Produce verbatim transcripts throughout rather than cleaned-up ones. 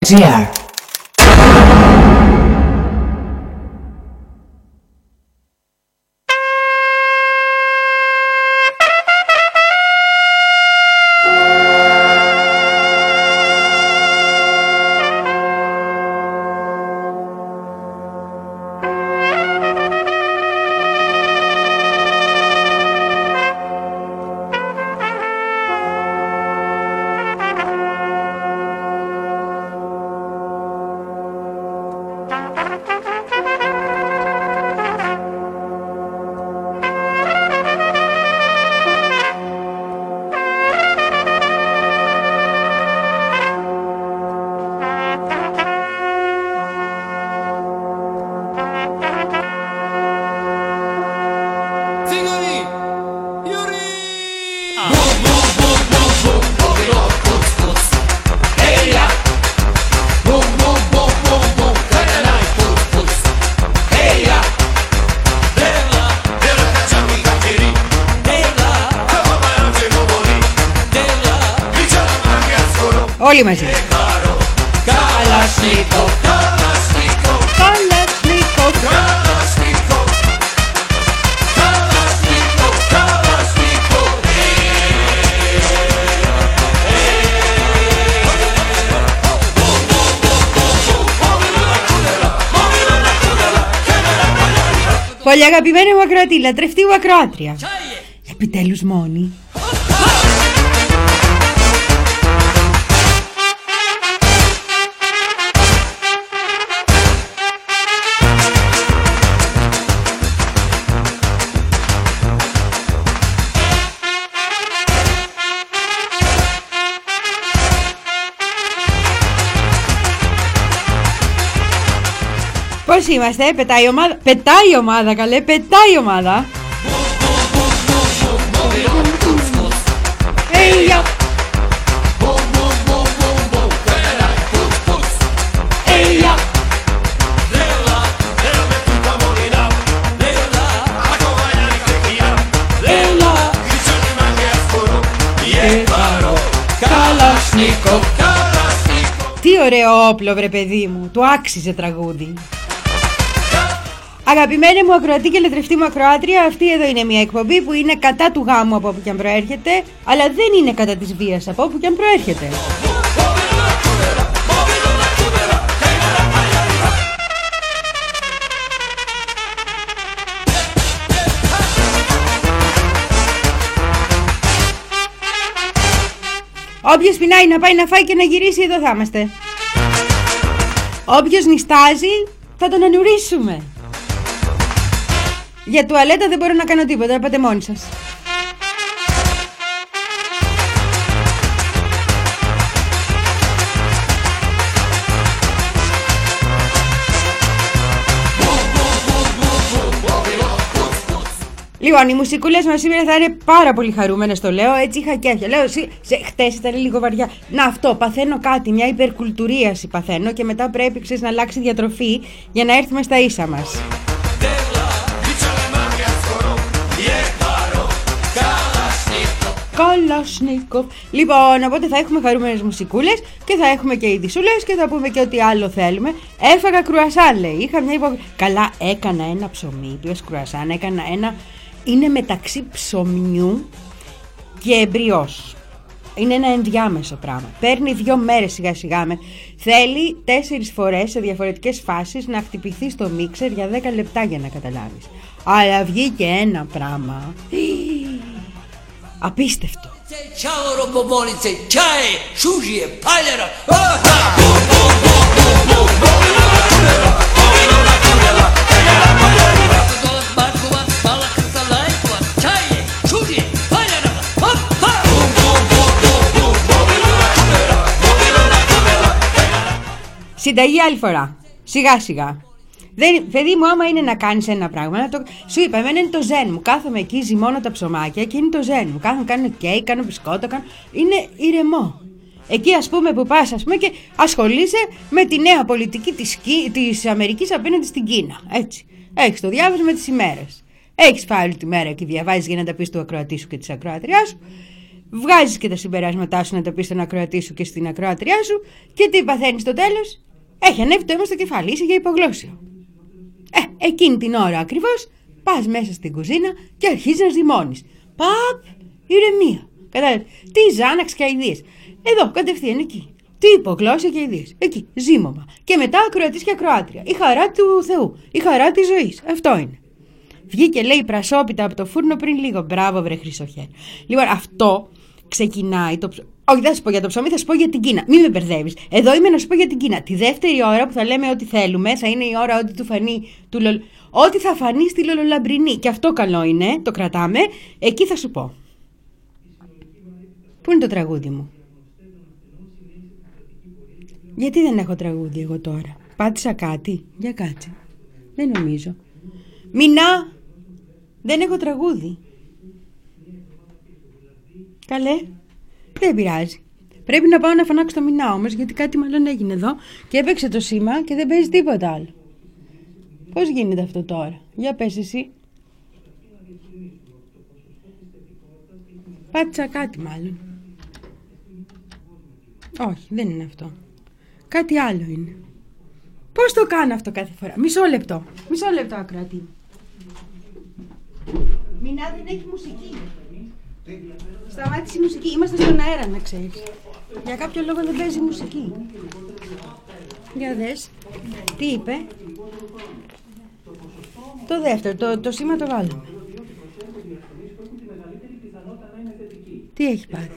gr. Όλοι μαζί. Καλασνίκοφ, Καλασνίκοφ, Καλασνίκοφ, Καλασνίκοφ, Καλασνίκοφ, Καλασνίκοφ. Πολύ αγαπημένη μου ακροατή, λατρευτή μου ακροάτρια. Επιτέλους μόνη. Πώς είμαστε, πετάει η ομάδα, πετάει η ομάδα καλέ, πετάει η ομάδα. Εια. Εια. Καλασνίκοφ. Τι ωραίο όπλο βρε παιδί μου, του άξιζε τραγούδι. Αγαπημένη μου ακροατή και λατρευτή μου ακροάτρια, αυτή εδώ είναι μια εκπομπή που είναι κατά του γάμου από όπου και αν προέρχεται, αλλά δεν είναι κατά της βίας από όπου και αν προέρχεται. Όποιος πεινάει να πάει να φάει και να γυρίσει, εδώ θα είμαστε. Όποιος νηστάζει θα τον ανουρίσουμε. Για τουαλέτα δεν μπορώ να κάνω τίποτα, να πάτε μόνοι σας. Λοιπόν, οι μουσικούλες μας σήμερα θα είναι πάρα πολύ χαρούμενες, το λέω, έτσι είχα και λέω, σε, χτες ήταν λίγο βαριά. Να αυτό, παθαίνω κάτι, μια υπερκουλτουρίαση παθαίνω και μετά πρέπει ξέρεις, να αλλάξει διατροφή για να έρθουμε στα ίσα μας. Καλασνίκοφ. Λοιπόν, οπότε θα έχουμε χαρούμενες μουσικούλες και θα έχουμε και ειδισούλες και θα πούμε και ό,τι άλλο θέλουμε. Έφαγα κρουασάν, λέει. Είχα μια υπο... Καλά, έκανα ένα ψωμί. Του κρουασάν, έκανα ένα. Είναι μεταξύ ψωμιού και μπριός. Είναι ένα ενδιάμεσο πράγμα. Παίρνει δύο μέρες σιγά σιγά με. Θέλει τέσσερις φορές σε διαφορετικές φάσεις να χτυπηθεί στο μίξερ για δέκα λεπτά για να καταλάβεις. Αλλά βγήκε ένα πράγμα. Απίστευτο. Συνταγή άλλη φορά. Σιγά σιγά. Δεν, παιδί μου, άμα είναι να κάνεις ένα πράγμα, να το... σου είπα, εμένα είναι το ζεν μου. Κάθομαι εκεί, ζυμώνω τα ψωμάκια και είναι το ζεν μου. Κάθομαι, κάνω κέικ, κάνω μπισκότο, κάνω... είναι ηρεμό. Εκεί, ας πούμε, που πας, ας πούμε, και ασχολείσαι με τη νέα πολιτική της, της Αμερικής απέναντι στην Κίνα. Έτσι. Έχεις το διάβασμα τις ημέρες. Έχεις πάει όλη τη μέρα και διαβάζεις για να τα πεις του ακροατή σου και της ακροατριάς σου. βγάζεις και τα συμπεράσματά σου να τα πεις στον ακροατή σου και στην ακροάτριά σου και τι παθαίνεις στο τέλος? Έχει ανέβει το αίμα στο κεφάλι, είσαι για υπογλώσσιο. Ε, εκείνη την ώρα ακριβώς πας μέσα στην κουζίνα και αρχίζεις να ζυμώνεις. Παπ, ηρεμία. Κατάλαβες, τι ζάναξ και αηδίες. Εδώ, κατευθείαν εκεί. Τι υπογλώσσια και αηδίες. Εκεί, ζύμωμα. Και μετά ακροατής και ακροάτρια. Η χαρά του Θεού. Η χαρά της ζωής. Αυτό είναι. Βγήκε, λέει, πρασόπιτα από το φούρνο πριν λίγο. Μπράβο, βρε Χρυσοχέρ. Λοιπόν, αυτό ξεκινάει το ψωμί. Όχι, δεν θα σου πω για το ψωμί, θα σου πω για την Κίνα. Μην με μπερδεύεις. Εδώ είμαι να σου πω για την Κίνα. Τη δεύτερη ώρα που θα λέμε ό,τι θέλουμε, θα είναι η ώρα ό,τι του φανεί του λολ... Ό,τι θα φανεί στη Λολολαμπρινή. Και αυτό καλό είναι, το κρατάμε. Εκεί θα σου πω. Πού είναι το τραγούδι μου? Γιατί δεν έχω τραγούδι εγώ τώρα? Πάτησα κάτι? Για κάτσε. Δεν νομίζω. Μινά, δεν έχω τραγούδι. Καλέ, δεν πειράζει. Πρέπει να πάω να φωνάξω το Μινά όμως, γιατί κάτι μάλλον έγινε εδώ και έπαιξε το σήμα και δεν παίζει τίποτα άλλο. Πώς γίνεται αυτό τώρα? Για πες εσύ. Πάτησα κάτι μάλλον. Όχι, δεν είναι αυτό. Κάτι άλλο είναι. Πώς το κάνω αυτό κάθε φορά? Μισό λεπτό. Μισό λεπτό, ακροατή. Μινά, δεν έχει μουσική. Σταμάτησε η μουσική. Είμαστε στον αέρα, να ξέρεις. Για κάποιο λόγο δεν παίζει μουσική. Για δες. Τι είπε? Το δεύτερο, το, το σήμα το βάλουμε. Τι έχει πάθει?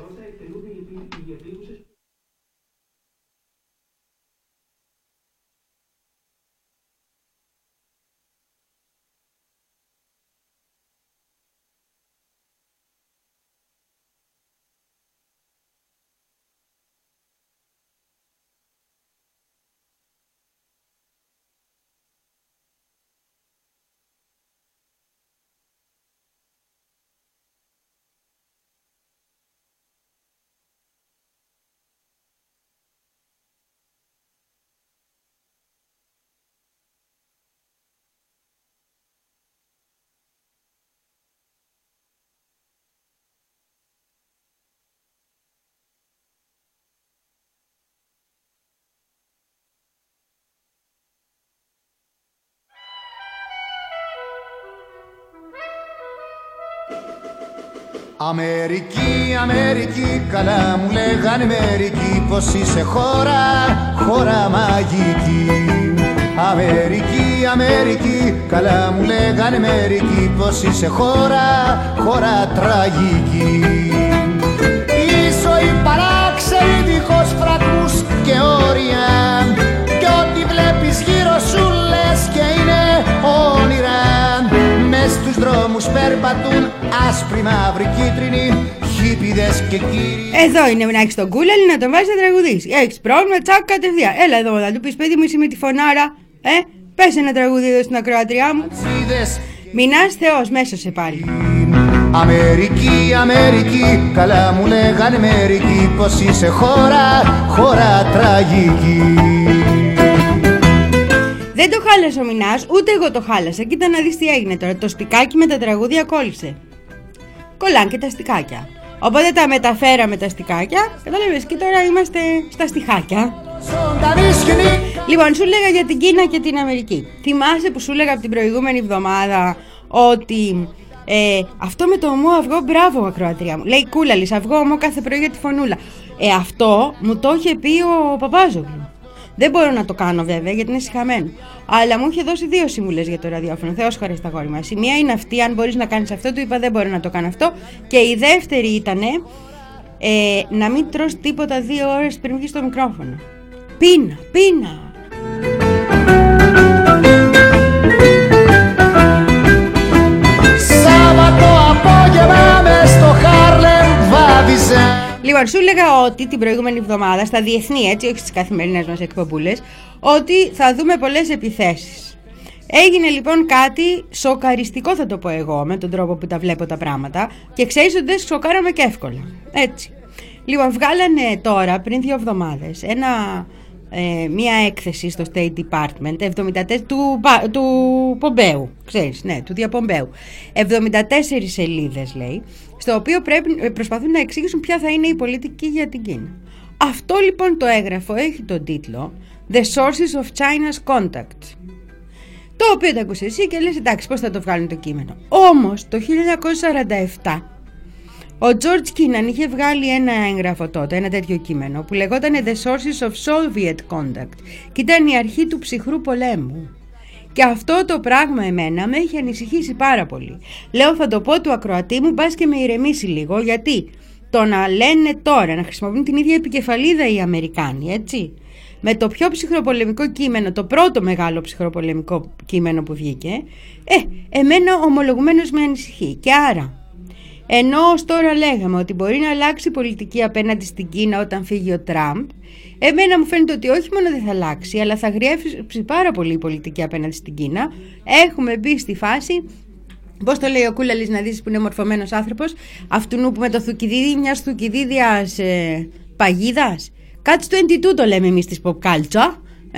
Αμερική, Αμερική, καλά μου λέγανε μερικοί πως είσαι χώρα, χώρα μαγική. Αμερική, Αμερική, καλά μου λέγανε μερικοί πως είσαι χώρα, χώρα τραγική. Η ζωή παράξενη δίχως φραγμούς και όρια και ό,τι βλέπεις γύρω σου λες και είναι όνειρα. Μες στους δρόμους περπατούν άσπροι, μαύροι, κίτρινοι, χίπηδες και κύριοι. Εδώ είναι να έχεις τον κούλαλι να τον βάζεις να τραγουδήσεις. Έχεις πρόβλημα, τσακ, κατευθείαν. Έλα εδώ να του πεις, παιδί μου, είσαι με τη φωνάρα. Ε, πες ένα τραγούδι εδώ στην ακροατριά μου. Μινάς Θεός, μέσα σε πάλι. Αμερική, Αμερική, καλά μου λέγανε μερικοί πως είσαι χώρα, χώρα τραγική. Δεν το χάλασε ο Μινάς, ούτε εγώ το χάλασα. Κοίτα να δεις τι έγινε τώρα. Το στικάκι με τα τραγούδια κόλλησε. Κολλάν και τα στικάκια. Οπότε τα μεταφέραμε τα στικάκια. Κατάλαβες, και τώρα είμαστε στα στιχάκια. Λοιπόν, σου λέγα για την Κίνα και την Αμερική. Θυμάσαι που σου λέγα από την προηγούμενη εβδομάδα ότι ε, αυτό με το ομό αυγό, μπράβο ακροατριά μου. Λέει κούλαλης, αυγό ομό κάθε πρωί για τη φωνούλα. Ε, αυτό μου το είχε πει ο Παπάζογλου. Δεν μπορώ να το κάνω βέβαια γιατί είναι σιχαμένο. Αλλά μου είχε δώσει δύο συμβουλές για το ραδιόφωνο. Θεός χωρί τα γόρι μας. Η μία είναι αυτή, αν μπορείς να κάνεις αυτό, του είπα δεν μπορώ να το κάνω αυτό. Και η δεύτερη ήταν ε, να μην τρως τίποτα δύο ώρες πριν βγεις στο μικρόφωνο. Πίνα, πίνα. Σάββατο απόγευμα μες στο Χάρλεμ βάδιζα. Λοιπόν, σου έλεγα ότι την προηγούμενη εβδομάδα στα διεθνή, έτσι, όχι στις καθημερινές μας εκπομπούλες, ότι θα δούμε πολλές επιθέσεις. Έγινε λοιπόν κάτι σοκαριστικό, θα το πω εγώ, με τον τρόπο που τα βλέπω τα πράγματα, και ξέρεις ότι δεν σοκάραμε και εύκολα. Έτσι. Λοιπόν, βγάλανε τώρα πριν δύο εβδομάδες ένα ε, μία έκθεση στο State Department εβδομήντα τέσσερα, του, του Πομπέου, ξέρεις, ναι, του Διαπομπέου, εβδομήντα τέσσερις σελίδες λέει, στο οποίο πρέπει, προσπαθούν να εξηγήσουν ποια θα είναι η πολιτική για την Κίνα. Αυτό λοιπόν το έγγραφο έχει τον τίτλο The Sources of China's Contact, το οποίο το ακούσες εσύ και λες εντάξει, πώς θα το βγάλουν το κείμενο. Όμως το χίλια εννιακόσια σαράντα επτά ο Τζορτζ Κίναν είχε βγάλει ένα έγγραφο τότε, ένα τέτοιο κείμενο που λεγόταν The Sources of Soviet Contact και ήταν η αρχή του ψυχρού πολέμου. Και αυτό το πράγμα εμένα με έχει ανησυχήσει πάρα πολύ. Λέω θα το πω του ακροατή μου, μπας και με ηρεμήσει λίγο, γιατί το να λένε τώρα, να χρησιμοποιούν την ίδια επικεφαλίδα οι Αμερικάνοι, έτσι, με το πιο ψυχροπολεμικό κείμενο, το πρώτο μεγάλο ψυχροπολεμικό κείμενο που βγήκε, ε, εμένα ομολογουμένως με ανησυχεί. Και άρα, ενώ ως τώρα λέγαμε ότι μπορεί να αλλάξει η πολιτική απέναντι στην Κίνα όταν φύγει ο Τραμπ, εμένα μου φαίνεται ότι όχι μόνο δεν θα αλλάξει, αλλά θα γριεύσει πάρα πολύ η πολιτική απέναντι στην Κίνα. Έχουμε μπει στη φάση, πώς το λέει ο Κούλαλης να δεις που είναι μορφωμένος άνθρωπος, αυτού που με το θουκιδίδι μιας θουκιδίδιας ε, παγίδας. Catch είκοσι δύο το λέμε εμείς της pop culture, ε?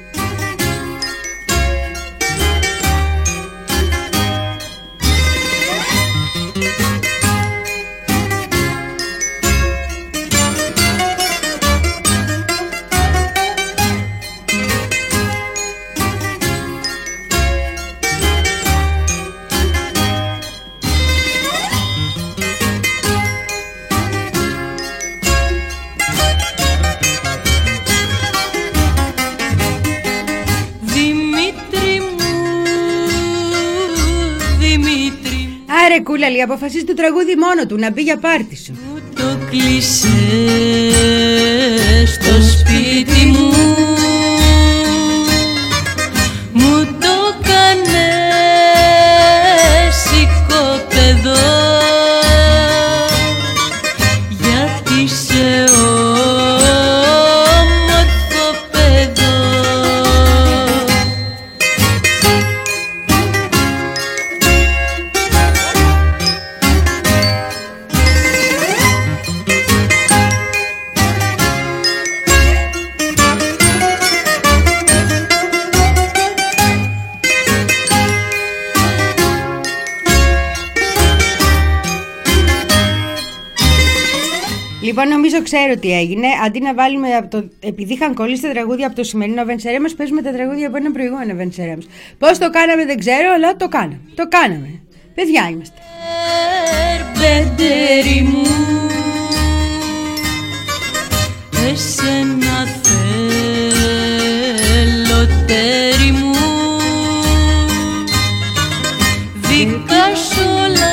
Άρε Κούλαλη, αποφασίζει το τραγούδι μόνο του, να μπει για πάρτι σου. Μου το κλείσες στο σπίτι μου, μου το κάνες οικόπεδο, γιατί σε όμορφο παιδό. Λοιπόν, νομίζω ξέρω τι έγινε. Αντί να βάλουμε, από το, επειδή είχαν κολλήσει τα τραγούδια από το σημερινό Βενσερέ μας, παίζουμε τα τραγούδια από ένα προηγούμενο Βενσερέ μας. Πώς το κάναμε δεν ξέρω, αλλά το κάναμε. Το κάναμε. Παιδιά είμαστε. Μπεντέρι μου, εσένα θέλω τέρι μου, δικά σου όλα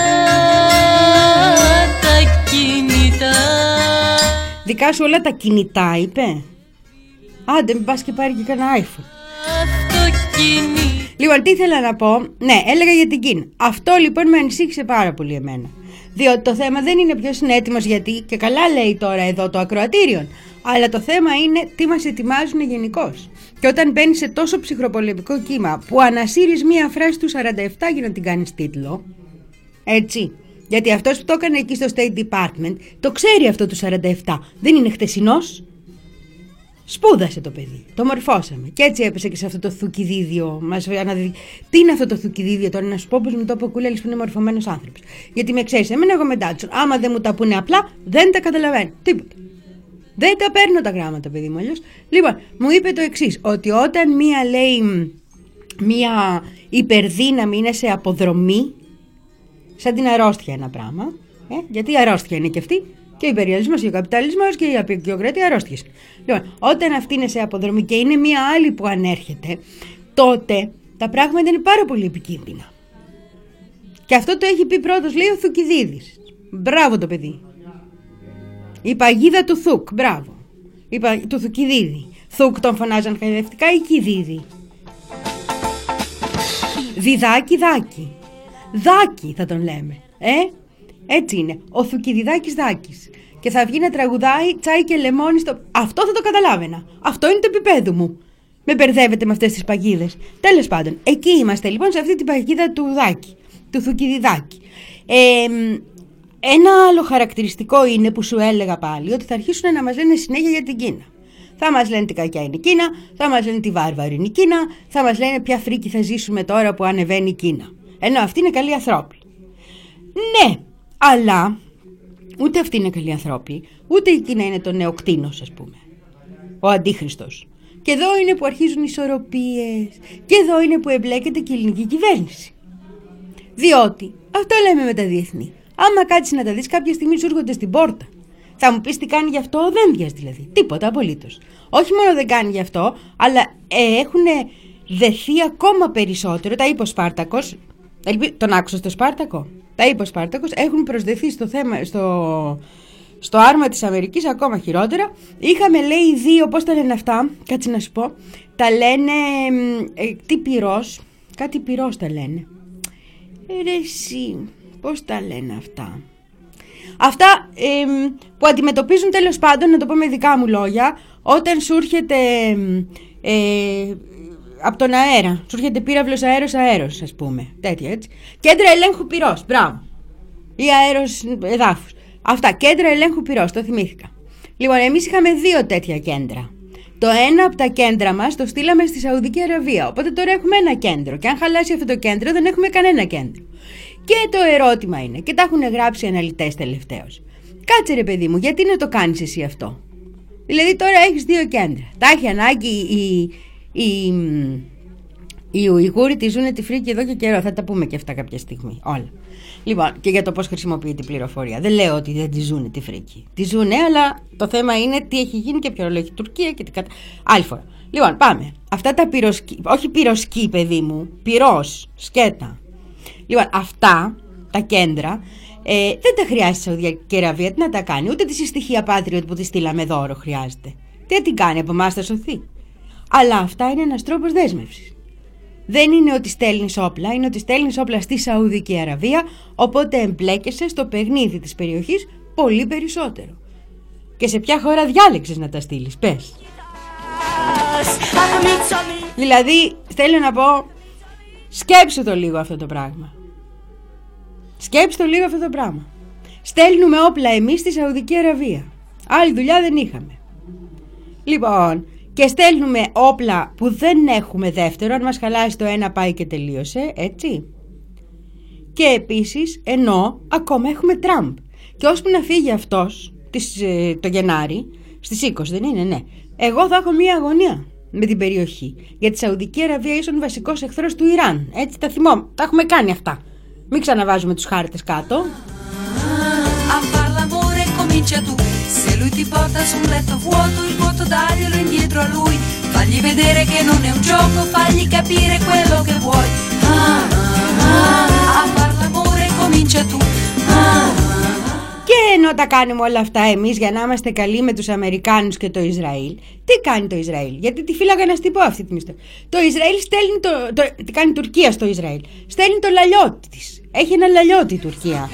τα κινητά. Δικά σου όλα τα κινητά, είπε. Άντε, μην πας και πάρει και κανένα iPhone. Αυτοκίνη. Λοιπόν, τι ήθελα να πω. Ναι, έλεγα για την Κίνα. Αυτό λοιπόν με ανησύχησε πάρα πολύ εμένα. Διότι το θέμα δεν είναι ποιος είναι έτοιμος, γιατί και καλά λέει τώρα εδώ το ακροατήριον. Αλλά το θέμα είναι τι μας ετοιμάζουν γενικώς. Και όταν μπαίνει σε τόσο ψυχροπολεμικό κύμα που ανασύρεις μία φράση του σαράντα επτά για να την κάνεις τίτλο. Έτσι. Γιατί αυτός που το έκανε εκεί στο State Department το ξέρει αυτό του σαράντα επτά. Δεν είναι χτεσινός. Σπούδασε το παιδί. Το μορφώσαμε. Και έτσι έπεσε και σε αυτό το θουκιδίδιο. Μας αναδει... Τι είναι αυτό το θουκιδίδιο τώρα, να σου πω πως μου το είπε ο Κούλαλης που είναι μορφωμένος άνθρωπος. Γιατί με ξέρεις, εμένα εγώ με Ντάτσον. Άμα δεν μου τα πούνε απλά, δεν τα καταλαβαίνω. Τίποτα. Δεν τα παίρνω τα γράμματα, παιδί μου, αλλιώς. Λοιπόν, μου είπε το εξής, ότι όταν μία λέει, μία υπερδύναμη είναι σε αποδρομή, σαν την αρρώστια ένα πράγμα, ε, γιατί η αρρώστια είναι και αυτή, και ο υπεριαλισμός και ο καπιταλισμός και η απεικιοκρατία αρρώστιες. Λοιπόν, όταν αυτή είναι σε αποδρομή και είναι μία άλλη που ανέρχεται, τότε τα πράγματα είναι πάρα πολύ επικίνδυνα. Και αυτό το έχει πει πρώτος, λέει ο Θουκυδίδης. Μπράβο το παιδί. Η παγίδα του Θουκ, μπράβο. Η πα... του Θουκυδίδη. Θουκ τον φωνάζαν χαϊδευτικά ή Κιδίδη. Διδάκι δάκι. Δάκι θα τον λέμε. Ε, έτσι είναι. Ο Θουκυδιδάκης Δάκης. Και θα βγει να τραγουδάει τσάι και λεμόνι στο... Αυτό θα το καταλάβαινα. Αυτό είναι το επίπεδο μου. Με μπερδεύετε με αυτές τις παγίδες. Τέλος πάντων, εκεί είμαστε λοιπόν, σε αυτή την παγίδα του Δάκη. Του Θουκυδιδάκη. Ε, ένα άλλο χαρακτηριστικό είναι που σου έλεγα πάλι, ότι θα αρχίσουν να μας λένε συνέχεια για την Κίνα. Θα Θα μας λένε τι κακιά είναι η Κίνα, θα μας λένε τι βάρβαρη είναι η Κίνα, θα μας λένε ποια φρίκη θα ζήσουμε τώρα που ανεβαίνει η Κίνα. Ενώ αυτοί είναι καλοί ανθρώποι. Ναι, αλλά ούτε αυτοί είναι καλοί ανθρώποι, ούτε η Κίνα είναι το νεοκτήνος, ας πούμε. Ο αντίχριστος. Και εδώ είναι που αρχίζουν οι ισορροπίες. Και εδώ είναι που εμπλέκεται και η ελληνική κυβέρνηση. Διότι, αυτό λέμε με τα διεθνή. Άμα κάτσεις να τα δεις, κάποια στιγμή σου έρχονται στην πόρτα. Θα μου πεις τι κάνει γι' αυτό, δεν διας δηλαδή. Τίποτα απολύτως. Όχι μόνο δεν κάνει γι' αυτό, αλλά ε, έχουν δεθεί ακόμα περισσότερο. Τα είπε ο Σπάρτακος. Τον άκουσα στο Σπάρτακο. Τα είπε ο Σπάρτακος. Έχουν προσδεθεί στο θέμα. Στο... Στο άρμα της Αμερικής ακόμα χειρότερα. Είχαμε λέει δύο, πώς τα λένε αυτά, κάτσε να σου πω. Τα λένε, ε, τι πυρός, κάτι πυρός τα λένε. Ε, ρε εσύ, πώς τα λένε αυτά. Αυτά ε, που αντιμετωπίζουν τέλος πάντων, να το πω με δικά μου λόγια, όταν σου έρχεται ε, από τον αέρα, σου έρχεται πύραυλος αέρος αέρος, ας πούμε, τέτοια έτσι. Κέντρα ελέγχου πυρός, μπράβο. Ή αέρος εδάφους. Αυτά, κέντρα ελέγχου πυρός, το θυμήθηκα. Λοιπόν, εμείς είχαμε δύο τέτοια κέντρα. Το ένα από τα κέντρα μας το στείλαμε στη Σαουδική Αραβία. Οπότε τώρα έχουμε ένα κέντρο. Και αν χαλάσει αυτό το κέντρο, δεν έχουμε κανένα κέντρο. Και το ερώτημα είναι, και τα έχουν γράψει αναλυτές τελευταίως. Κάτσε ρε παιδί μου, γιατί να το κάνεις εσύ αυτό. Δηλαδή τώρα έχεις δύο κέντρα. Τα έχει ανάγκη οι, οι, οι, οι Ουιγούροι τη ζουνε τη φρίκη εδώ και καιρό. Θα τα πούμε και αυτά κάποια στιγμή. Όλα. Λοιπόν, και για το πώς χρησιμοποιείται η πληροφορία. Δεν λέω ότι δεν τη ζουνε τη φρίκη. Τη ζουνε, αλλά το θέμα είναι τι έχει γίνει και ποιο ρόλο έχει η Τουρκία και τι κατα... Άλλη φορά. Λοιπόν, πάμε. Αυτά τα πυροσκή, όχι πυροσκή, παιδί μου, πυρός, σκέτα. Λοιπόν, αυτά τα κέντρα ε, δεν τα χρειάζεται η Σαουδική Αραβία. Τι να τα κάνει, ούτε τη συστοιχεία Patriot που τη στείλαμε δώρο χρειάζεται. Τι την κάνει, από εμάς θα σωθεί. Αλλά αυτά είναι ένας τρόπος δέσμευσης. Δεν είναι ότι στέλνεις όπλα, είναι ότι στέλνεις όπλα στη Σαουδική Αραβία, οπότε εμπλέκεσαι στο παιχνίδι της περιοχής πολύ περισσότερο. Και σε ποια χώρα διάλεξες να τα στείλεις, πες. Δηλαδή, θέλω να πω, σκέψου το λίγο αυτό το πράγμα. Σκέψου το λίγο αυτό το πράγμα. Στέλνουμε όπλα εμείς στη Σαουδική Αραβία. Άλλη δουλειά δεν είχαμε. Λοιπόν... Και στέλνουμε όπλα που δεν έχουμε δεύτερο, αν μας χαλάσει το ένα πάει και τελείωσε, έτσι. Και επίσης, ενώ ακόμα έχουμε Τραμπ. Και ώσπου να φύγει αυτός το Γενάρη, στις είκοσι δεν είναι, ναι. Εγώ θα έχω μία αγωνία με την περιοχή. Για τη Σαουδική Αραβία ίσον βασικός εχθρός του Ιράν. Έτσι τα θυμώ, τα έχουμε κάνει αυτά. Μην ξαναβάζουμε τους χάρτες κάτω. Se lui ti porta su un letto vuoto, il vuoto daglielo indietro a lui. Fagli vedere che non è un gioco, fagli capire quello che vuoi. Ah, ah, a far l'amore comincia tu. Ah, και ενώ τα κάνουμε όλα αυτά εμείς για να είμαστε καλοί με τους Αμερικάνους και το Ισραήλ, τι κάνει το Ισραήλ? Γιατί τη φύλαγα να σου την πω αυτή την ιστορία. Το Ισραήλ στέλνει το, το... Τι κάνει η Τουρκία στο Ισραήλ? Στέλνει το λαλιώτη της. Έχει ένα λαλιώτη η Τουρκία.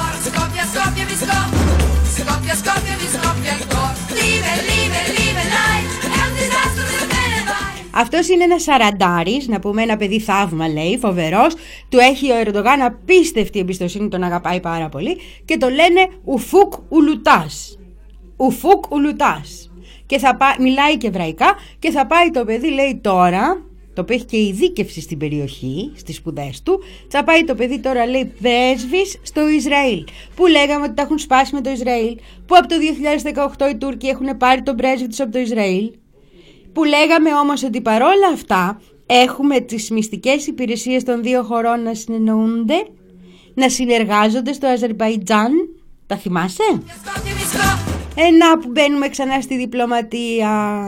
Αυτός είναι ένας σαραντάρης, να πούμε ένα παιδί θαύμα λέει, φοβερός. Του έχει ο Ερντογάν απίστευτη εμπιστοσύνη, τον αγαπάει πάρα πολύ. Και το λένε Ουφούκ Ουλουτάς. Ουφούκ Ουλουτάς. Και θα πά... μιλάει και εβραϊκά. Και θα πάει το παιδί, λέει τώρα, το οποίο έχει και ειδίκευση στην περιοχή, στις σπουδές του. Θα πάει το παιδί τώρα, λέει, πρέσβης στο Ισραήλ. Που λέγαμε ότι τα έχουν σπάσει με το Ισραήλ. Που από το δύο χιλιάδες δεκαοκτώ οι Τούρκοι έχουν πάρει τον πρέσβη τους από το Ισραήλ. Που λέγαμε όμως ότι παρόλα αυτά έχουμε τις μυστικές υπηρεσίες των δύο χωρών να συνεννοούνται, να συνεργάζονται στο Αζερμπαϊτζάν. Τα θυμάσαι? Ε, να που μπαίνουμε ξανά στη διπλωματία.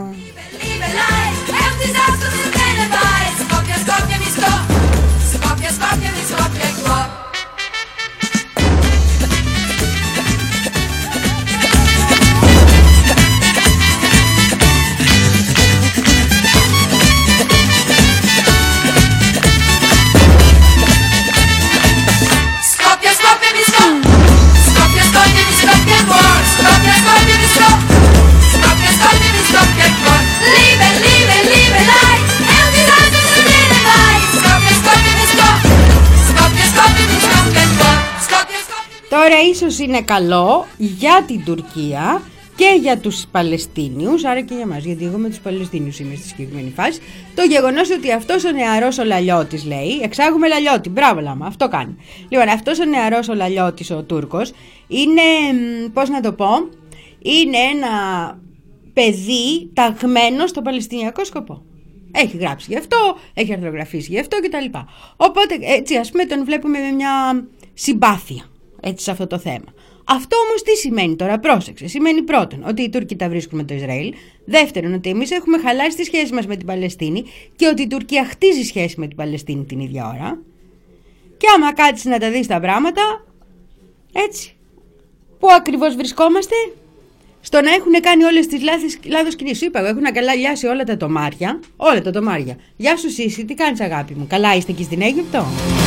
Τώρα ίσως είναι καλό για την Τουρκία και για τους Παλαιστίνιους, άρα και για μας, γιατί εγώ με τους Παλαιστίνιους είμαι στη συγκεκριμένη φάση, το γεγονός ότι αυτός ο νεαρός ο Λαλιώτης, λέει, εξάγουμε Λαλιώτη, μπράβο Λάμα, αυτό κάνει. Λοιπόν, αυτός ο νεαρός ο Λαλιώτης, ο Τούρκος, είναι, πώς να το πω, είναι ένα παιδί ταγμένο στο παλαιστινιακό σκοπό. Έχει γράψει γι' αυτό, έχει αρθρογραφήσει γι' αυτό κτλ. Οπότε, έτσι, ας πούμε, τον βλέπουμε με μια συμπάθεια, έτσι, σε αυτό το θέμα. Αυτό όμως τι σημαίνει τώρα, πρόσεξε. Σημαίνει πρώτον ότι οι Τούρκοι τα βρίσκουν με το Ισραήλ. Δεύτερον, ότι εμείς έχουμε χαλάσει τη σχέση μας με την Παλαιστίνη και ότι η Τουρκία χτίζει σχέση με την Παλαιστίνη την ίδια ώρα. Και άμα κάτσεις να τα δεις τα πράγματα, έτσι, πού ακριβώς βρισκόμαστε? Στο να έχουν κάνει όλες τις λάθος, λάθος κινήσεις. Είπα, έχουν αγκαλιάσει όλα τα τομάρια. Όλα τα τομάρια. Γεια σου Σύση, τι κάνεις αγάπη μου? Καλά είστε εκεί στην Αίγυπτο?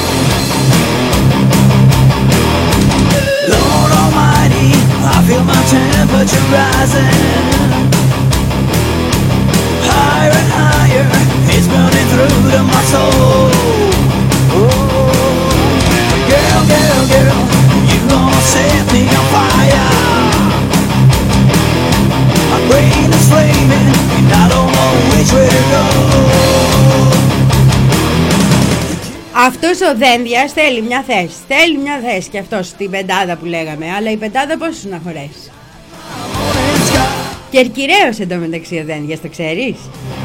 Lord Almighty, I feel my temperature rising. Higher and higher, it's burning through to my soul. Oh, girl, girl, girl, you gonna set me on fire. My brain is flaming, and I don't know which way to go. Αυτός ο Δένδιας θέλει μια θέση. Θέλει μια θέση και αυτός στην πεντάδα που λέγαμε. Αλλά η πεντάδα πόσους να χωρέσει? Κερκυραίος εντωμεταξύ ο Δένδιας, το ξέρεις?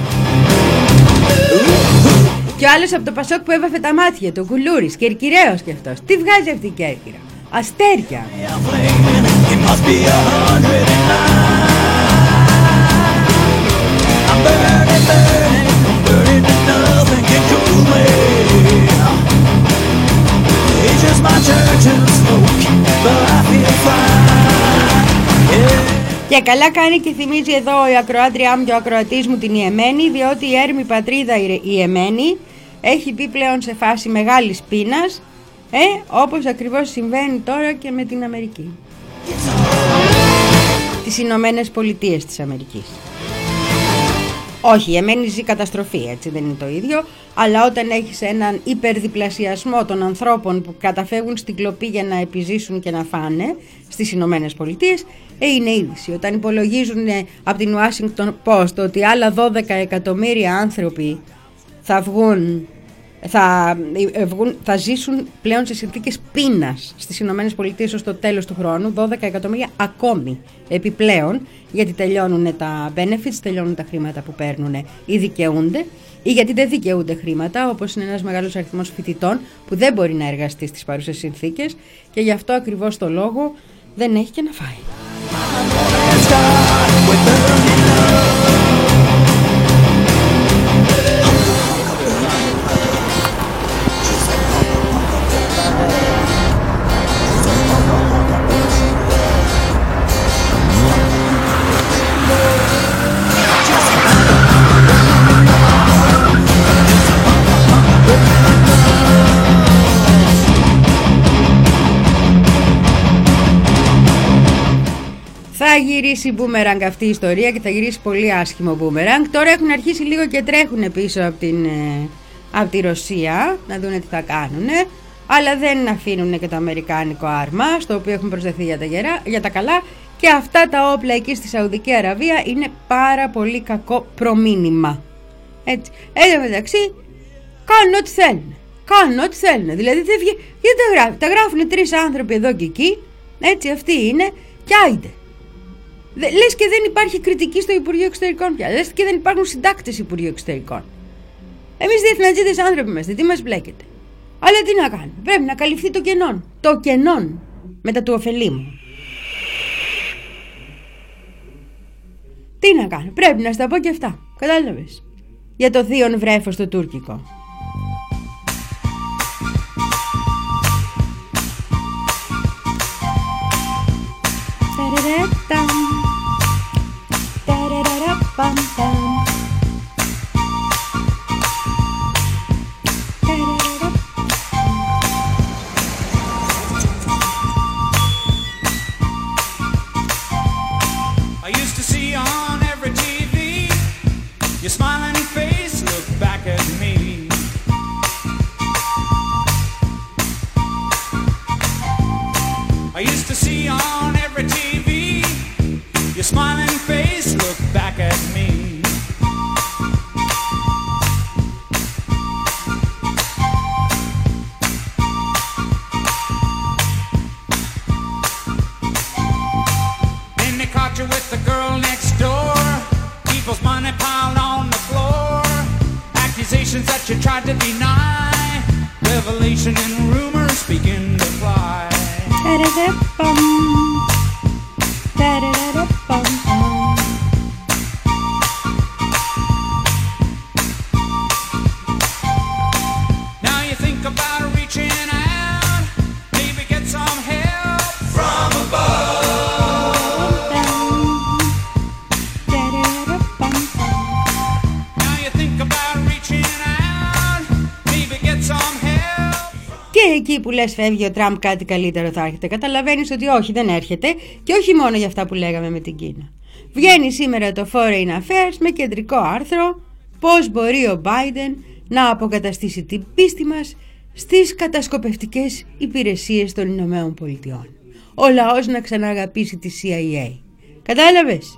Και ο άλλος από το Πασόκ που έβαφε τα μάτια του, Κουλούρης, Κερκυραίος και αυτός. Τι βγάζει αυτή η Κέρκυρα? Αστέρια. Και καλά κάνει και θυμίζει εδώ η ακροάτριά μου και ο ακροατής μου την Ιεμένη, διότι η έρμη πατρίδα η Ιεμένη έχει μπει πλέον σε φάση μεγάλης πείνας, ε, όπως ακριβώς συμβαίνει τώρα και με την Αμερική. Τις Ηνωμένες Πολιτείες της Αμερικής. Όχι, η Ιεμένη ζει καταστροφή, έτσι, δεν είναι το ίδιο, αλλά όταν έχεις έναν υπερδιπλασιασμό των ανθρώπων που καταφεύγουν στην κλοπή για να επιζήσουν και να φάνε στις Ηνωμένες Πολιτείες, ε, είναι είδηση. Όταν υπολογίζουν ε, από την Washington Post ότι άλλα δώδεκα εκατομμύρια άνθρωποι θα βγουν, θα, ε, βγουν, θα ζήσουν πλέον σε συνθήκες πείνας στις Ηνωμένες Πολιτείες ως το τέλος του χρόνου, δώδεκα εκατομμύρια ακόμη επιπλέον, γιατί τελειώνουν τα benefits, τελειώνουν τα χρήματα που παίρνουν ή δικαιούνται, ή γιατί δεν δικαιούνται χρήματα, όπως είναι ένας μεγάλος αριθμός φοιτητών που δεν μπορεί να εργαστεί στις παρούσες συνθήκες και γι' αυτό ακριβώς το λόγο δεν έχει και να φάει. Θα γυρίσει μπούμεραγκ αυτή η ιστορία και θα γυρίσει πολύ άσχημο μπούμεραγκ. Τώρα έχουν αρχίσει λίγο και τρέχουν πίσω από, την, από τη Ρωσία να δούνε τι θα κάνουν, αλλά δεν αφήνουν και το αμερικάνικο άρμα, στο οποίο έχουν προσδεθεί για τα, γερά, για τα καλά, και αυτά τα όπλα εκεί στη Σαουδική Αραβία είναι πάρα πολύ κακό προμήνυμα. Έτσι. Εν τω μεταξύ κάνουν ό,τι θέλουν. Κάνουν ό,τι θέλουν. Δηλαδή δεν βγει, γιατί τα γράφουν. Τα γράφουν τρεις άνθρωποι εδώ και εκεί. Έτσι, αυτοί είναι. Και άιντε. Λες και δεν υπάρχει κριτική στο Υπουργείο Εξωτερικών πια. Λες και δεν υπάρχουν συντάκτες Υπουργείου Εξωτερικών. Εμείς διεθνατζίδες άνθρωποι είμαστε. Τι μας μπλέκεται? Αλλά τι να κάνουμε? Πρέπει να καλυφθεί το κενόν. Το κενόν μετά του ωφελή μου. Τι να κάνω? Πρέπει να στα πω και αυτά. Κατάλαβες? Για το θείον βρέφος το τουρκικό. I used to see on every T V your smiling face look back at me. I used to see on every T V your smiling Accusations that you tried to deny, revelation and rumors begin to fly. Now you think about reaching out, maybe get some help from above. Now you think about reaching out, maybe get some help. Και εκεί που λες φεύγει ο Τραμπ κάτι καλύτερο θα έρχεται. Καταλαβαίνεις ότι όχι, δεν έρχεται. Και όχι μόνο για αυτά που λέγαμε με την Κίνα. Βγαίνει σήμερα το Foreign Affairs με κεντρικό άρθρο πώς μπορεί ο Biden να αποκαταστήσει την πίστη μας στις κατασκοπευτικές υπηρεσίες των Ηνωμένων Πολιτειών. Ο λαός να ξαναγαπήσει τη σι άι έι. Κατάλαβες?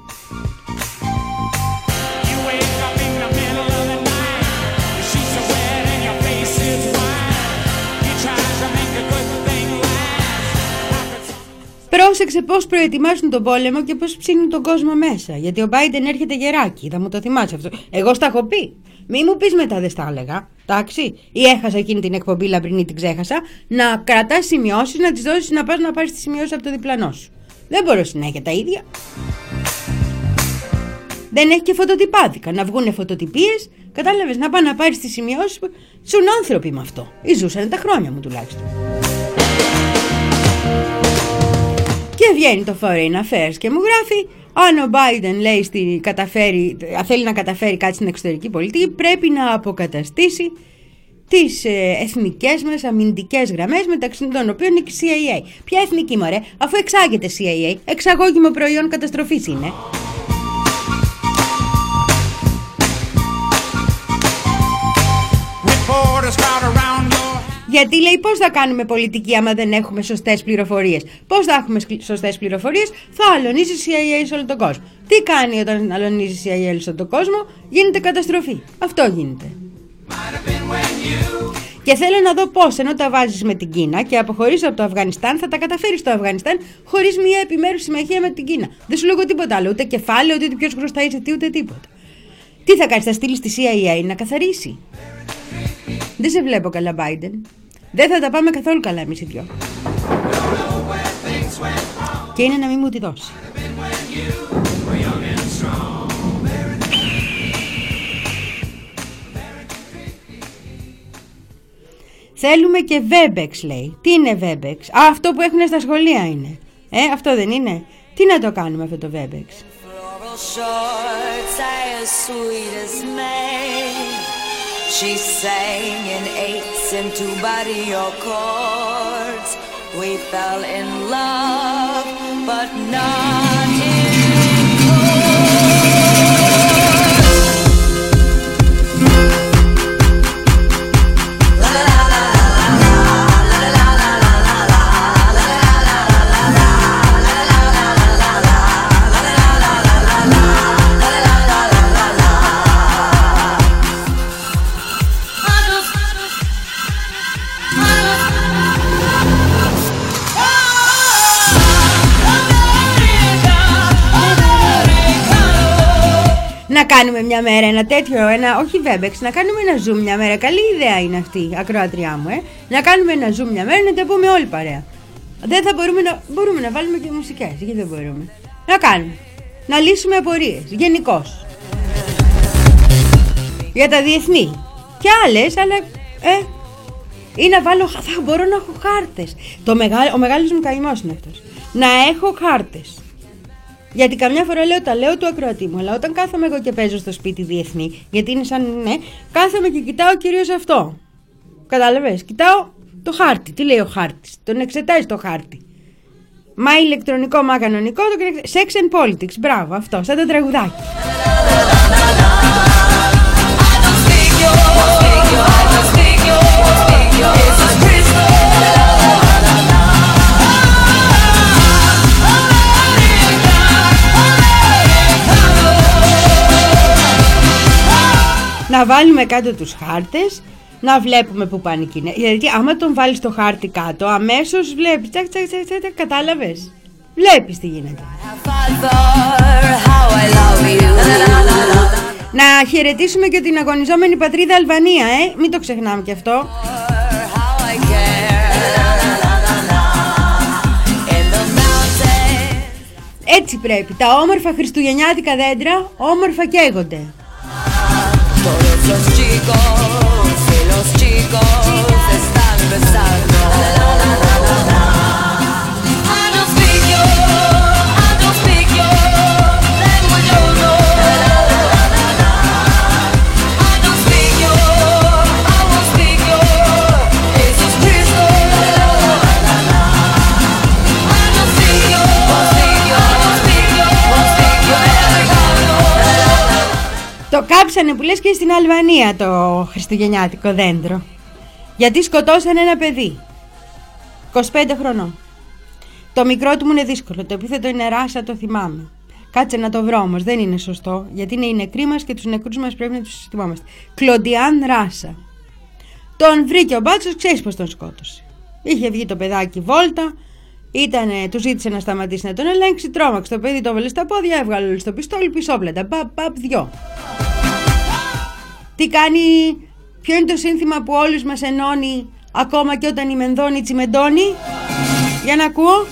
Πρόσεξε πώς προετοιμάσουν τον πόλεμο και πώς ψήνουν τον κόσμο μέσα. Γιατί ο Biden έρχεται γεράκι, θα μου το θυμάσαι αυτό. Εγώ στα έχω πει. Μη μου πεις μετά δεν στα έλεγα. Εντάξει, ή έχασα εκείνη την εκπομπή λαμπρινή, την ξέχασα. Να κρατάς σημειώσεις, να τις δώσεις να πας να πάρεις τις σημειώσεις από το διπλανό σου. Δεν μπορώ συνέχεια τα ίδια. Δεν έχει και φωτοτυπάδικα. Να βγούνε φωτοτυπίες, κατάλαβες, να πας να πάρεις τις σημειώσεις. Σουν άνθρωποι με αυτό. Ή ζούσανε τα χρόνια μου τουλάχιστον. Και βγαίνει το Foreign Affairs και μου γράφει αν ο Biden λέει στη, καταφέρει, θέλει να καταφέρει κάτι στην εξωτερική πολιτική, πρέπει να αποκαταστήσει τις ε, εθνικές μας αμυντικές γραμμές, μεταξύ των οποίων είναι και η σι άι έι. Ποια εθνική μωρέ, αφού εξάγεται σι άι έι, εξαγώγημο προϊόν καταστροφής είναι. Γιατί λέει πώς θα κάνουμε πολιτική άμα δεν έχουμε σωστές πληροφορίες. Πώς θα έχουμε σωστές πληροφορίες, θα αλωνίσει η σι άι έι σε όλο τον κόσμο. Τι κάνει όταν αλωνίζει η σι άι έι σε όλο τον κόσμο, γίνεται καταστροφή. Αυτό γίνεται. Και θέλω να δω πώς ενώ τα βάζεις με την Κίνα και αποχωρείς από το Αφγανιστάν θα τα καταφέρεις στο Αφγανιστάν χωρίς μια επιμέρους συμμαχία με την Κίνα. Δεν σου λέγω τίποτα άλλο, ούτε κεφάλαιο, ούτε ποιος χρωστάει σε τι, ούτε τίποτα. Τι θα κάνεις, θα στείλεις τη σι άι έι να καθαρίσει? Δεν σε βλέπω καλά, Biden. Δεν θα τα πάμε καθόλου καλά εμείς οι δυο. Και είναι να μην μου τη δώσει. Θέλουμε και Webex, λέει. Τι είναι Webex? Α, αυτό που έχουν στα σχολεία είναι. Ε, αυτό δεν είναι? Τι να το κάνουμε αυτό το Webex? She sang in eighths and two barrio chords. We fell in love, but not in να κάνουμε μια μέρα ένα τέτοιο, ένα, όχι Webex, να κάνουμε ένα Zoom μια μέρα. Καλή ιδέα είναι αυτή, ακροατριά μου, ε. Να κάνουμε ένα Zoom μια μέρα, να τα πούμε όλοι παρέα. Δεν θα μπορούμε να, μπορούμε να βάλουμε και μουσικές, γιατί δεν μπορούμε. Να κάνουμε, να λύσουμε απορίες, γενικώς. Για τα διεθνή. Και άλλες, αλλά, ε, ή να βάλω, θα μπορώ να έχω χάρτες. Το μεγάλο, ο μεγάλος μου καημός είναι αυτός. Να έχω χάρτες. Γιατί καμιά φορά λέω τα λέω του ακροατή μου, αλλά όταν κάθομαι εγώ και παίζω στο σπίτι διεθνή, γιατί είναι σαν ναι, κάθομαι και κοιτάω κυρίως αυτό. Κατάλαβες, κοιτάω το χάρτη. Τι λέει ο χάρτης? Τον εξετάζει το χάρτη. Μα ηλεκτρονικό, μα κανονικό, το Sex and Politics. Μπράβο, αυτό, σαν το τραγουδάκι. Να βάλουμε κάτω τους χάρτες, να βλέπουμε που πάνε εκείνα. Γιατί άμα τον βάλεις το χάρτη κάτω, αμέσως βλέπεις, τσακ, τσακ, τσακ, τσακ, κατάλαβες. Βλέπεις τι γίνεται. Να χαιρετήσουμε και την αγωνιζόμενη πατρίδα Αλβανία, ε, μην το ξεχνάμε και αυτό. Έτσι πρέπει, τα όμορφα χριστουγεννιάτικα δέντρα όμορφα καίγονται. Το κάψανε που λες και στην Αλβανία το χριστουγεννιάτικο δέντρο. Γιατί σκοτώσανε ένα παιδί είκοσι πέντε χρονών. Το μικρό του μου είναι δύσκολο. Το επίθετο είναι Ράσα, το θυμάμαι. Κάτσε να το βρω όμως, δεν είναι σωστό. Γιατί είναι οι νεκροί μας και τους νεκρούς μας πρέπει να τους θυμόμαστε. Κλοντιάν Ράσα. Τον βρήκε ο μπάτσος, ξέρεις πως τον σκότωσε. Είχε βγει το παιδάκι βόλτα. Ήτανε, του ζήτησε να σταματήσει να τον ελέγξει. Τρόμαξε το παιδί, το έβαλε στα πόδια, έβγαλε όλο στο πιστόλι, πισόπλατα. Παπ, παπ, δυο. Τι κάνει, ποιο είναι το σύνθημα που όλους μας ενώνει, ακόμα και όταν η μενδώνη τσιμεντώνει? Για να ακούω.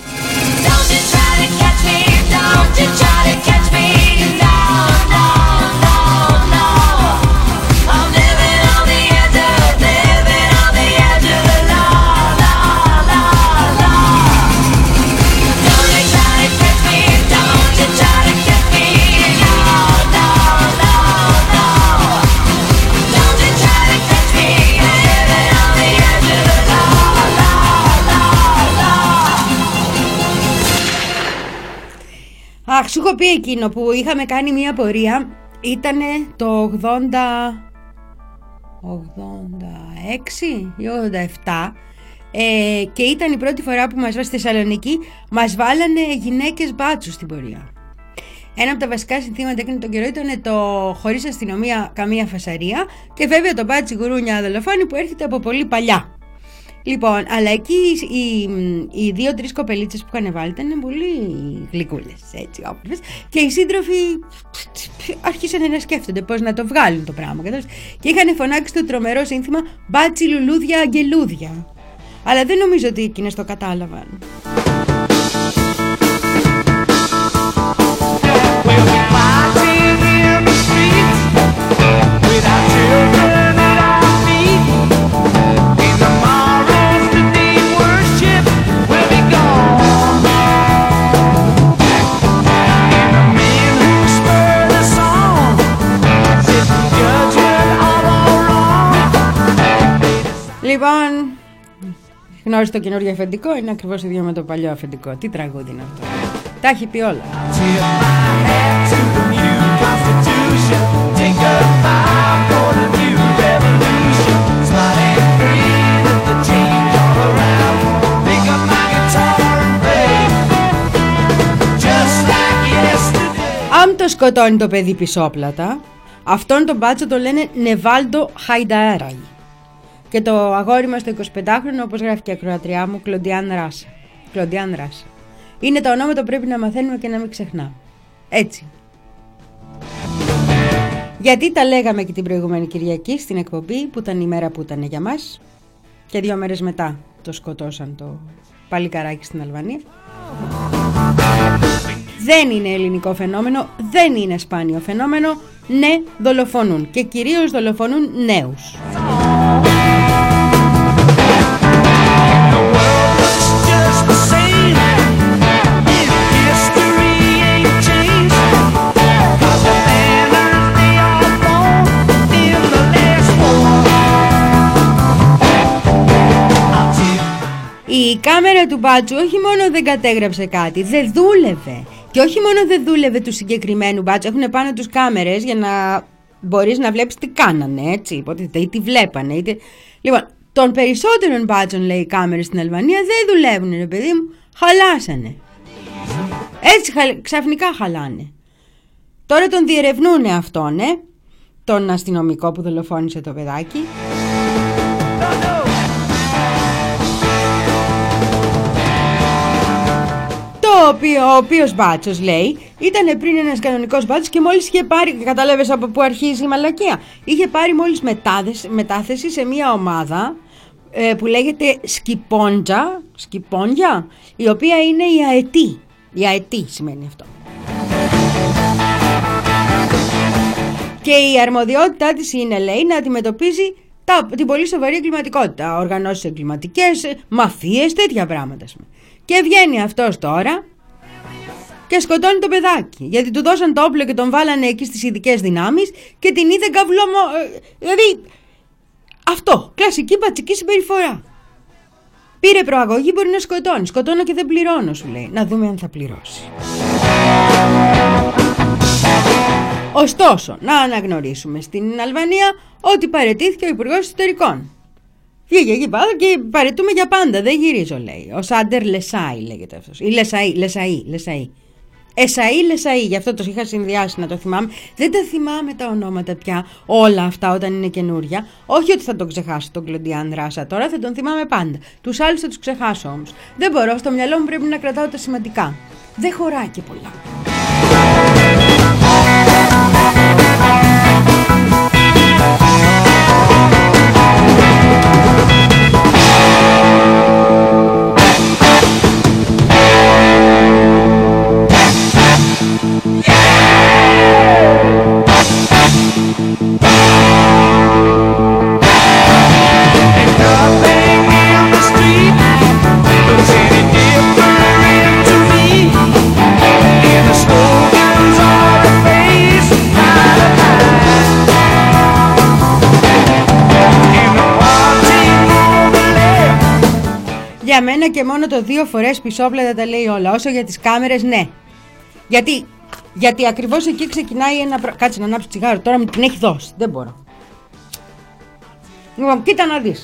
Αχ, σου έχω πει εκείνο που είχαμε κάνει μια πορεία. Ήτανε το ογδόντα έξι ή ογδόντα επτά ε, και ήταν η πρώτη φορά που μας, στη Θεσσαλονίκη μας βάλανε γυναίκες μπάτσους στην πορεία. Ένα από τα βασικά συνθήματα εκείνο τον καιρό ήταν το χωρίς αστυνομία καμία φασαρία και βέβαια το μπάτσι γουρούνια δολοφόνη που έρχεται από πολύ παλιά. Λοιπόν, αλλά εκεί οι, οι, οι δύο-τρεις κοπελίτσες που είχαν βάλει ήταν πολύ γλυκούλες, έτσι, όμορφες. Και οι σύντροφοι άρχισαν να σκέφτονται πώς να το βγάλουν το πράγμα. Και είχαν φωνάξει το τρομερό σύνθημα «Μπάτσι λουλούδια αγγελούδια». Αλλά δεν νομίζω ότι εκείνες το κατάλαβαν. Λοιπόν, γνώρισε το καινούργιο αφεντικό, είναι ακριβώς ίδιο με το παλιό αφεντικό. Τι τραγούδι είναι αυτό. Τα έχει πει όλα. Αν το σκοτώνει το παιδί πισόπλατα, αυτόν τον μπάτσο το λένε Νεβάλντο Χαϊνταέραη. Και το αγόρι μας το εικοσιπεντάχρονο, όπως γράφει και η ακροατριά μου, Κλοντιάν Ράσα. Κλοντιάν Ράσα. Είναι τα ονόματα που πρέπει να μαθαίνουμε και να μην ξεχνάμε. Έτσι. Γιατί τα λέγαμε και την προηγούμενη Κυριακή στην εκπομπή, που ήταν η μέρα που ήταν για μας, και δύο μέρες μετά το σκοτώσαν το παλικαράκι στην Αλβανία. Δεν είναι ελληνικό φαινόμενο, δεν είναι σπάνιο φαινόμενο. Ναι, δολοφονούν και κυρίως δολοφονούν νέους. Η κάμερα του μπάτσου όχι μόνο δεν κατέγραψε κάτι, δεν δούλευε. Και όχι μόνο δεν δούλευε του συγκεκριμένου μπάτσου, έχουν πάνω τους κάμερες για να μπορείς να βλέπεις τι κάνανε, έτσι, υποτίθεται, ή τι βλέπανε. Είτε... Λοιπόν, των περισσότερων μπάτσων, λέει, οι κάμερες στην Αλβανία δεν δουλεύουν, ρε παιδί μου, χαλάσανε. Έτσι ξαφνικά χαλάνε. Τώρα τον διερευνούνε αυτόν, ε, τον αστυνομικό που δολοφόνησε το παιδάκι. Το ο, οποίο, ο οποίος μπάτσος, λέει, ήταν πριν ένας κανονικός μπάτσος και μόλις είχε πάρει, κατάλαβες από που αρχίζει η μαλακία, είχε πάρει μόλις μετάθεση, μετάθεση σε μια ομάδα ε, που λέγεται Σκυπόντζα, Σκυπόντια, η οποία είναι η αετή. Η αετή σημαίνει αυτό. Και η αρμοδιότητά της είναι, λέει, να αντιμετωπίζει τα, την πολύ σοβαρή εγκληματικότητα, οργανώσεις εγκληματικές, μαφίες, τέτοια πράγματα. Και βγαίνει αυτός τώρα και σκοτώνει το παιδάκι, γιατί του δώσαν το όπλο και τον βάλανε εκεί στις ειδικές δυνάμεις και την είδε καυλόμο. Δηλαδή, αυτό, κλασική μπατσική συμπεριφορά. Πήρε προαγωγή, μπορεί να σκοτώνει. Σκοτώνω και δεν πληρώνω, σου λέει. Να δούμε αν θα πληρώσει. Ωστόσο, να αναγνωρίσουμε στην Αλβανία ότι παραιτήθηκε ο Υπουργός Εσωτερικών. Βγήκε εκεί πάνω και παραιτούμε για πάντα. Δεν γυρίζω, λέει. Ο Σάντερ Λεσάι λέγεται αυτός. Ή Λεσαΐ, Λεσαΐ, Λεσαΐ. Εσαΐ, Λεσαΐ, γι' αυτό το είχα συνδυάσει να το θυμάμαι. Δεν τα θυμάμαι τα ονόματα πια, όλα αυτά όταν είναι καινούρια. Όχι ότι θα τον ξεχάσω τον Κλοντιάν Ράσα τώρα, θα τον θυμάμαι πάντα. Τους άλλους θα τους ξεχάσω όμως. Δεν μπορώ, στο μυαλό μου πρέπει να κρατάω τα σημαντικά. Δεν χωράει και πολλά. Για μένα και μόνο το δύο φορές πισόπλατα τα λέει όλα. Όσο για τις κάμερες, ναι. Γιατί, γιατί ακριβώς εκεί ξεκινάει ένα... Προ... Κάτσε να ανάψω τσιγάρο, τώρα μου την έχει δώσει. Δεν μπορώ. Λοιπόν, κοίτα να δεις.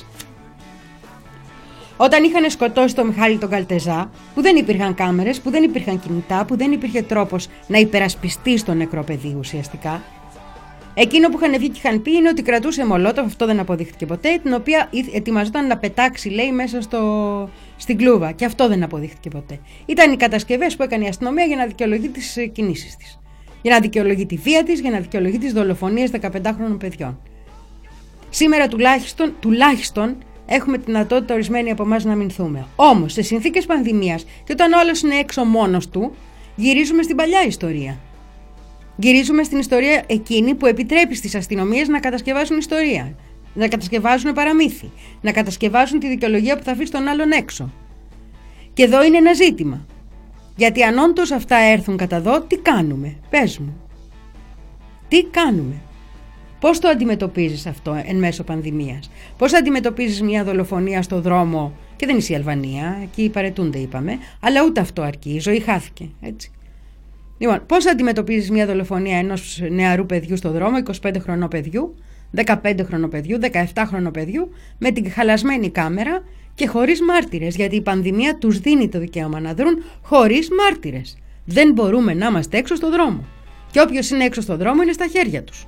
Όταν είχαν σκοτώσει τον Μιχάλη τον Καλτεζά, που δεν υπήρχαν κάμερες, που δεν υπήρχαν κινητά, που δεν υπήρχε τρόπος να υπερασπιστεί στο νεκρό παιδί ουσιαστικά, εκείνο που είχαν βγει και είχαν πει είναι ότι κρατούσε μολότοφ, αυτό δεν αποδείχθηκε ποτέ, την οποία ετοιμαζόταν να πετάξει, λέει, μέσα στο... στην κλούβα. Και αυτό δεν αποδείχθηκε ποτέ. Ήταν οι κατασκευές που έκανε η αστυνομία για να δικαιολογεί τις κινήσεις της. Για να δικαιολογεί τη βία της, για να δικαιολογεί τις δολοφονίες δεκαπεντάχρονων παιδιών. Σήμερα τουλάχιστον, τουλάχιστον έχουμε τη δυνατότητα ορισμένοι από εμάς να αμυνθούμε. Όμως, σε συνθήκες πανδημίας και όταν ο άλλος είναι έξω μόνος του, γυρίζουμε στην παλιά ιστορία. Γυρίζουμε στην ιστορία εκείνη που επιτρέπει στις αστυνομίες να κατασκευάσουν ιστορία, να κατασκευάζουν παραμύθι, να κατασκευάσουν τη δικαιολογία που θα αφήσει τον άλλον έξω. Και εδώ είναι ένα ζήτημα. Γιατί αν όντως αυτά έρθουν κατά εδώ, τι κάνουμε, πες μου. Τι κάνουμε. Πώς το αντιμετωπίζεις αυτό εν μέσω πανδημίας. Πώς αντιμετωπίζεις μια δολοφονία στο δρόμο, και δεν είσαι η Αλβανία, εκεί παρετούνται είπαμε, αλλά ούτε αυτό αρκεί, η ζωή χάθηκε, έτσι. Λοιπόν, πώς αντιμετωπίζεις μια δολοφονία ενός νεαρού παιδιού στο δρόμο, εικοσιπέντε χρονών παιδιού, δεκαπέντε χρονών παιδιού, δεκαεπτά χρονών παιδιού, με την χαλασμένη κάμερα και χωρίς μάρτυρες, γιατί η πανδημία τους δίνει το δικαίωμα να δρουν χωρίς μάρτυρες. Δεν μπορούμε να είμαστε έξω στο δρόμο. Και όποιος είναι έξω στο δρόμο είναι στα χέρια τους.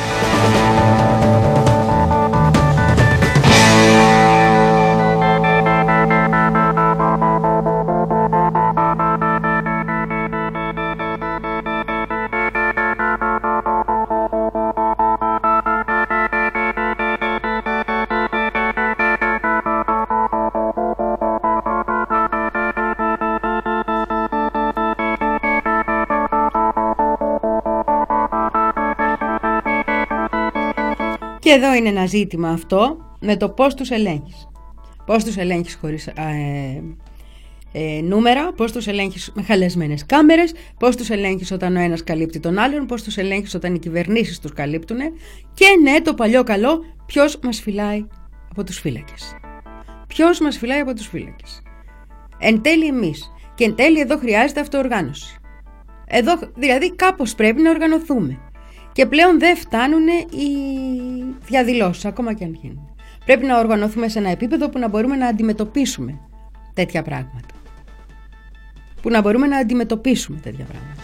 Και εδώ είναι ένα ζήτημα αυτό με το πώς τους ελέγχεις. Πώς τους ελέγχεις χωρίς ε, ε, νούμερα, πώς τους ελέγχεις με χαλασμένες κάμερες, πώς τους ελέγχεις όταν ο ένας καλύπτει τον άλλον, πώς τους ελέγχεις όταν οι κυβερνήσεις τους καλύπτουν. Και ναι, το παλιό καλό, ποιος μας φυλάει από τους φύλακες. Ποιος μας φυλάει από τους φύλακες. Εν τέλει εμείς. Και εν τέλει εδώ χρειάζεται αυτοοργάνωση. Εδώ δηλαδή κάπως πρέπει να οργανωθούμε. Και πλέον δεν φτάνουν οι διαδηλώσεις, ακόμα και αν γίνουν. Πρέπει να οργανωθούμε σε ένα επίπεδο που να μπορούμε να αντιμετωπίσουμε τέτοια πράγματα. Που να μπορούμε να αντιμετωπίσουμε τέτοια πράγματα.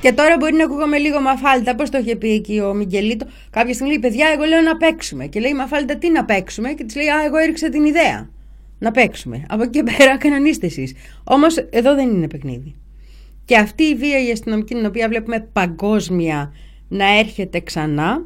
Και τώρα μπορεί να ακούγαμε λίγο Μαφάλτα, πώς το είχε πει εκεί ο Μιγγελίτο. Κάποια στιγμή λέει: παιδιά, εγώ λέω να παίξουμε. Και λέει: Μαφάλτα, τι να παίξουμε? Και της λέει: α, εγώ έριξα την ιδέα. Να παίξουμε. Από εκεί και πέρα, κανονίστε εσείς. Όμως εδώ δεν είναι παιχνίδι. Και αυτή η βία η αστυνομική, την οποία βλέπουμε παγκόσμια να έρχεται ξανά,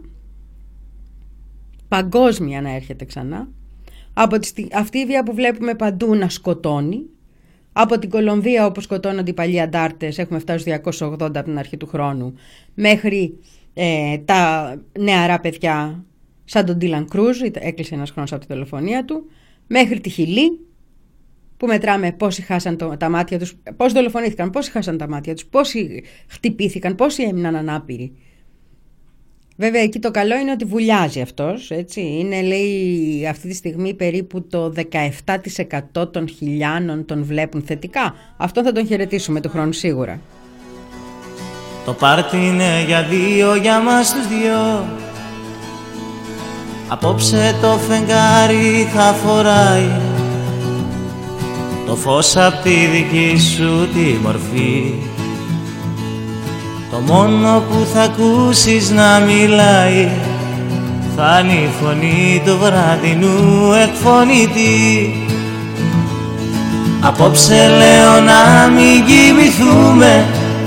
παγκόσμια να έρχεται ξανά, από τη, αυτή η βία που βλέπουμε παντού να σκοτώνει, από την Κολομβία όπου σκοτώνονται οι παλιοί αντάρτες, έχουμε φτάσει στους διακόσιους ογδόντα από την αρχή του χρόνου, μέχρι ε, τα νεαρά παιδιά σαν τον Ντίλαν Κρούζ, έκλεισε ένας χρόνος από τη δολοφονία του, μέχρι τη Χιλή, που μετράμε πόσοι χάσαν το, τα μάτια τους, πόσοι δολοφονήθηκαν, πόσοι χάσαν τα μάτια τους, πόσοι χτυπήθηκαν, πόσοι έμειναν ανάπηροι. Βέβαια εκεί το καλό είναι ότι βουλιάζει αυτός, έτσι. Είναι, λέει, αυτή τη στιγμή περίπου το δεκαεπτά τοις εκατό των χιλιάνων τον βλέπουν θετικά. Αυτό θα τον χαιρετήσουμε του χρόνου σίγουρα. Το πάρτι είναι για δύο, για μας τους δυο. Απόψε το φεγγάρι θα φοράει το φως απ' τη δική σου τη μορφή. Το μόνο που θα ακούσεις να μιλάει θα είναι η φωνή του βραδινού εκφωνητή. Απόψε λέω να μην κοιμηθούμε,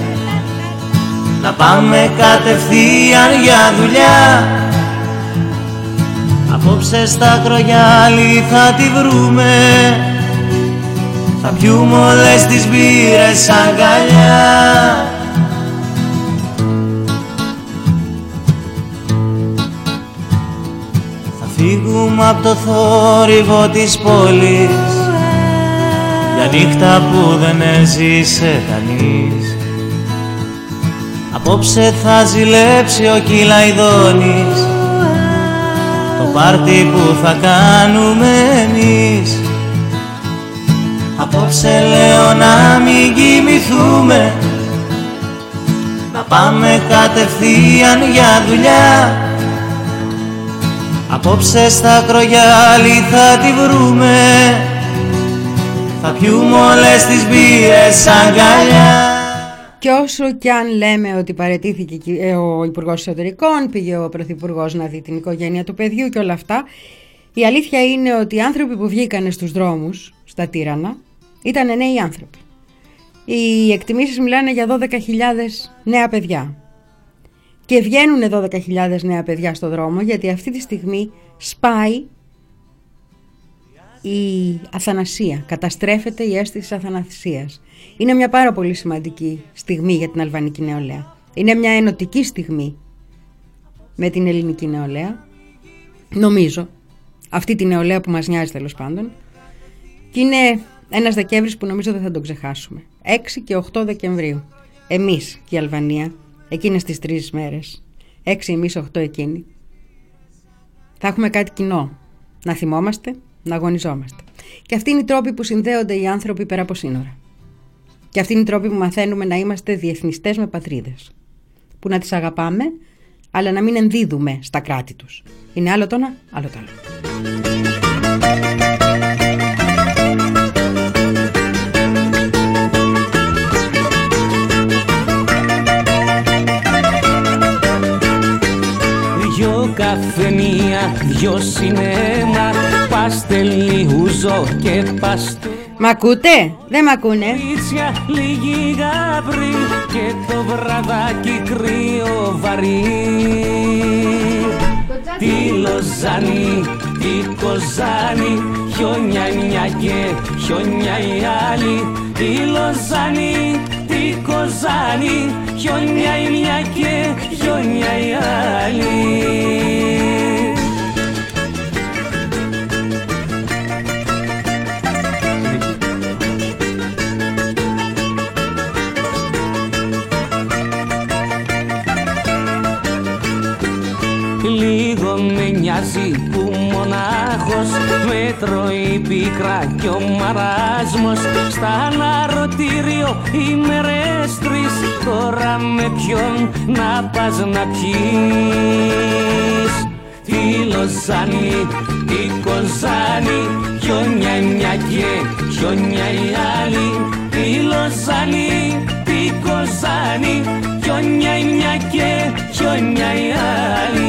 να πάμε κατευθείαν για δουλειά. Απόψε στα Ακρογιάλη θα τη βρούμε, θα πιούμε όλες τις μπύρες αγκαλιά. Θα φύγουμε από το θόρυβο της πόλης για νύχτα που δεν έζησε κανείς. Απόψε θα ζηλέψει ο Κυλαϊδόνης το πάρτι που θα κάνουμε εμείς. Απόψε λέω να μην κοιμηθούμε, να πάμε κατευθείαν για δουλειά. Απόψε στα Ακρογιάλη θα τη βρούμε, θα πιούμε όλες τις μπύρες αγκαλιά. Και όσο κι αν λέμε ότι παραιτήθηκε ο Υπουργός Εσωτερικών, πήγε ο Πρωθυπουργός να δει την οικογένεια του παιδιού και όλα αυτά, η αλήθεια είναι ότι οι άνθρωποι που βγήκανε στους δρόμους, στα Τύρανα, ήταν νέοι άνθρωποι. Οι εκτιμήσεις μιλάνε για δώδεκα χιλιάδες νέα παιδιά. Και βγαίνουν δώδεκα χιλιάδες νέα παιδιά στο δρόμο γιατί αυτή τη στιγμή σπάει η αθανασία, καταστρέφεται η αίσθηση της αθανασίας. Είναι μια πάρα πολύ σημαντική στιγμή για την αλβανική νεολαία. Είναι μια ενωτική στιγμή με την ελληνική νεολαία. Νομίζω, αυτή τη νεολαία που μας νοιάζει τέλος πάντων. Και είναι ένας Δεκέμβρης που νομίζω δεν θα τον ξεχάσουμε. έξι και οκτώ Δεκεμβρίου. Εμείς και η Αλβανία, εκείνες τις τρεις μέρες. έξι εμείς, οκτώ εκείνοι. Θα έχουμε κάτι κοινό. Να θυμόμαστε, να αγωνιζόμαστε. Και αυτοί είναι οι τρόποι που συνδέονται οι άνθρωποι πέρα από σύνορα. Και αυτοί είναι οι τρόποι που μαθαίνουμε να είμαστε διεθνιστές με πατρίδες. Που να τις αγαπάμε, αλλά να μην ενδίδουμε στα κράτη τους. Είναι άλλο το ένα, άλλο το άλλο. Δυο καφενεία, δυο σινέμα, παστελί, ουζό και παστού. Μ' ακούτε? Δεν μ' ακούνε. Λίγη γάβρι και το βραδάκι κρύο βαρύ. Τη Λοζάνη, τη Κοζάνη, χιόνια μια και χιόνια η άλλη. Τη Λοζάνη, τη Κοζάνη, χιόνια η μια και χιόνια η άλλη. Λίγο με νοιάζει που μονάχος με τρώει πίκρα κι ο μαράσμος. Στα αναρωτήριο οι μέρες τρεις, τώρα με ποιον να πας να πιείς. Τη Λοζάνη, τη Κοζάνη, χιόνια μια και χιόνια η άλλη. Τη Λοζάνη, τη Κοζάνη, χιόνια χιόνια οι άλλοι.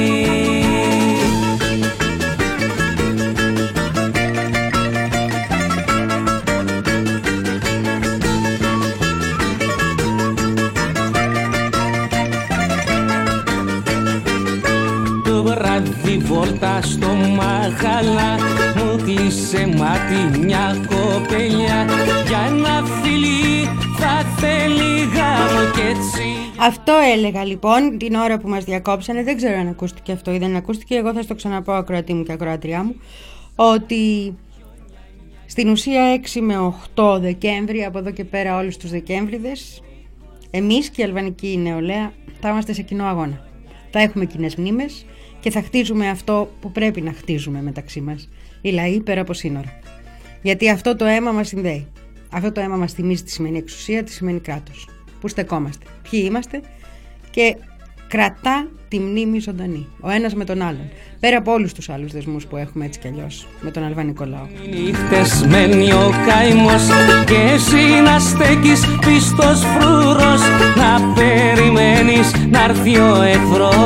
Βράδυ βόλτα στο μαγαλά, μου κλείσε μάτι μια κοπελιά. Για ένα φιλί θα θέλει γάμο κι έτσι. Αυτό έλεγα λοιπόν την ώρα που μας διακόψανε. Δεν ξέρω αν ακούστηκε αυτό ή δεν ακούστηκε. Εγώ θα στο ξαναπώ, ακροατή μου και ακροατριά μου, ότι στην ουσία έξι με οκτώ Δεκέμβρη, από εδώ και πέρα όλους τους Δεκέμβριδες, εμείς και η αλβανική νεολαία θα είμαστε σε κοινό αγώνα. Θα έχουμε κοινές μνήμες και θα χτίζουμε αυτό που πρέπει να χτίζουμε μεταξύ μας, οι λαοί πέρα από σύνορα. Γιατί αυτό το αίμα μας συνδέει. Αυτό το αίμα μας θυμίζει τι σημαίνει εξουσία, τι σημαίνει κράτος. Πού στεκόμαστε, ποιοι είμαστε, και κρατά τη μνήμη ζωντανή, ο ένας με τον άλλον. Πέρα από όλους τους άλλους δεσμούς που έχουμε έτσι κι αλλιώς με τον αλβανικό λαό. Νύχτες μένει ο καημός και εσύ να στέκεις πιστός φρούρος, να περιμένεις να έρθει ο εχθρός.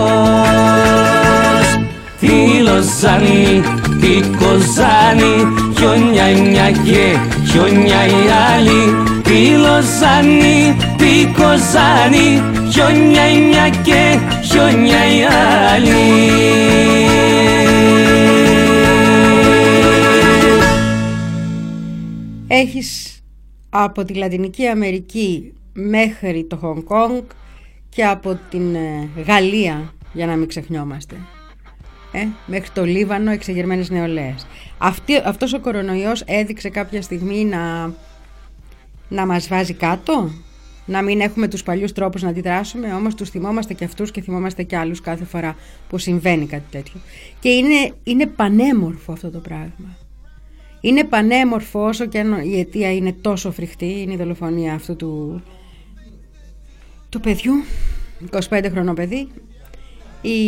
Τη Λοζάνη, τη Κοζάνη, χιόνια η μια και χιόνια η άλλη. Τη Λοζάνη, τη Κοζάνη, χιόνια η μια και χιόνια η άλλη. Έχεις από τη Λατινική Αμερική μέχρι το Χονγκ Κονγκ και από την ε, Γαλλία, για να μην ξεχνιόμαστε, ε, μέχρι το Λίβανο, εξεγερμένες νεολαίες. Αυτή, αυτός ο κορονοϊός έδειξε κάποια στιγμή να, να μας βάζει κάτω, να μην έχουμε τους παλιούς τρόπους να αντιδράσουμε, όμως τους θυμόμαστε και αυτούς και θυμόμαστε και άλλους κάθε φορά που συμβαίνει κάτι τέτοιο. Και είναι, είναι πανέμορφο αυτό το πράγμα. Είναι πανέμορφο, όσο και αν η αιτία είναι τόσο φρικτή, είναι η δολοφονία αυτού του, του παιδιού, είκοσι πέντε χρονών παιδί, η,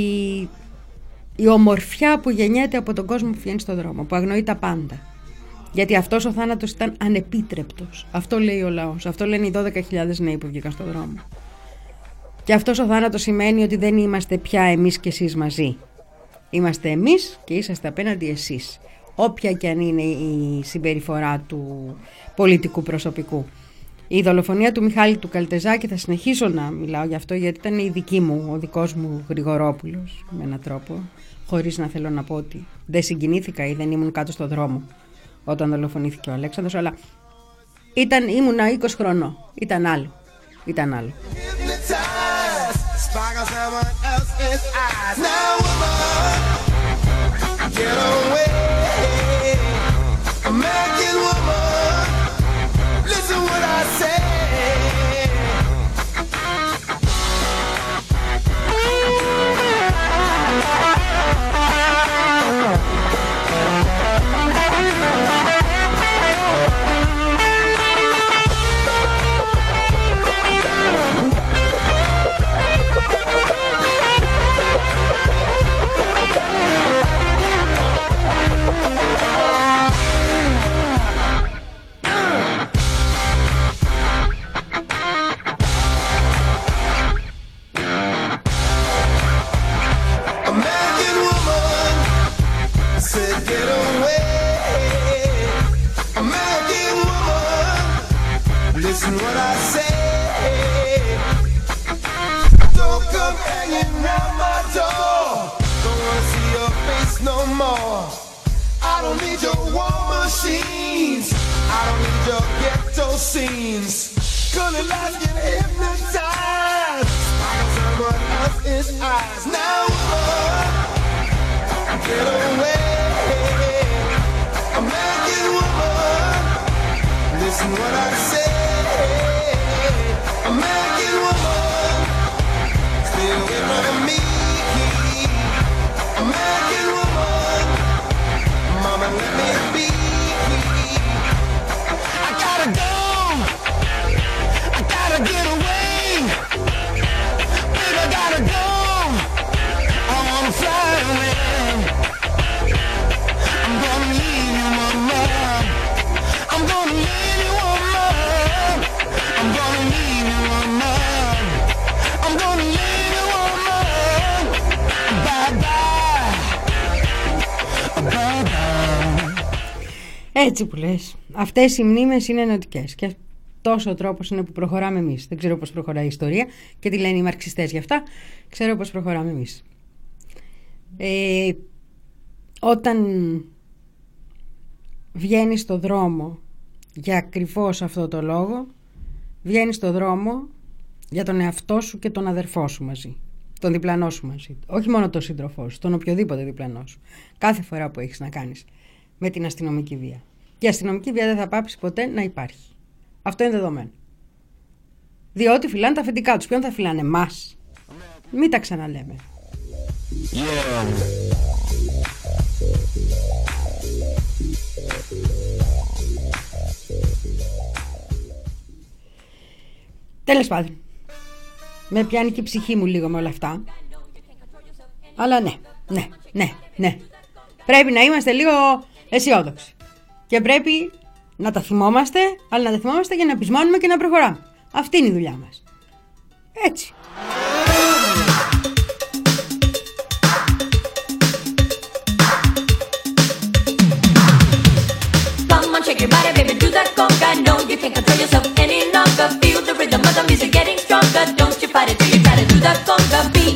η ομορφιά που γεννιέται από τον κόσμο που βγαίνει στον δρόμο, που αγνοεί τα πάντα. Γιατί αυτός ο θάνατος ήταν ανεπίτρεπτος. Αυτό λέει ο λαός, αυτό λένε οι δώδεκα χιλιάδες νέοι που βγήκαν στον δρόμο. Και αυτός ο θάνατος σημαίνει ότι δεν είμαστε πια εμείς και εσείς μαζί. Είμαστε εμείς και είσαστε απέναντι εσείς. Όποια και αν είναι η συμπεριφορά του πολιτικού προσωπικού. Η δολοφονία του Μιχάλη του Καλτεζάκη, θα συνεχίσω να μιλάω γι' αυτό, γιατί ήταν η δική μου, ο δικός μου Γρηγορόπουλος, με έναν τρόπο, χωρίς να θέλω να πω ότι δεν συγκινήθηκα ή δεν ήμουν κάτω στον δρόμο όταν δολοφονήθηκε ο Αλέξανδρος, αλλά ήταν, ήμουνα είκοσι χρονών, ήταν άλλο, ήταν άλλο. I'm gonna leave you alone. Έτσι που λες. Αυτές οι μνήμες είναι ενωτικές. Και τόσο ο τρόπος είναι που προχωράμε εμείς. Δεν ξέρω πώς προχωράει η ιστορία και τι λένε οι μαρξιστές γι' αυτά. Ξέρω πώς προχωράμε εμείς. Ε, όταν βγαίνεις στο δρόμο για ακριβώς αυτό το λόγο, βγαίνεις στο δρόμο για τον εαυτό σου και τον αδερφό σου μαζί, τον διπλανό σου μαζί, όχι μόνο τον σύντροφό σου, τον οποιοδήποτε διπλανό σου, κάθε φορά που έχεις να κάνεις με την αστυνομική βία. Και η αστυνομική βία δεν θα πάψει ποτέ να υπάρχει. Αυτό είναι δεδομένο. Διότι φυλάνε τα αφεντικά τους. Ποιον θα φυλάνε? Εμάς. Μην τα ξαναλέμε. Yeah. Τέλος πάντων, με πιάνει και η ψυχή μου λίγο με όλα αυτά. Αλλά ναι, ναι, ναι, ναι. Πρέπει να είμαστε λίγο αισιόδοξοι. Και πρέπει να τα θυμόμαστε, αλλά να τα θυμόμαστε για να πεισμώνουμε και να προχωράμε. Αυτή είναι η δουλειά μας. Έτσι. Shake your body, baby, do that conga. No, you can't control yourself any longer. Feel the rhythm of the music getting stronger. Don't you fight it till you try to do that conga beat.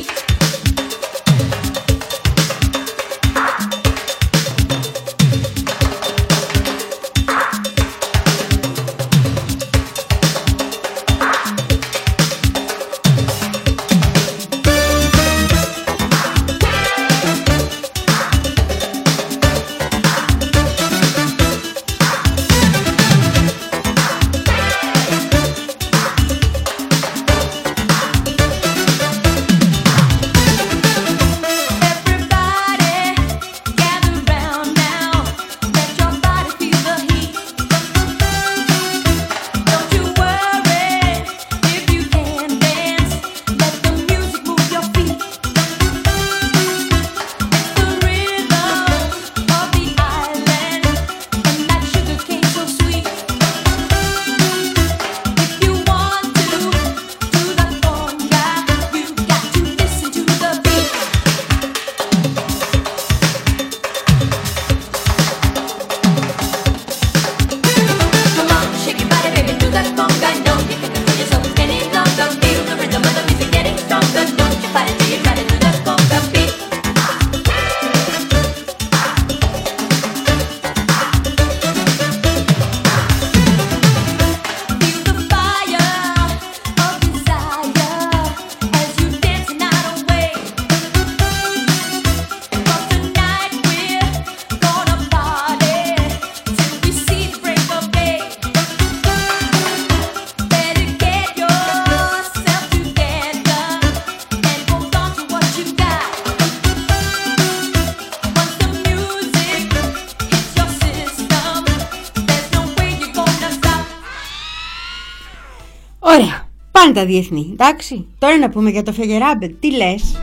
Ωραία, πάνε τα διεθνή, εντάξει. Τώρα να πούμε για το Φεγεράμπετ, τι λες?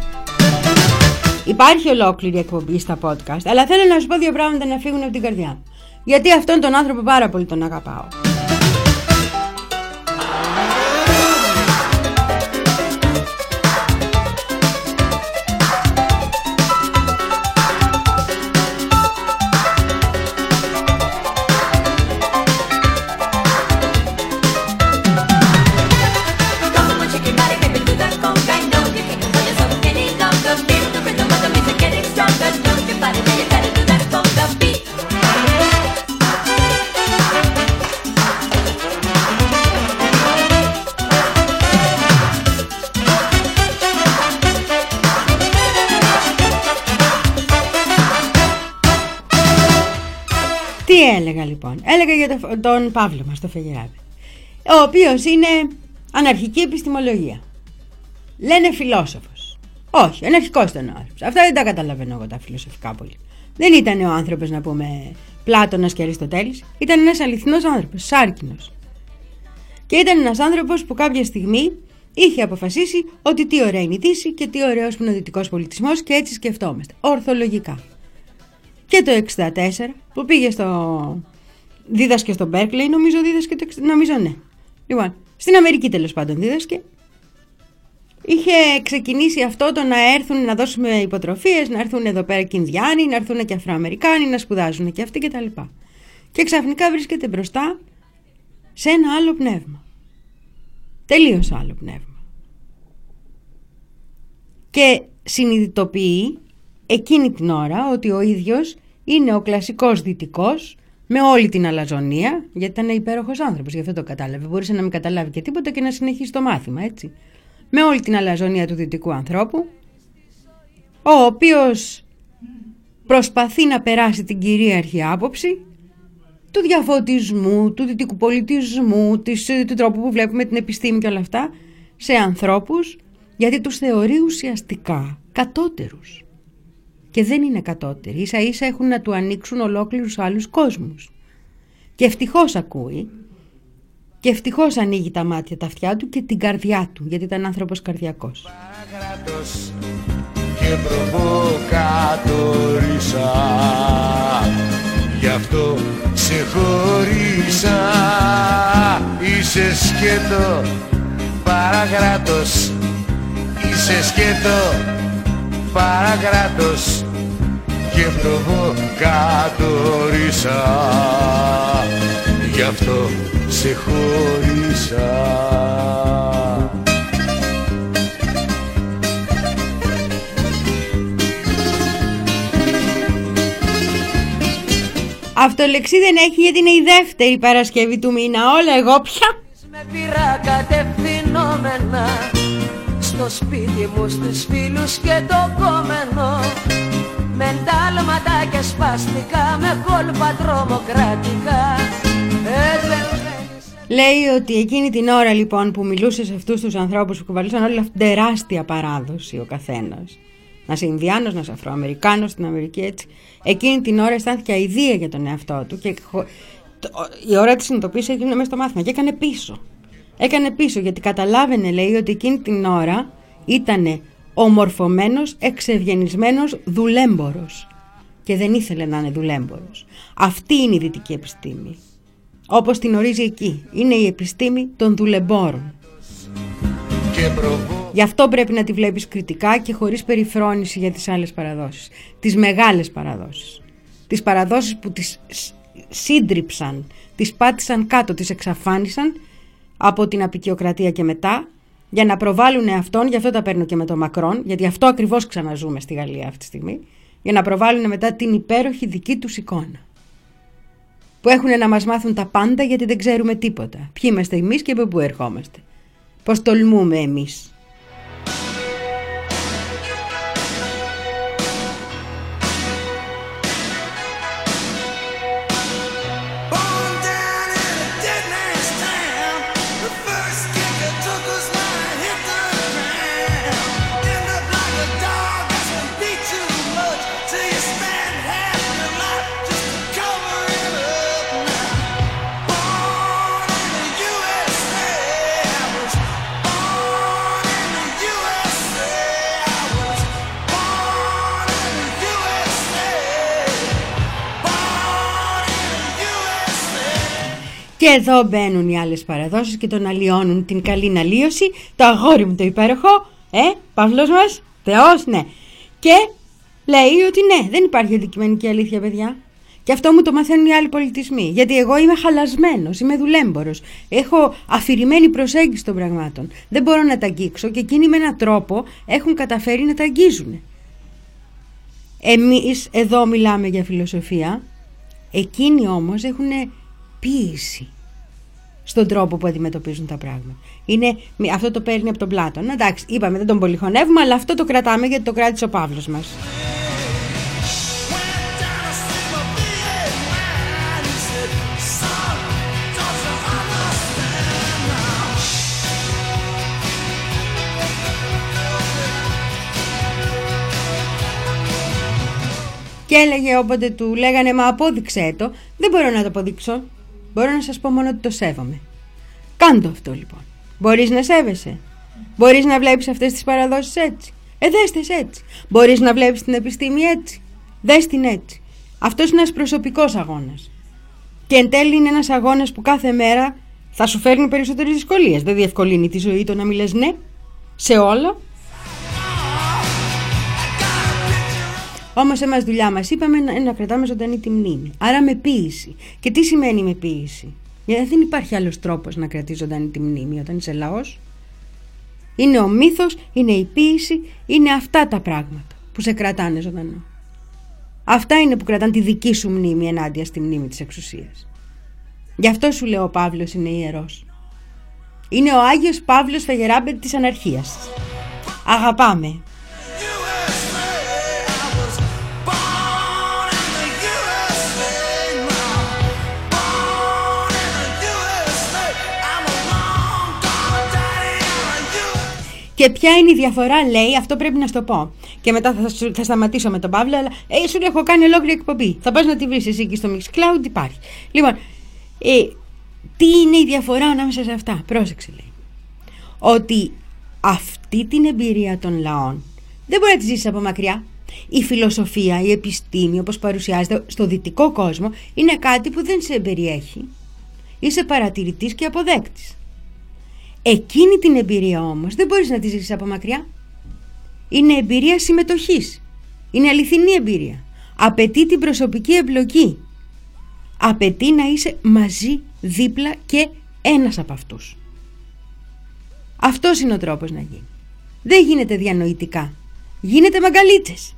Υπάρχει ολόκληρη εκπομπή στα podcast, αλλά θέλω να σου πω δύο πράγματα να φύγουν από την καρδιά μου. Γιατί αυτόν τον άνθρωπο πάρα πολύ τον αγαπάω. Τι έλεγα λοιπόν? Έλεγα για το, τον Παύλο μας, το Φεγεράμπετ, ο οποίος είναι αναρχική επιστημολογία. Λένε φιλόσοφος. Όχι, αναρχικός ήταν ο άνθρωπος. Αυτά δεν τα καταλαβαίνω εγώ τα φιλοσοφικά πολύ. Δεν ήταν ο άνθρωπος, να πούμε, Πλάτωνας και Αριστοτέλης. Ήταν ένας αληθινός άνθρωπος, σάρκινος. Και ήταν ένας άνθρωπος που κάποια στιγμή είχε αποφασίσει ότι τι ωραία είναι η Δύση και τι ωραίος είναι ο δυτικός πολιτισμός, και έτσι σκεφτόμαστε, ορθολογικά. Και το εξήντα τέσσερα που πήγε στο... δίδασκε στο Μπέρκλεϊ, νομίζω δίδασκε το... νομίζω ναι. Λοιπόν, στην Αμερική τέλος πάντων δίδασκε. Είχε ξεκινήσει αυτό το να έρθουν να δώσουμε υποτροφίες, να έρθουν εδώ πέρα και Ινδιάνοι, να έρθουν και Αφροαμερικάνοι, να σπουδάζουν και αυτοί κτλ. Και, και ξαφνικά βρίσκεται μπροστά σε ένα άλλο πνεύμα. Τελείως άλλο πνεύμα. Και συνειδητοποιεί εκείνη την ώρα ότι ο ίδιος είναι ο κλασικός δυτικός με όλη την αλαζονία, γιατί ήταν υπέροχος άνθρωπος, γι' αυτό το κατάλαβε. Μπορούσε να μην καταλάβει και τίποτα και να συνεχίσει το μάθημα, έτσι. Με όλη την αλαζονία του δυτικού ανθρώπου, ο οποίος προσπαθεί να περάσει την κυρίαρχη άποψη του διαφωτισμού, του δυτικού πολιτισμού, της, του τρόπου που βλέπουμε την επιστήμη και όλα αυτά σε ανθρώπους, γιατί τους θεωρεί ουσιαστικά κατώτερους. Και δεν είναι κατώτεροι, ίσα ίσα έχουν να του ανοίξουν ολόκληρους άλλους κόσμους. Και ευτυχώς ακούει, και ευτυχώς ανοίγει τα μάτια, τα αυτιά του και την καρδιά του, γιατί ήταν άνθρωπος καρδιακός. Παρακράτος και προβοκατόρισα, γι' αυτό σε χωρίσα. Είσαι σκέτο, παρακράτος, είσαι σκέτο, παρακράτος και προβοκατόρισα, γι' αυτό σε χωρίσα. Αυτολεξή δεν έχει, γιατί είναι η δεύτερη Παρασκευή του μήνα. Όλα εγώ πια. Με πήρα κατευθυνόμενα στο σπίτι μου, στους φίλους και το κόμενο, με εντάλματα και σπαστικά, με κόλπα τρομοκρατικά. Λέει ότι εκείνη την ώρα λοιπόν που μιλούσε σε αυτούς τους ανθρώπους που κουβαλούσαν όλη αυτή την τεράστια παράδοση ο καθένας, να είσαι Ινδιάνος, να είσαι Αφροαμερικάνος στην Αμερική, έτσι, εκείνη την ώρα αισθάνθηκε αηδία για τον εαυτό του και η ώρα της συνειδητοποίησης έγινε μέσα στο μάθημα και έκανε πίσω. Έκανε πίσω γιατί καταλάβαινε, λέει, ότι εκείνη την ώρα ήτανε ομορφωμένος, εξευγενισμένος δουλέμπορος και δεν ήθελε να είναι δουλέμπορος. Αυτή είναι η δυτική επιστήμη. Όπως την ορίζει εκεί. Είναι η επιστήμη των δουλεμπόρων. Γι' αυτό πρέπει να τη βλέπεις κριτικά και χωρίς περιφρόνηση για τις άλλες παραδόσεις. Τις μεγάλες παραδόσεις. Τις παραδόσεις που τις σύντριψαν, τις πάτησαν κάτω, τις εξαφάνισαν από την αποικιοκρατία και μετά, για να προβάλλουν αυτόν, γι' αυτό τα παίρνω και με το Μακρόν, γιατί αυτό ακριβώς ξαναζούμε στη Γαλλία αυτή τη στιγμή, για να προβάλλουν μετά την υπέροχη δική τους εικόνα. Που έχουν να μας μάθουν τα πάντα γιατί δεν ξέρουμε τίποτα. Ποιοι είμαστε εμείς και από πού ερχόμαστε. Πώς τολμούμε εμείς. Και εδώ μπαίνουν οι άλλες παραδόσεις και τον αλλοιώνουν την καλή αλλίωση. Το αγόρι μου το υπέροχο, ε, Παύλος μας, Θεός, ναι. Και λέει ότι ναι, δεν υπάρχει αντικειμενική αλήθεια, παιδιά. Και αυτό μου το μαθαίνουν οι άλλοι πολιτισμοί. Γιατί εγώ είμαι χαλασμένος, είμαι δουλέμπορος. Έχω αφηρημένη προσέγγιση των πραγμάτων. Δεν μπορώ να τα αγγίξω και εκείνοι με έναν τρόπο έχουν καταφέρει να τα αγγίζουν. Εμείς εδώ μιλάμε για φιλοσοφία. Εκείνοι όμως έχουν ποίηση στον τρόπο που αντιμετωπίζουν τα πράγματα. Είναι, αυτό το παίρνει από τον Πλάτων. Εντάξει, είπαμε δεν τον πολυχωνεύουμε, αλλά αυτό το κρατάμε γιατί το κράτησε ο Παύλος μας. Και έλεγε όποτε του λέγανε μα απόδειξέ το, δεν μπορώ να το αποδείξω. Μπορώ να σας πω μόνο ότι το σέβομαι. Κάντο αυτό λοιπόν. Μπορείς να σέβεσαι. Μπορείς να βλέπεις αυτές τις παραδόσεις έτσι. Ε, δες τις έτσι. Μπορείς να βλέπεις την επιστήμη έτσι. Δες την έτσι. Αυτός είναι ένας προσωπικός αγώνας. Και εν τέλει είναι ένας αγώνας που κάθε μέρα θα σου φέρνει περισσότερες δυσκολίες. Δεν διευκολύνει τη ζωή το να μην λες ναι σε όλα. Όμως εμάς δουλειά μας είπαμε να, να κρατάμε ζωντανή τη μνήμη. Άρα με ποίηση. Και τι σημαίνει με ποίηση? Γιατί δεν υπάρχει άλλος τρόπος να κρατείς ζωντανή τη μνήμη όταν είσαι λαός. Είναι ο μύθος, είναι η ποίηση, είναι αυτά τα πράγματα που σε κρατάνε ζωντανό. Αυτά είναι που κρατάνε τη δική σου μνήμη ενάντια στη μνήμη της εξουσίας. Γι' αυτό σου λέω ο Παύλος είναι ιερός. Είναι ο Άγιος Παύλος Φεγεράμπετ της αναρχίας. Αγαπάμε. Και ποια είναι η διαφορά, λέει, αυτό πρέπει να σου το πω. Και μετά θα, σου, θα σταματήσω με τον Παύλο, αλλά ε, σου έχω κάνει ολόκληρη εκπομπή. Θα πας να τη βρεις εσύ και στο Mixcloud, υπάρχει. Λοιπόν, ε, τι είναι η διαφορά ανάμεσα σε αυτά? Πρόσεξε, λέει. Ότι αυτή την εμπειρία των λαών δεν μπορεί να τη ζήσεις από μακριά. Η φιλοσοφία, η επιστήμη, όπως παρουσιάζεται στο δυτικό κόσμο, είναι κάτι που δεν σε περιέχει. Είσαι παρατηρητής και αποδέκτης. Εκείνη την εμπειρία όμως δεν μπορείς να τη ζήσεις από μακριά. Είναι εμπειρία συμμετοχής. Είναι αληθινή εμπειρία. Απαιτεί την προσωπική εμπλοκή. Απαιτεί να είσαι μαζί, δίπλα και ένας από αυτούς. Αυτός είναι ο τρόπος να γίνει. Δεν γίνεται διανοητικά. Γίνεται μαγκαλίτσες.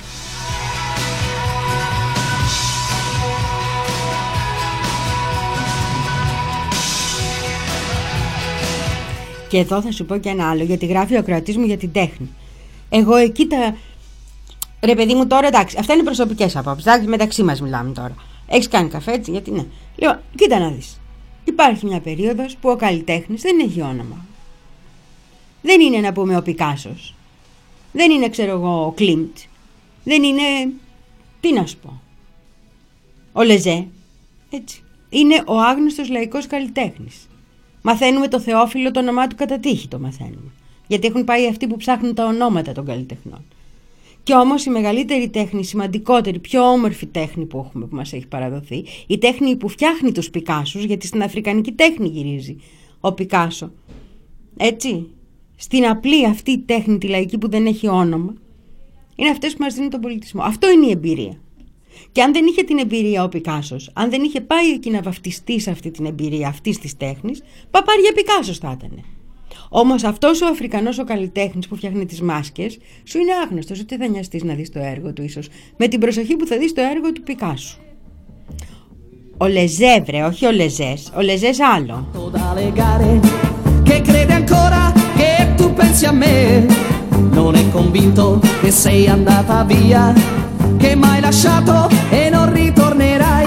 Και εδώ θα σου πω και ένα άλλο, γιατί γράφει ο ακροατής μου για την τέχνη. Εγώ εκεί τα... Ρε παιδί μου, τώρα εντάξει, αυτά είναι προσωπικές απόψεις. Εντάξει, μεταξύ μας μιλάμε τώρα. Έχεις κάνει καφέ, έτσι, γιατί ναι. Λοιπόν, κοίτα να δεις. Υπάρχει μια περίοδος που ο καλλιτέχνης δεν έχει όνομα. Δεν είναι, να πούμε, ο Πικάσος. Δεν είναι, ξέρω εγώ, ο Κλίντ. Δεν είναι... Τι να σου πω. Ο Λεζέ. Έτσι. Είναι ο άγνωστος λαϊκός καλλιτέχνης. Μαθαίνουμε το Θεόφιλο, το όνομά του κατά τύχη το μαθαίνουμε. Γιατί έχουν πάει αυτοί που ψάχνουν τα ονόματα των καλλιτεχνών. Και όμως η μεγαλύτερη τέχνη, η σημαντικότερη, πιο όμορφη τέχνη που έχουμε, που μας έχει παραδοθεί, η τέχνη που φτιάχνει τους Πικάσους, γιατί στην αφρικανική τέχνη γυρίζει ο Πικάσο. Έτσι, στην απλή αυτή τέχνη, τη λαϊκή που δεν έχει όνομα, είναι αυτές που μας δίνουν τον πολιτισμό. Αυτό είναι η εμπειρία. Και αν δεν είχε την εμπειρία ο Πικάσος, αν δεν είχε πάει εκεί να βαφτιστεί σε αυτή την εμπειρία αυτής της τέχνης, παπάρια Πικάσος θα ήταν. Όμως αυτός ο Αφρικανός ο καλλιτέχνης που φτιάχνει τις μάσκες, σου είναι άγνωστος, ότι θα νοιαστείς να δεις το έργο του ίσως, με την προσοχή που θα δεις το έργο του Πικάσου. Ο Λεζέ, βρε, όχι ο Λεζές, ο Λεζές άλλο. Che crede ancora che tu pensi a me, non è convinto che sei andata via, che m'hai lasciato e non ritornerai.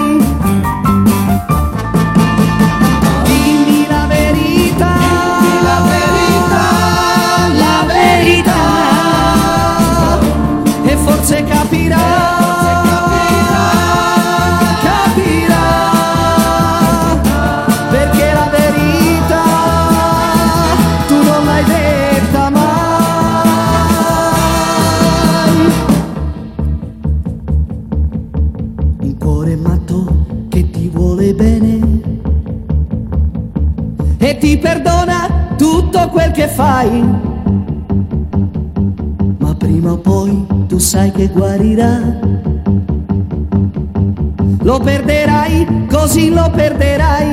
Dimmi la verità, dimmi la verità, la verità, e forse capirà, capirà, perché la verità tu non l'hai detta mai. Un cuore matto che ti vuole bene e ti perdona tutto quel che fai, ma prima o poi tu sai che guarirà. Lo perderai, così lo perderai.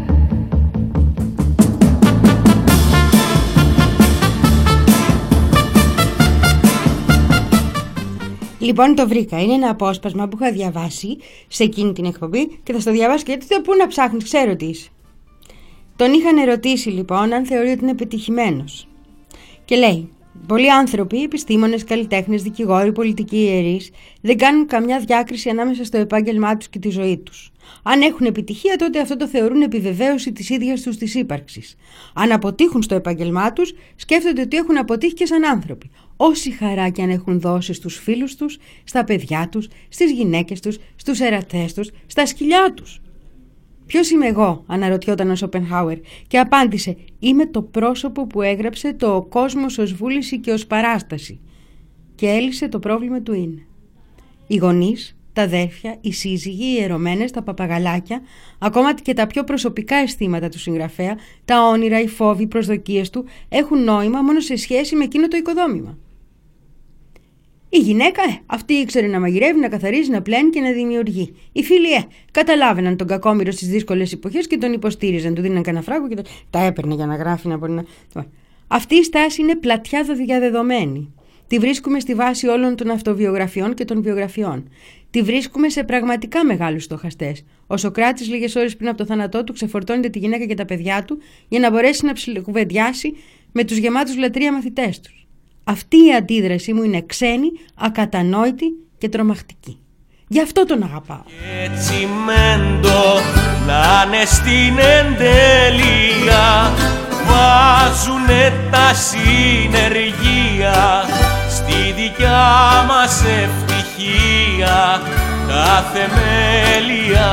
Λοιπόν, το βρήκα. Είναι ένα απόσπασμα που είχα διαβάσει σε εκείνη την εκπομπή και θα στο διαβάσω, γιατί πού να ψάχνεις, ξέρω τι είσαι. Τον είχαν ερωτήσει λοιπόν αν θεωρεί ότι είναι πετυχημένος. Και λέει: πολλοί άνθρωποι, επιστήμονες, καλλιτέχνες, δικηγόροι, πολιτικοί ιερείς, δεν κάνουν καμιά διάκριση ανάμεσα στο επάγγελμά τους και τη ζωή τους. Αν έχουν επιτυχία, τότε αυτό το θεωρούν επιβεβαίωση της ίδιας τους της ύπαρξης. Αν αποτύχουν στο επάγγελμά τους, σκέφτονται ότι έχουν αποτύχει και σαν άνθρωποι. Όση χαρά και αν έχουν δώσει στους φίλους τους, στα παιδιά τους, στις γυναίκες τους, στους ερατές τους, στα σκυλιά τους. «Ποιος είμαι εγώ?» αναρωτιόταν ο Σοπενχάουερ και απάντησε: «Είμαι το πρόσωπο που έγραψε το «Ο κόσμος ως βούληση και ως παράσταση» και έλυσε το πρόβλημα του είναι». Οι γονείς, τα αδέρφια, οι σύζυγοι, οι ερωμένες, τα παπαγαλάκια, ακόμα και τα πιο προσωπικά αισθήματα του συγγραφέα, τα όνειρα, οι φόβοι, οι προσδοκίες του έχουν νόημα μόνο σε σχέση με εκείνο το οικοδόμημα. Η γυναίκα, ε, αυτή ήξερε να μαγειρεύει, να καθαρίζει, να πλένει και να δημιουργεί. Οι φίλοι, ε, καταλάβαιναν τον κακόμοιρο στις δύσκολες εποχές και τον υποστήριζαν. Του δίναν κανένα φράγκο και τον... τα έπαιρνε για να γράφει, να μπορεί να. Αυτή η στάση είναι πλατιά διαδεδομένη. Τη βρίσκουμε στη βάση όλων των αυτοβιογραφιών και των βιογραφιών. Τη βρίσκουμε σε πραγματικά μεγάλους στοχαστές. Ο Σωκράτης, λίγες ώρες πριν από το θάνατό του, ξεφορτώνεται τη γυναίκα και τα παιδιά του για να μπορέσει να ψιλοκουβεντιάσει με τους γεμάτους λατρεία μαθητές τους. Αυτή η αντίδραση μου είναι ξένη, ακατανόητη και τρομακτική. Γι' αυτό τον αγαπάω. Έτσι μέντο να είναι στην εντέλεια, βάζουνε τα συνεργεία στη δικιά μας ευτυχία τα θεμέλια.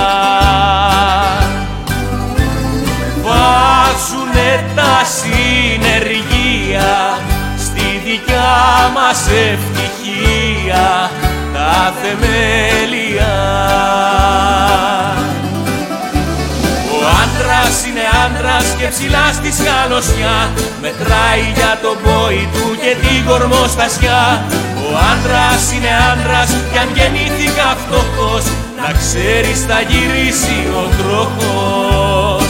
Βάζουνε τα συνεργεία στη δικιά μας ευτυχία τα θεμέλια. Ο άντρας είναι άντρας και ψηλά στη σκαλωσιά, μετράει για τον πόη του και την κορμοστασιά. Ο άντρας είναι άντρας κι αν γεννήθηκα φτωχός, να ξέρεις θα γυρίσει ο τροχός.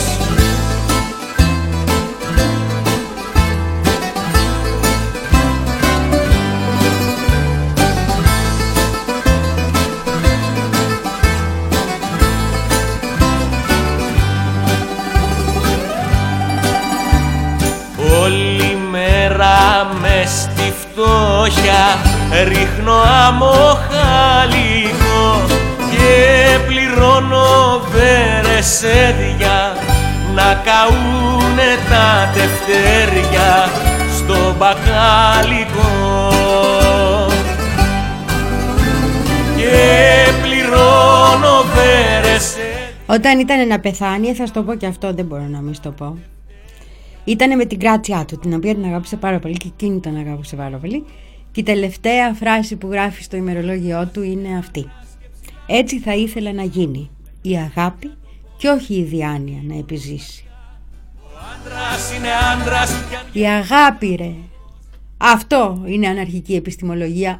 Όλη μέρα μες στη φτώχεια ρίχνω αμοχαλικό και πληρώνω βερεσέδια να καούνε τα τευτέρια στο μπακάλικο. Και πληρώνω βερεσέδια. Όταν ήταν να πεθάνει, θα σου το πω και αυτό, δεν μπορώ να μην σου το πω. Ήτανε με την Γκράτσιά του, την οποία την αγάπησε πάρα πολύ και εκείνη τον αγάπησε πάρα πολύ. Και η τελευταία φράση που γράφει στο ημερολόγιό του είναι αυτή: έτσι θα ήθελα να γίνει η αγάπη και όχι η διάνοια να επιζήσει. Η αγάπη, ρε. Αυτό είναι αναρχική επιστημολογία.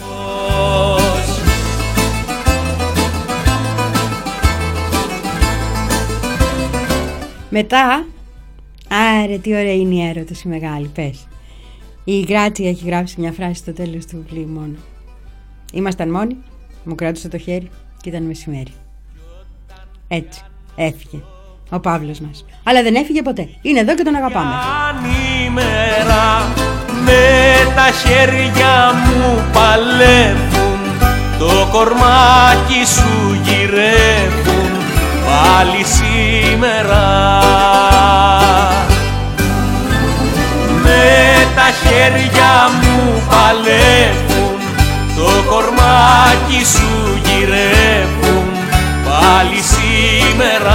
Μετά, άρε τι ωραία είναι η έρωτας η μεγάλη, πες. Η Γκράτσια έχει γράψει μια φράση στο τέλος του βιβλίου μόνο. Ήμασταν μόνοι, μου κράτησε το χέρι και ήταν μεσημέρι. Έτσι, έφυγε ο Παύλος μας. Αλλά δεν έφυγε ποτέ, είναι εδώ και τον αγαπάμε. Ημέρα, με τα χέρια μου παλεύουν, το κορμάκι σου γυρεύουν πάλι σήμερα. Με τα χέρια μου παλεύουν, το κορμάκι σου γυρεύουν πάλι σήμερα.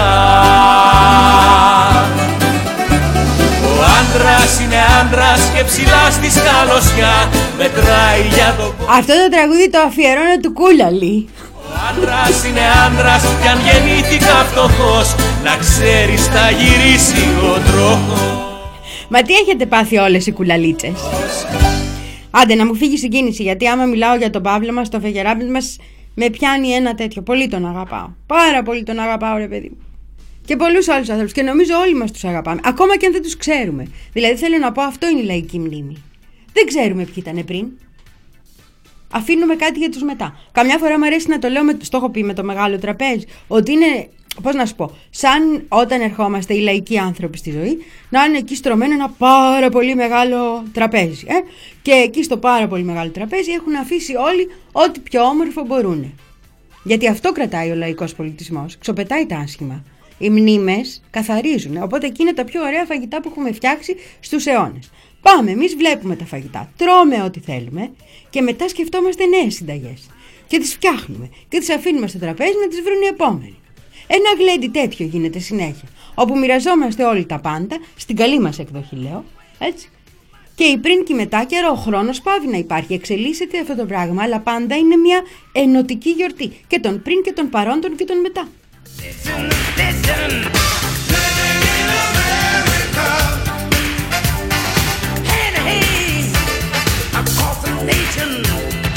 Ο άντρας είναι άντρας και ψηλά στη σκαλωσιά, μετράει για το... Αυτό το τραγούδι το αφιερώνω του Κούλαλη. Ο άντρας είναι άντρας κι αν γεννήθηκα φτωχός, να ξέρεις θα γυρίσει ο τροχός. Μα τι έχετε πάθει όλες οι κουλαλίτσες. Άντε να μου φύγει η συγκίνηση, γιατί άμα μιλάω για τον Παύλο μας, το φεγεράπη μας, με πιάνει ένα τέτοιο. Πολύ τον αγαπάω. Πάρα πολύ τον αγαπάω, ρε παιδί μου. Και πολλούς άλλους άνθρωπους. Και νομίζω όλοι μας τους αγαπάμε. Ακόμα και αν δεν τους ξέρουμε. Δηλαδή θέλω να πω, αυτό είναι η λαϊκή μνήμη. Δεν ξέρουμε ποιοι ήταν πριν. Αφήνουμε κάτι για τους μετά. Καμιά φορά μου αρέσει να το λέω, με, το έχω πει με το μεγάλο τραπέζι, ότι είναι, πώς να σου πω, σαν όταν ερχόμαστε οι λαϊκοί άνθρωποι στη ζωή, να είναι εκεί στρωμένο ένα πάρα πολύ μεγάλο τραπέζι. Ε? Και εκεί στο πάρα πολύ μεγάλο τραπέζι έχουν αφήσει όλοι ό,τι πιο όμορφο μπορούν. Γιατί αυτό κρατάει ο λαϊκός πολιτισμός. Ξοπετάει τα άσχημα. Οι μνήμες καθαρίζουν. Οπότε εκεί είναι τα πιο ωραία φαγητά που έχουμε φτιάξει στους αιώνες. Πάμε, εμείς βλέπουμε τα φαγητά, τρώμε ό,τι θέλουμε και μετά σκεφτόμαστε νέες συνταγές. Και τις φτιάχνουμε και τις αφήνουμε στο τραπέζι να τις βρουν οι επόμενοι. Ένα γλέντι τέτοιο γίνεται συνέχεια, όπου μοιραζόμαστε όλοι τα πάντα, στην καλή μας εκδοχή λέω, έτσι. Και η πριν και η μετά καιρό, ο χρόνος πάβει να υπάρχει, εξελίσσεται αυτό το πράγμα, αλλά πάντα είναι μια ενωτική γιορτή και των πριν και των παρόντων και των μετά. Listen, listen. Nation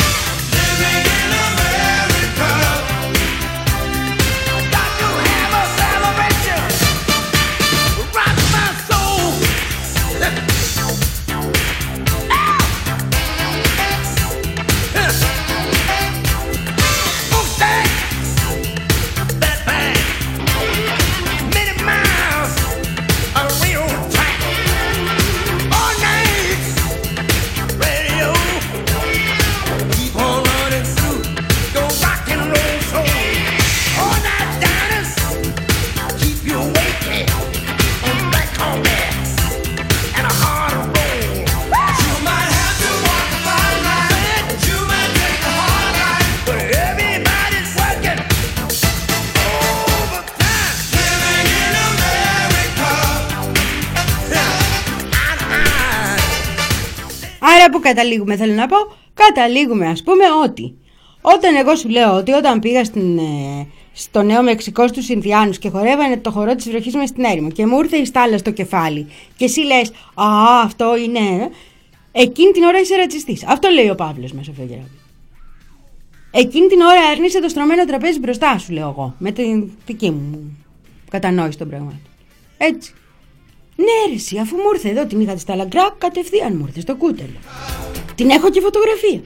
Άρα που καταλήγουμε, θέλω να πω, καταλήγουμε ας πούμε ότι όταν εγώ σου λέω ότι όταν πήγα στην, ε, στο Νέο Μεξικό στους Ινδιάνους και χορεύανε το χορό της βροχής μες στην έρημο και μου ήρθε η στάλα στο κεφάλι και εσύ λες «Α, αυτό είναι...» Εκείνη την ώρα είσαι ρατσιστής. Αυτό λέει ο Παύλος μέσα στο Γεράπη. Εκείνη την ώρα έρνησε το στρωμένο τραπέζι μπροστά σου, λέω εγώ, με την δική μου κατανόηση των πραγμάτων. Έτσι. Ναι, ρε, εσύ, αφού μου ήρθε εδώ την είχα τη σταλαγκρά, κατευθείαν μου ήρθε στο κούτελο. Την έχω και φωτογραφία.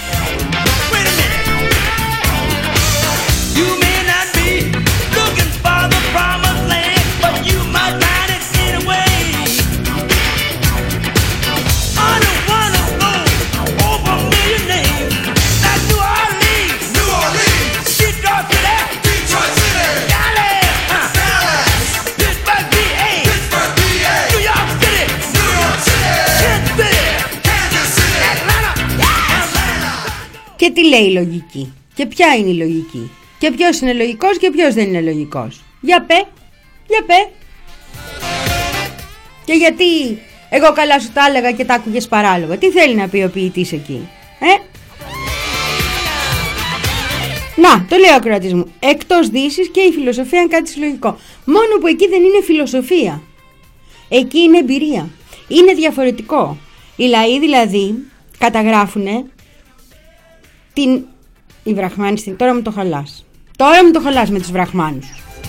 Και τι λέει η λογική? Και ποια είναι η λογική? Και ποιος είναι λογικός και ποιος δεν είναι λογικός? Για πέ, για πέ. Και γιατί εγώ καλά σου τα έλεγα και τα άκουγες παράλογα? Τι θέλει να πει ο ποιητής εκεί, ε? Να, το λέει ο ακροατής μου. Εκτός Δύσης και η φιλοσοφία είναι κάτι συλλογικό. Μόνο που εκεί δεν είναι φιλοσοφία. Εκεί είναι εμπειρία. Είναι διαφορετικό. Οι λαοί δηλαδή καταγράφουνε την... Οι βραχμάνοι... Τώρα μου το χαλάς. Τώρα μου το χαλάς με τους βραχμάνους.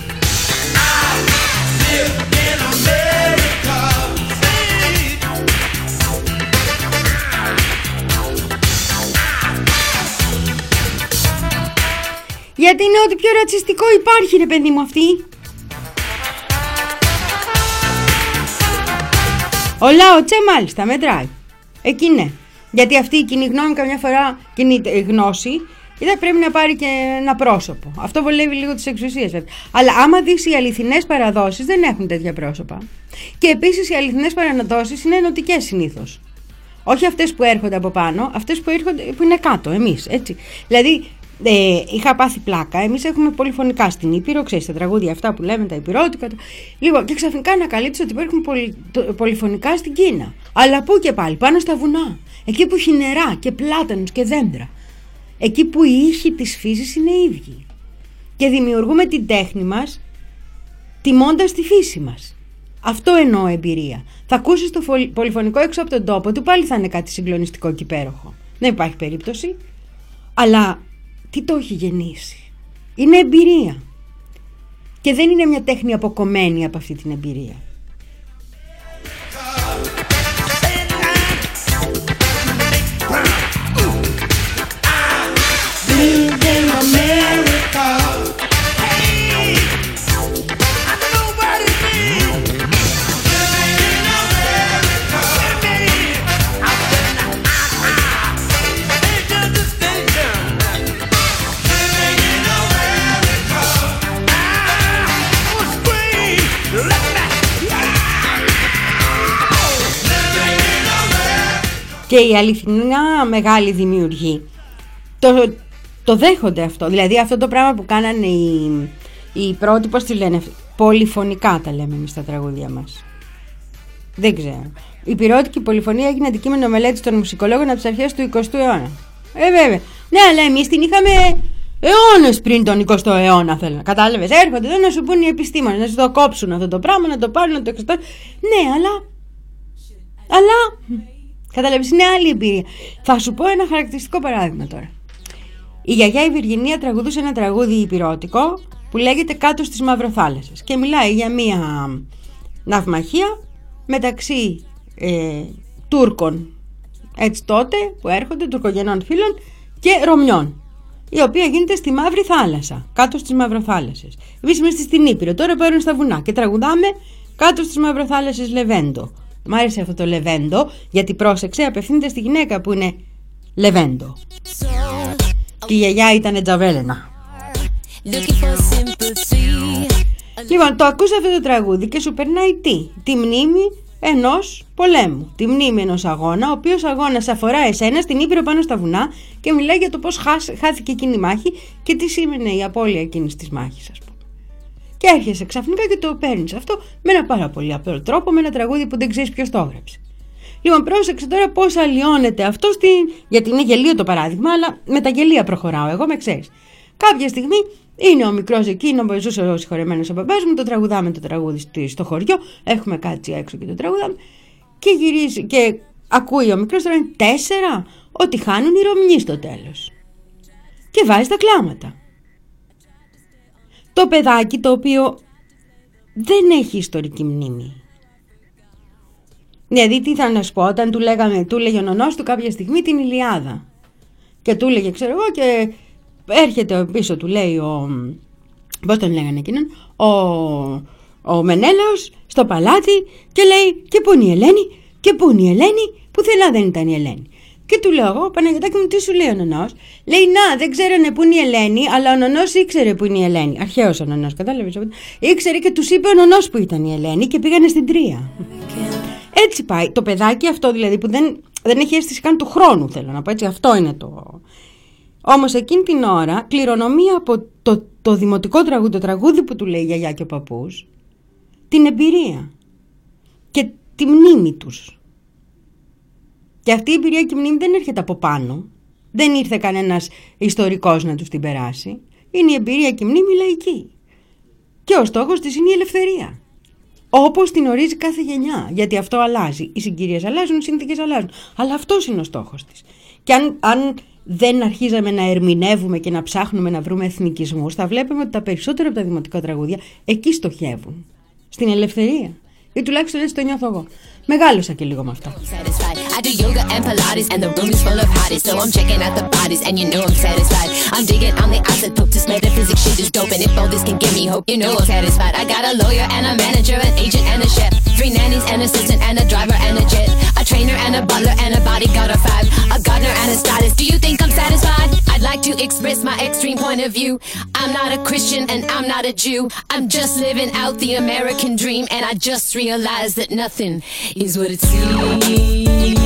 Γιατί είναι ό,τι πιο ρατσιστικό υπάρχει, ρε παιδί μου, αυτή. Ο Λάο Τσε μάλιστα μετράει. Εκεί ναι. Γιατί αυτή η κοινή γνώμη καμιά φορά, κοινή γνώση, δεν πρέπει να πάρει και ένα πρόσωπο. Αυτό βολεύει λίγο τις εξουσίες. Αλλά άμα δεις, οι αληθινές παραδόσεις δεν έχουν τέτοια πρόσωπα. Και επίσης οι αληθινές παραδόσεις είναι ενωτικές συνήθως. Όχι αυτές που έρχονται από πάνω, αυτές που, έρχονται, που είναι κάτω, εμείς, έτσι. Δηλαδή, ε, είχα πάθει πλάκα. Εμείς έχουμε πολυφωνικά στην Ήπειρο, ξέρεις, τα τραγούδια αυτά που λέμε, τα υπηρώτικα. Το... Λοιπόν, και ξαφνικά ανακαλύπτεις ότι υπάρχουν πολυ... το... πολυφωνικά στην Κίνα. Αλλά πού και πάλι, πάνω στα βουνά. Εκεί που έχει νερά και πλάτανους και δέντρα. Εκεί που οι ήχοι της φύσης είναι ίδιοι. Και δημιουργούμε την τέχνη μας τιμώντας τη φύση μας. Αυτό εννοώ εμπειρία. Θα ακούσεις το πολυφωνικό έξω από τον τόπο του, πάλι θα είναι κάτι συγκλονιστικό και υπέροχο. Δεν υπάρχει περίπτωση. Αλλά τι το έχει γεννήσει? Είναι εμπειρία. Και δεν είναι μια τέχνη αποκομμένη από αυτή την εμπειρία. Και οι αληθινά μεγάλοι δημιουργοί το, το δέχονται αυτό. Δηλαδή αυτό το πράγμα που κάνανε οι, οι πρώτοι, πώς τις λένε, πολυφωνικά τα λέμε εμείς στα τραγούδια μας. Δεν ξέρω. Η πυρώτικη πολυφωνία έγινε αντικείμενο μελέτης των μουσικολόγων από τις αρχές του εικοστού αιώνα. Ε, βέβαια. Ναι, αλλά εμείς την είχαμε αιώνες πριν τον εικοστό αιώνα, θέλω να κατάλαβες. Έρχονται εδώ να σου πούν οι επιστήμονες, να σου το κόψουν αυτό το πράγμα, να το πάρουν, να το εξετάσουν. Ναι, αλλά. Αλλά. Καταλαβαίνεις, είναι άλλη εμπειρία. Θα σου πω ένα χαρακτηριστικό παράδειγμα τώρα. Η γιαγιά η Βιργινία τραγουδούσε ένα τραγούδι υπηρώτικο που λέγεται «Κάτω στις Μαυροθάλασσες» και μιλάει για μία ναυμαχία μεταξύ ε, Τούρκων, έτσι τότε, που έρχονται, τουρκογενών φίλων, και Ρωμιών, η οποία γίνεται στη Μαύρη Θάλασσα, κάτω στις Μαυροθάλασσες. Εμείς είμαστε στην Ήπειρο, τώρα παίρνουν στα βουνά και τραγουδάμε «Κάτω στις Μαυροθάλασσες Λεβέντο». Μ' άρεσε αυτό το Λεβέντο, γιατί πρόσεξε, απευθύνεται στη γυναίκα που είναι Λεβέντο. Και η γιαγιά ήταν Τζαβέλενα. Λοιπόν, το ακούς αυτό το τραγούδι και σου περνάει τι? Τη μνήμη ενός πολέμου. Τη μνήμη ενός αγώνα, ο οποίος αγώνας αφορά εσένα στην Ήπειρο πάνω στα βουνά και μιλάει για το πώς χάθηκε εκείνη η μάχη και τι σήμαινε η απώλεια εκείνης της μάχης, ας πούμε. Και έρχεσαι ξαφνικά και το παίρνεις αυτό με ένα πάρα πολύ απλό τρόπο, με ένα τραγούδι που δεν ξέρεις ποιος το έγραψε. Λοιπόν, πρόσεξε τώρα πώς αλλοιώνεται αυτό στην... γιατί είναι γελίο το παράδειγμα, αλλά με τα γελία προχωράω εγώ, με ξέρεις. Κάποια στιγμή είναι ο μικρός εκείνο, ζούσε ο συγχωρεμένος ο μπαμπάς μου, το τραγουδάμε το τραγούδι στο χωριό, έχουμε κάτσει έξω και το τραγουδάμε και γυρίζει και ακούει ο μικρός τώρα είναι τέσσερα ότι χάνουν οι Ρωμνοί στο τέλος και βάζει τα κλάματα. Το παιδάκι το οποίο δεν έχει ιστορική μνήμη. Δηλαδή τι θα να σου πω, όταν του λέγαμε, του λέγε ο νονός του κάποια στιγμή την Ηλιάδα και του λέγε ξέρω εγώ και έρχεται πίσω του λέει ο, πώς τον λέγανε εκείνον, ο, ο Μενέλαος στο παλάτι και λέει και πού είναι η Ελένη και πού είναι η Ελένη, πουθενά δεν ήταν η Ελένη. Και του λέω εγώ, Παναγιωτάκη μου, τι σου λέει ο νονός? Λέει, να, δεν ξέρανε που είναι η Ελένη, αλλά ο νονός ήξερε που είναι η Ελένη. Αρχαίος ο νονός, κατάλαβες? Ήξερε και τους είπε ο νονός που ήταν η Ελένη και πήγανε στην Τρία. Έτσι πάει. Το παιδάκι αυτό δηλαδή που δεν, δεν έχει αίσθηση καν του χρόνου, θέλω να πω έτσι, αυτό είναι το. Όμως εκείνη την ώρα κληρονομεί από το, το δημοτικό τραγούδι, το τραγούδι που του λέει η γιαγιά και ο παππούς, την εμπειρία και τη μνήμη τους. Και αυτή η εμπειρία και η μνήμη δεν έρχεται από πάνω. Δεν ήρθε κανένας ιστορικός να τους την περάσει. Είναι η εμπειρία και η μνήμη λαϊκή. Και ο στόχος της είναι η ελευθερία. Όπως την ορίζει κάθε γενιά. Γιατί αυτό αλλάζει. Οι συγκυρίες αλλάζουν, οι συνθήκες αλλάζουν. Αλλά αυτός είναι ο στόχος της. Και αν, αν δεν αρχίζαμε να ερμηνεύουμε και να ψάχνουμε να βρούμε εθνικισμούς, θα βλέπουμε ότι τα περισσότερα από τα δημοτικά τραγούδια εκεί στοχεύουν. Στην ελευθερία. Ή τουλάχιστον έτσι το νιώθω εγώ. Μεγάλωσα και λίγο με αυτό. I do yoga and Pilates and the room is full of hotties, so I'm checking out the bodies and you know I'm satisfied. I'm digging on the isotope, this metaphysics shit is dope, and if all this can give me hope, you know I'm satisfied. I got a lawyer and a manager, an agent and a chef, three nannies, an assistant and a driver and a jet, a trainer and a butler and a bodyguard of five, a gardener and a stylist. Do you think I'm satisfied? I'd like to express my extreme point of view. I'm not a Christian and I'm not a Jew. I'm just living out the American dream, and I just realized that nothing is what it seems.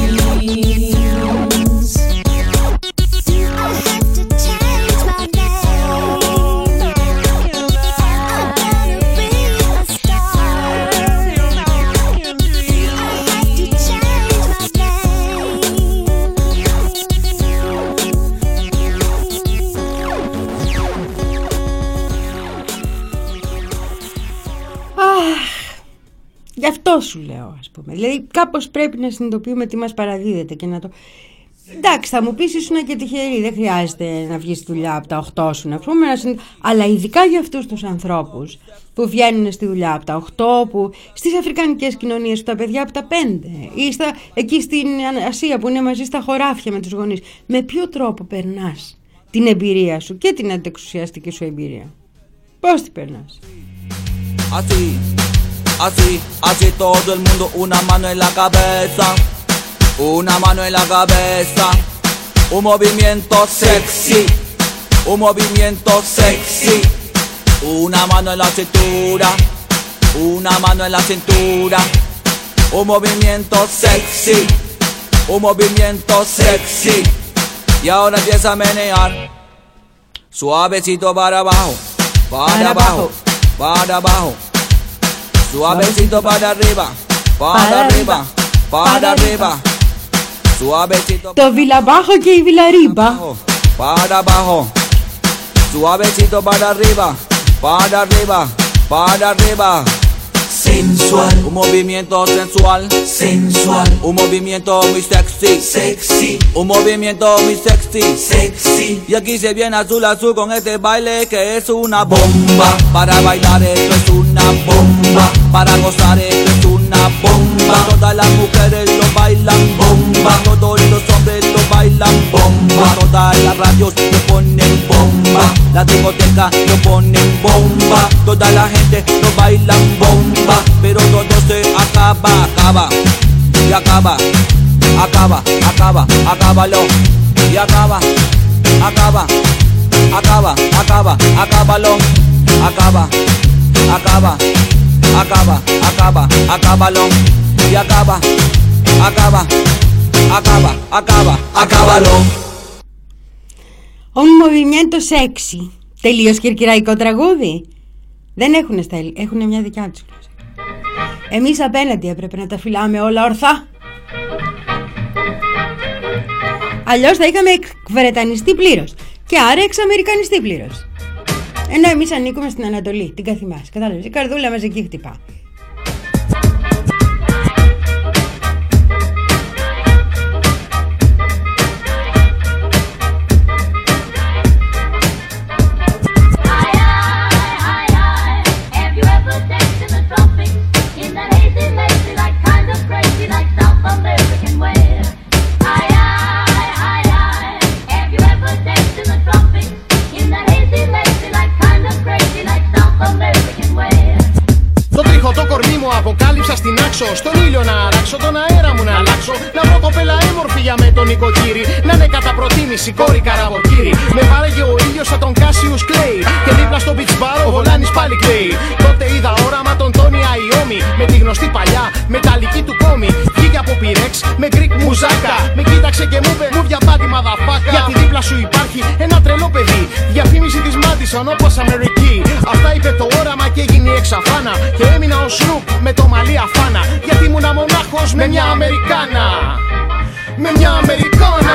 Γι' αυτό σου λέω, ας πούμε. Δηλαδή κάπως πρέπει να συνειδητοποιούμε τι μας παραδίδεται και να το... Εντάξει, θα μου πεις ήσουν και τυχερή, δεν χρειάζεται να βγεις στη δουλειά από τα οκτώ σου, να πούμε, να συνειδη... αλλά ειδικά για αυτούς τους ανθρώπους που βγαίνουν στη δουλειά από τα οκτώ, που στις αφρικανικές κοινωνίες που τα παιδιά από τα πέντε ή στα... εκεί στην Ασία που είναι μαζί στα χωράφια με τους γονείς, με ποιο τρόπο περνάς την εμπειρία σου και την αντεξουσιαστική σου εμπειρία? Πώς την περνάς? Así, así todo el mundo, una mano en la cabeza, una mano en la cabeza, un movimiento sexy, un movimiento sexy, una mano en la cintura, una mano en la cintura, un movimiento sexy, un movimiento sexy, y ahora empieza a menear, suavecito para abajo, para abajo, para abajo. Suavecito para arriba, para arriba, para arriba. Suavecito. Το βιλαμπάχο και η βιλαρίμπα. Para abajo. Suavecito para arriba, para arriba, para arriba. Sensual, un movimiento sensual, sensual, un movimiento muy sexy, sexy, un movimiento muy sexy, sexy. Y aquí se viene azul azul con este baile que es una bomba. Para bailar esto es una bomba, para gozar esto es una bomba. Todas las mujeres lo bailan bomba, todos los hombres lo bailan bomba. Todas las radios lo ponen bomba, la discoteca lo ponen bomba. Toda la gente lo bailan bomba. Pero todo se acaba, acaba, y acaba, acaba, acaba, acábalo, y acaba, acaba, acaba, acaba, acábalo, acaba, acaba, acaba, acaba, acábalo, y acaba, acaba, acaba, acaba, acábalo. Un movimiento sexy. Τελείως κυρκυραϊκό τραγούδι. Δεν έχουνε στέλι, έχουνε μια δικιά τους. Εμείς απέναντι έπρεπε να τα φυλάμε όλα ορθά. Αλλιώς θα είχαμε εκβρετανιστεί πλήρως και άρα εξαμερικανιστεί πλήρως. Ενώ εμείς ανήκουμε στην Ανατολή, την Καθημάς. Κατάλαβες, η καρδούλα μας εκεί χτυπά. Αποκάλυψα στην άξο, στον ήλιο να αράξω, τον αέρα μου να αλλάξω. Να βρω κοπέλα έμορφη για με τον νοικοκύρη. Να είναι κατά προτίμηση κόρη καραβοκύρη. Με βάρεγε ο ήλιος σαν τον Cassius Clay. Και δίπλα στο beach bar ο Βολάνης πάλι κλαίει. Τότε είδα όραμα τον Τόνι Αϊόμι. Με τη γνωστή παλιά μεταλλική του κόμη. Βγήκε από πυρέξ με γκρικ μουζάκα. Με κοίταξε και μου είπε μου βια πάτη μαδαφάκα. Γιατί δίπλα σου υπάρχει ένα τρελό παιδί. Διαφήμιση της Madison όπως Αμερική. Αυτά είπε το όραμα και έγινε εξαφάνα. Και έμεινα ο Snoop με το μαλλί αφάνα. Γιατί ήμουν μονάχος με μια Αμερικάνα. Με μια Αμερικάνα.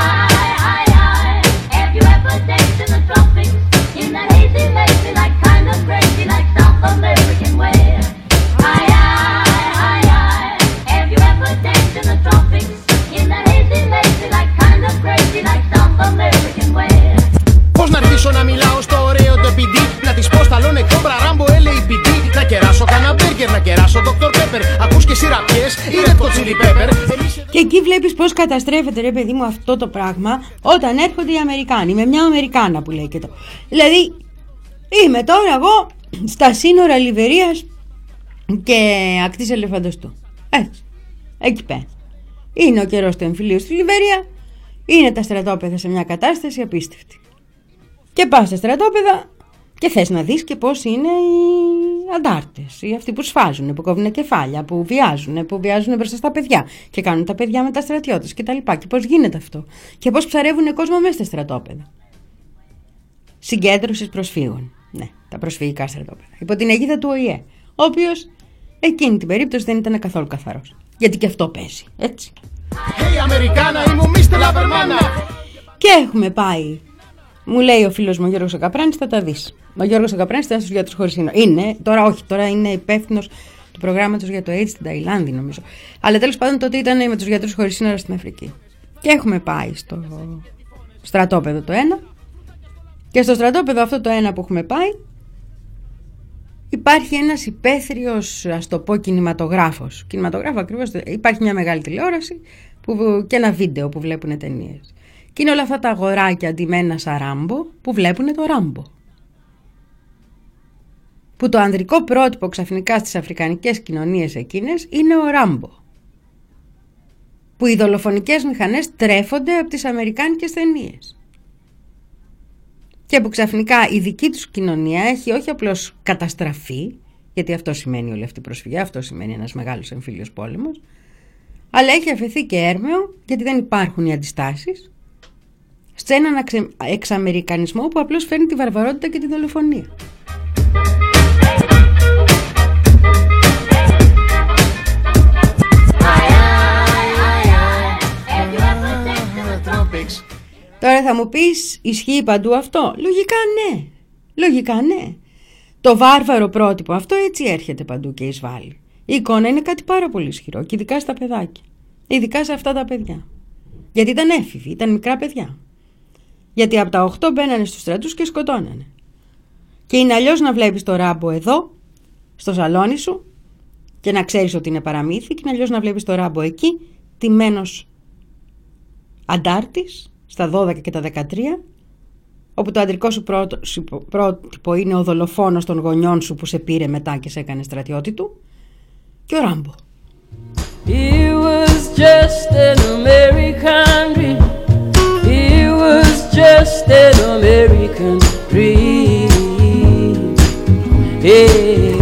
Πώς να αρχίσω να μιλάω στο ωραίο το πι ντι. Να της πω σταλώνε κόμπρα ράμπο ελ έι πι ντι. Να κεράσω κανένα μπέργκερ, να κεράσω Doctor Pepper. Ακούς και σιραπιές ή Red Hot Chili Pepper. Και εκεί βλέπεις πώς καταστρέφεται, ρε παιδί μου, αυτό το πράγμα όταν έρχονται οι Αμερικάνοι. Με μια Αμερικάνα που λέει και το. Δηλαδή, είμαι τώρα εγώ στα σύνορα Λιβερίας και ακτής Ελεφαντοστού. Έτσι. Εκεί πέρα. Είναι ο καιρός του εμφυλίου στη Λιβερία. Είναι τα στρατόπεδα σε μια κατάσταση απίστευτη. Και πας στα στρατόπεδα και θες να δεις και πώς είναι οι αντάρτες, οι αυτοί που σφάζουν, που κόβουν κεφάλια, που βιάζουν, που βιάζουν μπροστά στα παιδιά και κάνουν τα παιδιά με τα στρατιώτες κτλ. Και, και πώς γίνεται αυτό. Και πώς ψαρεύουν κόσμο μέσα στα στρατόπεδα. Συγκέντρωσης προσφύγων. Ναι, τα προσφυγικά στρατόπεδα. Υπό την αιγίδα του Ο Η Ε, ο οποίος εκείνη την περίπτωση δεν ήταν καθόλου καθαρός. Γιατί και αυτό παίζει, έτσι. Hey, Αμερικάνα, είμαι ο μίστερ Λαβερμάνα. Και έχουμε πάει. Μου λέει ο φίλος μου ο Γιώργος ο Καπράνης, θα τα δεις. Ο Γιώργος ο Καπράνης ήταν στους γιατρούς χωρίς σύνορα. Είναι, τώρα όχι, τώρα είναι υπεύθυνος του προγράμματος για το AIDS στην Ταϊλάνδη, νομίζω. Αλλά τέλος πάντων τότε ήταν με τους γιατρούς χωρίς σύνορα στην Αφρική. Και έχουμε πάει στο στρατόπεδο το ένα. Και στο στρατόπεδο αυτό το ένα που έχουμε πάει, υπάρχει ένας υπαίθριος, ας το πω, κινηματογράφος. Κινηματογράφο ακριβώς. Υπάρχει μια μεγάλη τηλεόραση που, και ένα βίντεο που βλέπουν ταινίες. Και είναι όλα αυτά τα αγοράκια αντιμένα σαν Ράμπο που βλέπουν το Ράμπο. Που το ανδρικό πρότυπο ξαφνικά στις αφρικανικές κοινωνίες εκείνες είναι ο Ράμπο. Που οι δολοφονικές μηχανές τρέφονται από τις αμερικάνικες ταινίες. Και που ξαφνικά η δική τους κοινωνία έχει όχι απλώς καταστραφεί, γιατί αυτό σημαίνει όλη αυτή η προσφυγιά, αυτό σημαίνει ένας μεγάλος εμφύλιος πόλεμος, αλλά έχει αφαιθεί και έρμεο, γιατί δεν υπάρχουν οι αντιστάσεις, σε έναν εξαμερικανισμό που απλώς φέρνει τη βαρβαρότητα και τη δολοφονία. Τώρα θα μου πεις, ισχύει παντού αυτό? Λογικά ναι. Λογικά ναι. Το βάρβαρο πρότυπο αυτό έτσι έρχεται παντού και εισβάλλει. Η εικόνα είναι κάτι πάρα πολύ ισχυρό και ειδικά στα παιδάκια. Ειδικά σε αυτά τα παιδιά. Γιατί ήταν έφηβοι, ήταν μικρά παιδιά. Γιατί από τα οκτώ μπαίνανε στους στρατούς και σκοτώνανε. Και είναι αλλιώς να βλέπεις το Ράμπο εδώ, στο σαλόνι σου, και να ξέρεις ότι είναι παραμύθι, και είναι αλλιώς να βλέπεις το Ράμπο εκεί, τιμένος αντάρτης, στα δώδεκα και τα δεκατρία, όπου το αντρικό σου πρότυπο είναι ο δολοφόνος των γονιών σου που σε πήρε μετά και σε έκανε στρατιώτη του, και ο Ράμπο. It was just an American dream. It was just an American dream. Hey,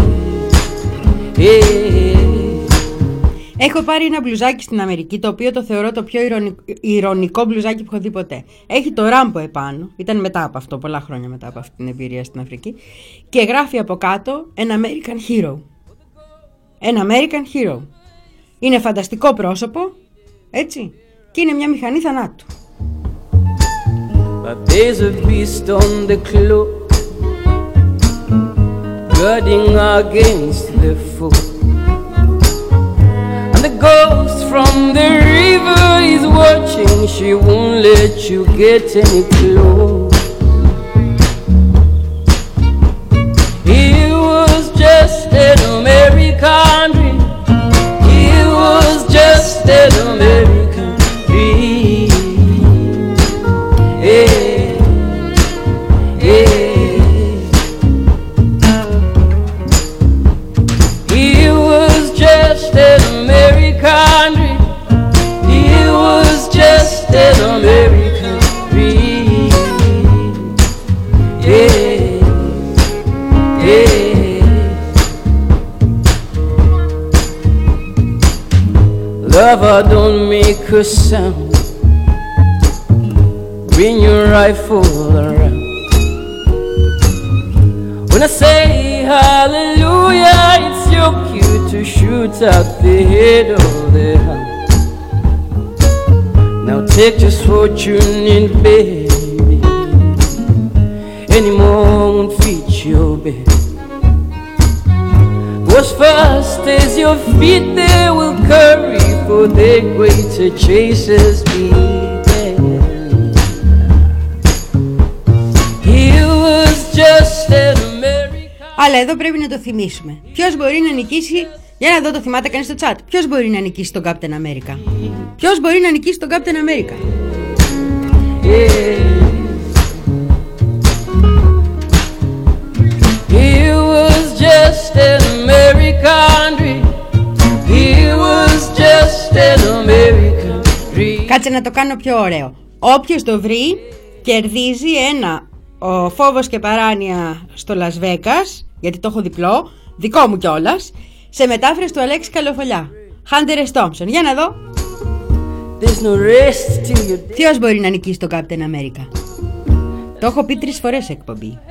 hey. Έχω πάρει ένα μπλουζάκι στην Αμερική, το οποίο το θεωρώ το πιο ηρωνικό, ηρωνικό μπλουζάκι που έχω δει ποτέ. Έχει το Ράμπο επάνω, ήταν μετά από αυτό, πολλά χρόνια μετά από αυτή την εμπειρία στην Αφρική, και γράφει από κάτω An American Hero. An American Hero. Είναι φανταστικό πρόσωπο, Έτσι. Και είναι μια μηχανή θανάτου. But there's a beast on the cloak, guarding against the foe. And the ghost from the river is watching, she won't let you get any close. It was just an American dream. It was just an American dream. Yeah, yeah. It was just an American dream. It was just an American dream. Yeah, yeah. Lover, don't make a sound. Bring your rifle around. When I say hallelujah, it's your cue to shoot out the head of the hound. Now take just what you need, baby. Any more won't fit your bed. Go as fast as your feet they will carry, for the greater chasers be there. He was just an American. Αλλά εδώ πρέπει να το θυμίσουμε. Ποιος μπορεί να νικήσει? Για να δω, το θυμάται κανείς στο chat. Ποιος μπορεί να νικήσει τον Captain America? Ποιος μπορεί να νικήσει τον Captain America? Yeah. He was just an American dream. He was just an American dream. Κάτσε να το κάνω πιο ωραίο. Όποιος το βρει κερδίζει ένα ο φόβος και παράνοια στο Las Vegas, γιατί το έχω διπλό, δικό μου κιόλας, σε μετάφραση του Αλέξη Καλοφολιά. Hunter S. Thompson. Για να δω. No rest till you... Ποιος μπορεί να νικήσει τον Captain America? Το έχω πει τρεις φορές σε εκπομπή.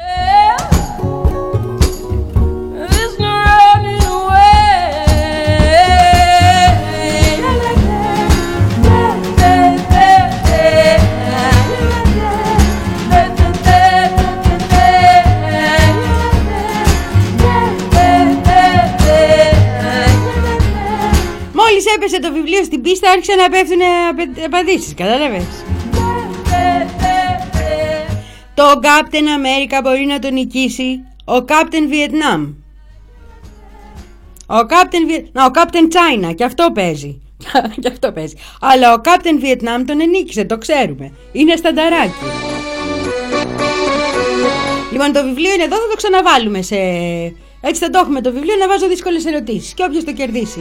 Μόλις έπεσε το βιβλίο στην πίστα, άρχισε να πέφτουν απαντήσεις, κατάλαβες? Το Captain America μπορεί να το νικήσει ο Captain Vietnam. Ο Captain Viet... Να, ο Captain China, και αυτό παίζει. Και αυτό παίζει. Αλλά ο Captain Vietnam τον ενίκησε, το ξέρουμε. Είναι στανταράκι. Λοιπόν, το βιβλίο είναι εδώ, θα το ξαναβάλουμε σε... Έτσι θα το έχουμε το βιβλίο, να βάζω δύσκολες ερωτήσεις. Και όποιος το κερδίσει.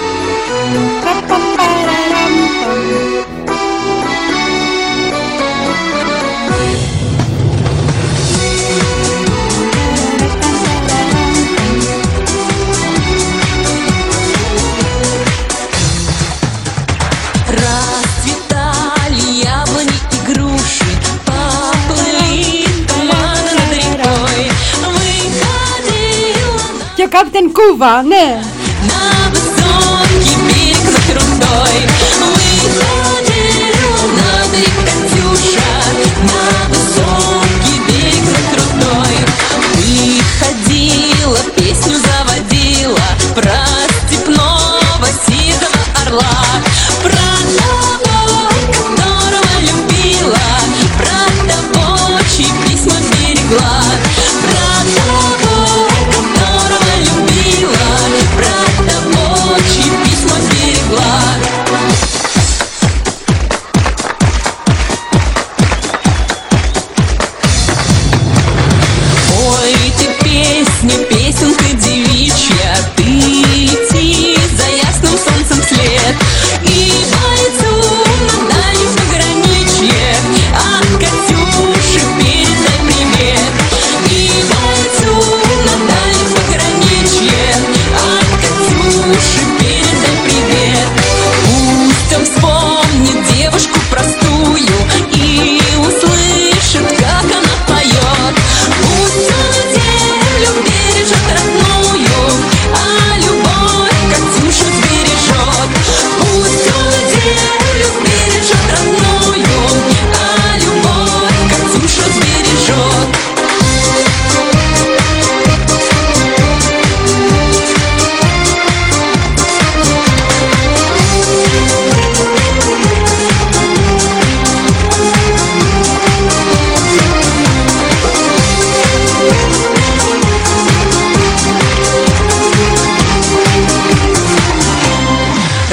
Расцветали яблони и груши, поплыли туманы над рекой. Выходила Και ο Captain Κούβα, ναι. на высокий берег за крутой. Выходила над рекой Катюша, на высокий берег за крутой. Выходила, песню заводила про степного сизого орла, про того, которого любила, про того, чьи письма берегла, про того, которого любила, про того,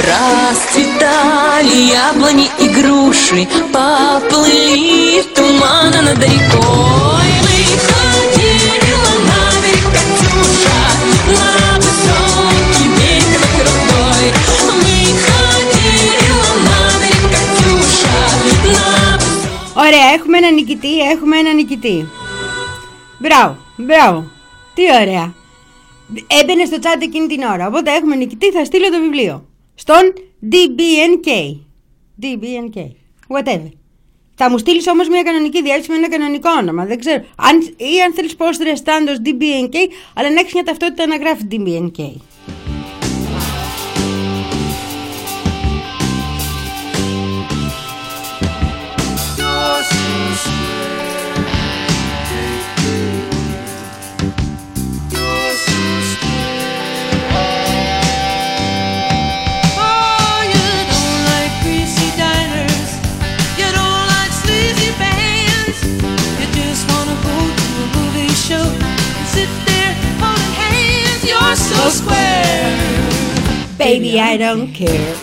Расцветали яблони и груши, поплыли туманы над рекой. Мы ходила на берег, Катюша, на высокий берег крутой. Мы ходила на берег, Катюша, на... Ωραία, έχουμε ένα νικητή, έχουμε ένα νικητή. Μπράβο, μπράβο. Τι ωραία. Έμπαινε στο chat εκείνη την ώρα. Οπότε έχουμε νικητή, θα στείλω το βιβλίο. Στον ντι μπι εν κέι. ντι μπι εν κέι. Whatever. Θα μου στείλεις όμως μια κανονική διεύθυνση με ένα κανονικό όνομα. Δεν ξέρω. Αν, ή αν θέλεις πώς ρεστάντος ντι μπι εν κέι, αλλά να έχεις μια ταυτότητα να γράφει ντι μπι εν κέι. So square, baby, I don't care.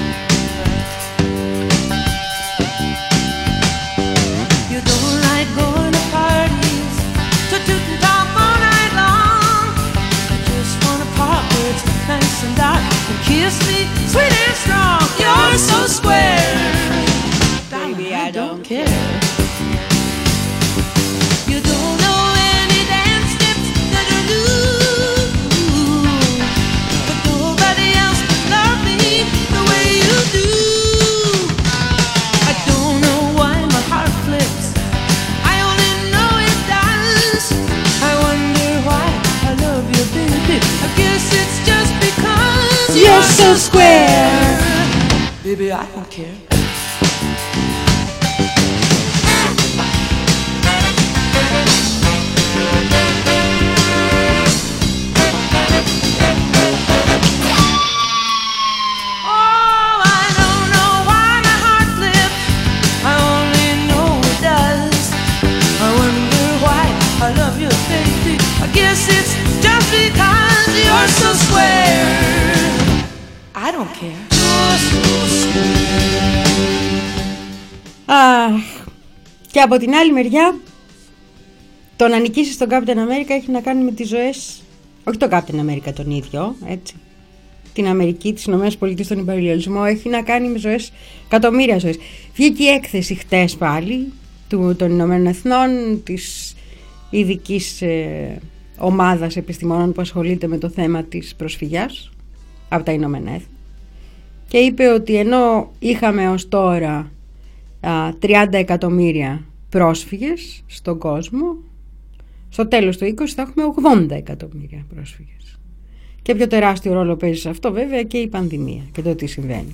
You don't like going to parties, to toot and talk all night long. You just wanna park where it's nice and dark and kiss me sweet and strong. You're so square, baby, I don't care. You don't know any dance steps that are new. You're so square, baby, I don't care. So square, I don't care. Αχ, και από την άλλη μεριά, το να νικήσεις τον Captain America έχει να κάνει με τις ζωές, όχι τον Captain America τον ίδιο, έτσι, την Αμερική, τις Ηνωμένες Πολιτείες, τον υπεριαλισμό, έχει να κάνει με ζωές, εκατομμύρια ζωές. Βγήκε η έκθεση χτες πάλι του, των Ηνωμένων Εθνών, της ειδικής ε, ομάδας επιστημόνων που ασχολείται με το θέμα της προσφυγιάς από τα Ηνωμένα Έθνη, και είπε ότι ενώ είχαμε ως τώρα α, τριάντα εκατομμύρια πρόσφυγες στον κόσμο, στο τέλος του είκοσι θα έχουμε ογδόντα εκατομμύρια πρόσφυγες. Και πιο τεράστιο ρόλο παίζει σε αυτό βέβαια και η πανδημία και το τι συμβαίνει.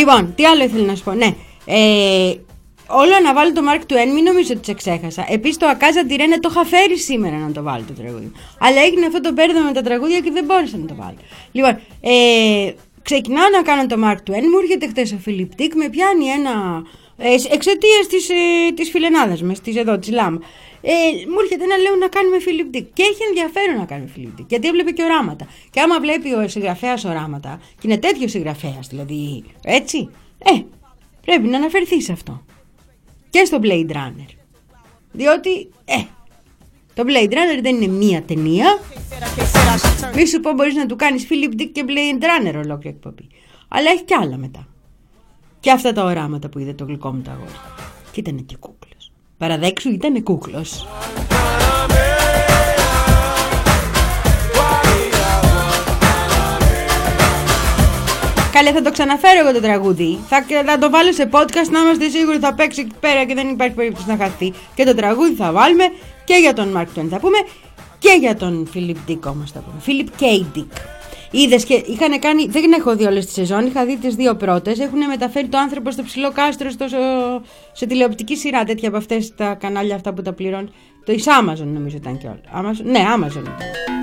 Λοιπόν, τι άλλο ήθελα να σου πω. Ναι, ε, όλο να βάλω το Mark Twain, μην νομίζω ότι σε ξέχασα. Επίσης το Ακάζα Τιρένε το είχα φέρει σήμερα να το βάλω το τραγούδι. Αλλά έγινε αυτό το μπέρδεμα με τα τραγούδια και δεν μπόρεσα να το βάλω. Λοιπόν, ε, ξεκινάω να κάνω το Mark Twain, μου έρχεται χτες ο Φιλιπ Ντίκ, με πιάνει ένα... Ε, εξαιτίας της, ε, της φιλενάδας μας, της εδώ, της Λάμα. Ε, μου έρχεται να λέω να κάνουμε Φιλιπ Ντίκ. Και έχει ενδιαφέρον να κάνουμε Φιλιπ Ντίκ, γιατί έβλεπε και οράματα. Και άμα βλέπει ο συγγραφέας οράματα, και είναι τέτοιο συγγραφέας, δηλαδή, έτσι, ε, πρέπει να αναφερθεί σε αυτό. Και στο Blade Runner. Διότι, ε, το Blade Runner δεν είναι μία ταινία. Μη σου πω μπορείς να του κάνεις Φιλιπ Ντίκ και Blade Runner ολόκληρη εκπομπή. Αλλά έχει κι άλλα μετά. Και αυτά τα οράματα που είδε το γλυκό μου το αγόρι. Και ήταν και κούκλος. Παραδέξου ήταν κούκλος. Καλέ, θα το ξαναφέρω εγώ το τραγούδι. Θα, θα το βάλω σε podcast να είμαστε σίγουροι θα παίξει εκεί πέρα και δεν υπάρχει περίπτωση να χαθεί. Και το τραγούδι θα βάλουμε και για τον Mark Twain θα πούμε και για τον Philip Dick όμως θα πούμε. Philip K. Dick. Είδες και είχαν κάνει, δεν έχω δει όλες τις σεζόν, είχα δει τις δύο πρώτες. Έχουν μεταφέρει το άνθρωπο στο ψηλό κάστρο στο, σε τηλεοπτική σειρά, τέτοια από αυτές τα κανάλια αυτά που τα πληρώνει. Το εις Amazon νομίζω ήταν και όλο. Amazon, ναι, Amazon ήταν.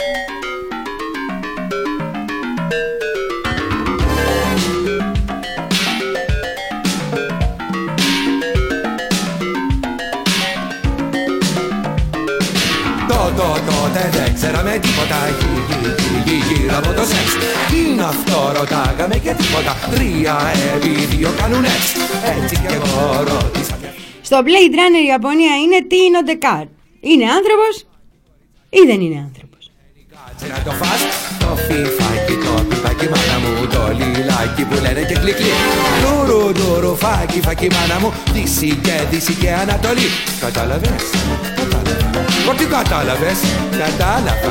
Τότε δεν ξέραμε τίποτα γύρω από το σεξ. Τι είναι αυτό ρωτάγαμε και τίποτα. Τρία επί δύο κάνουν εξ. Έτσι και εγώ ρώτησα. Στο Blade Runner η Ιαπωνία είναι τι είναι ο Ντεκάρ. Είναι άνθρωπος ή δεν είναι άνθρωπος. Κάτσε να το φας. Το φιφάκι, το πιπάκι μάνα μου. Το λιλάκι που λένε και κλικ κλικ. Ντουρου ντουρου φάκι φάκι μάνα μου. Δύση και δύση και Ανατολή. Κατάλαβες, κατάλαβες. Ότι κατάλαβες, κατάλαβα.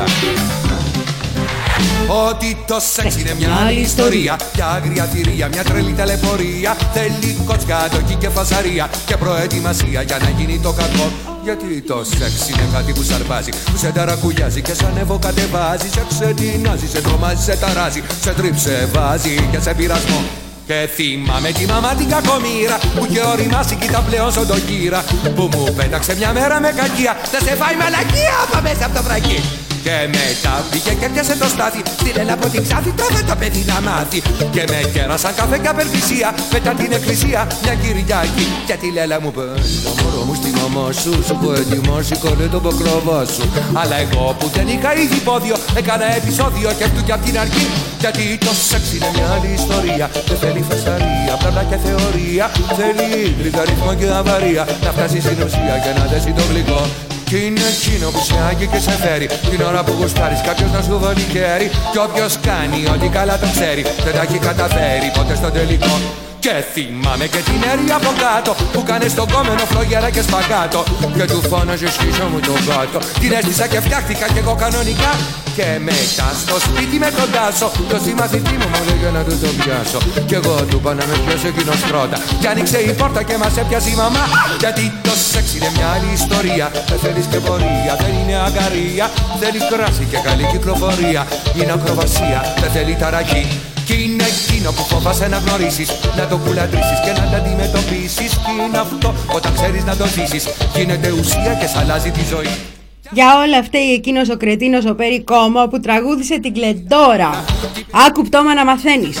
Ότι το σεξ είναι μια άλλη ιστορία. Μια άγρια θηρία, μια τρελή ταλαιπωρία. Θέλει κοτσιά, ντοκί και φασαρία. Και προετοιμασία για να γίνει το κακό. Γιατί το σεξ είναι κάτι που σαρπάζει, που σε ταρακουγιάζει και σαν ευωκατεβάζει. Σε ξετινάζει, σε τρομάζει, σε ταράζει. Σε τρίψε βάζει και σε πειρασμό. Και θυμάμαι τη μαμά την κακομοίρα που είχε οριμάσει κοίτα πλέον σαν το κύρα. Που μου πέταξε μια μέρα με κακία. Θα σε φάει μαλακία από μέσα από το βρακί. Και μετά πήγε και έπιασε το στάθι. Στείλε από την ξάφη τραβέ το παιδί να μάθει. Και με κέρασαν καφέ και απελπισία. Μετά την εκκλησία μια Κυριακή. Και τη Λέλα μου πέλα μωρό μου στη μαμά σου. Σου πω έτοιμο σηκώνε τον ποκροβά σου. Αλλά εγώ που δεν είχα ήδη πόδιο έκανα επεισόδιο και αυτού και απ' την αρχή. Γιατί το σεξ είναι μια άλλη ιστορία. Δεν θέλει φασαρία, πλάνα και θεωρία. Θέλει ίντρικα, ρυθμό και αβαρία. Να φτάσει στην ουσία και να δέσει το γλυκό. Κι είναι εκείνο που σε άγγει και σε φέρει. Την ώρα που γουστάρεις κάποιος να σου βάλει χέρι. Κι όποιος κάνει ό,τι καλά το ξέρει δεν τα έχει καταφέρει ποτέ στο τελικό. Και θυμάμαι και την έρη από κάτω που κάνε στον κόμενο φλογέρα και σπακάτο. Και του φώναζε σκίσω μου τον κάτω. Την έστησα και φτιάχτηκα κι εγώ κανονικά. Και μετά στο σπίτι με τον Τάσο το συμμαθητή μου μου λέγε να του το πιάσω. Κι εγώ του είπα να με πιάσει εκείνος πρώτα. Κι άνοιξε η πόρτα και μας έπιασε η μαμά. Γιατί το σεξ είναι μια άλλη ιστορία. Δεν θέλεις και πορεία, δεν είναι αγκαρία. Θέλει κράση και καλή κυκλοφορία. Είναι ακροβασία, δεν θέλει ταραχή. Κι είναι εκείνο που φοβάσαι να γνωρίσεις, να το κουλατρίσεις και να το αντιμετωπίσεις. Κι είναι αυτό όταν ξέρεις να το ζήσεις. Γίνεται ουσία και σ' αλλάζει τη ζωή. Για όλα αυτά εκείνος ο κρετίνος ο Περικόμο που τραγούδισε την Κλεντόρα. Άκου πτώμα να μαθαίνεις.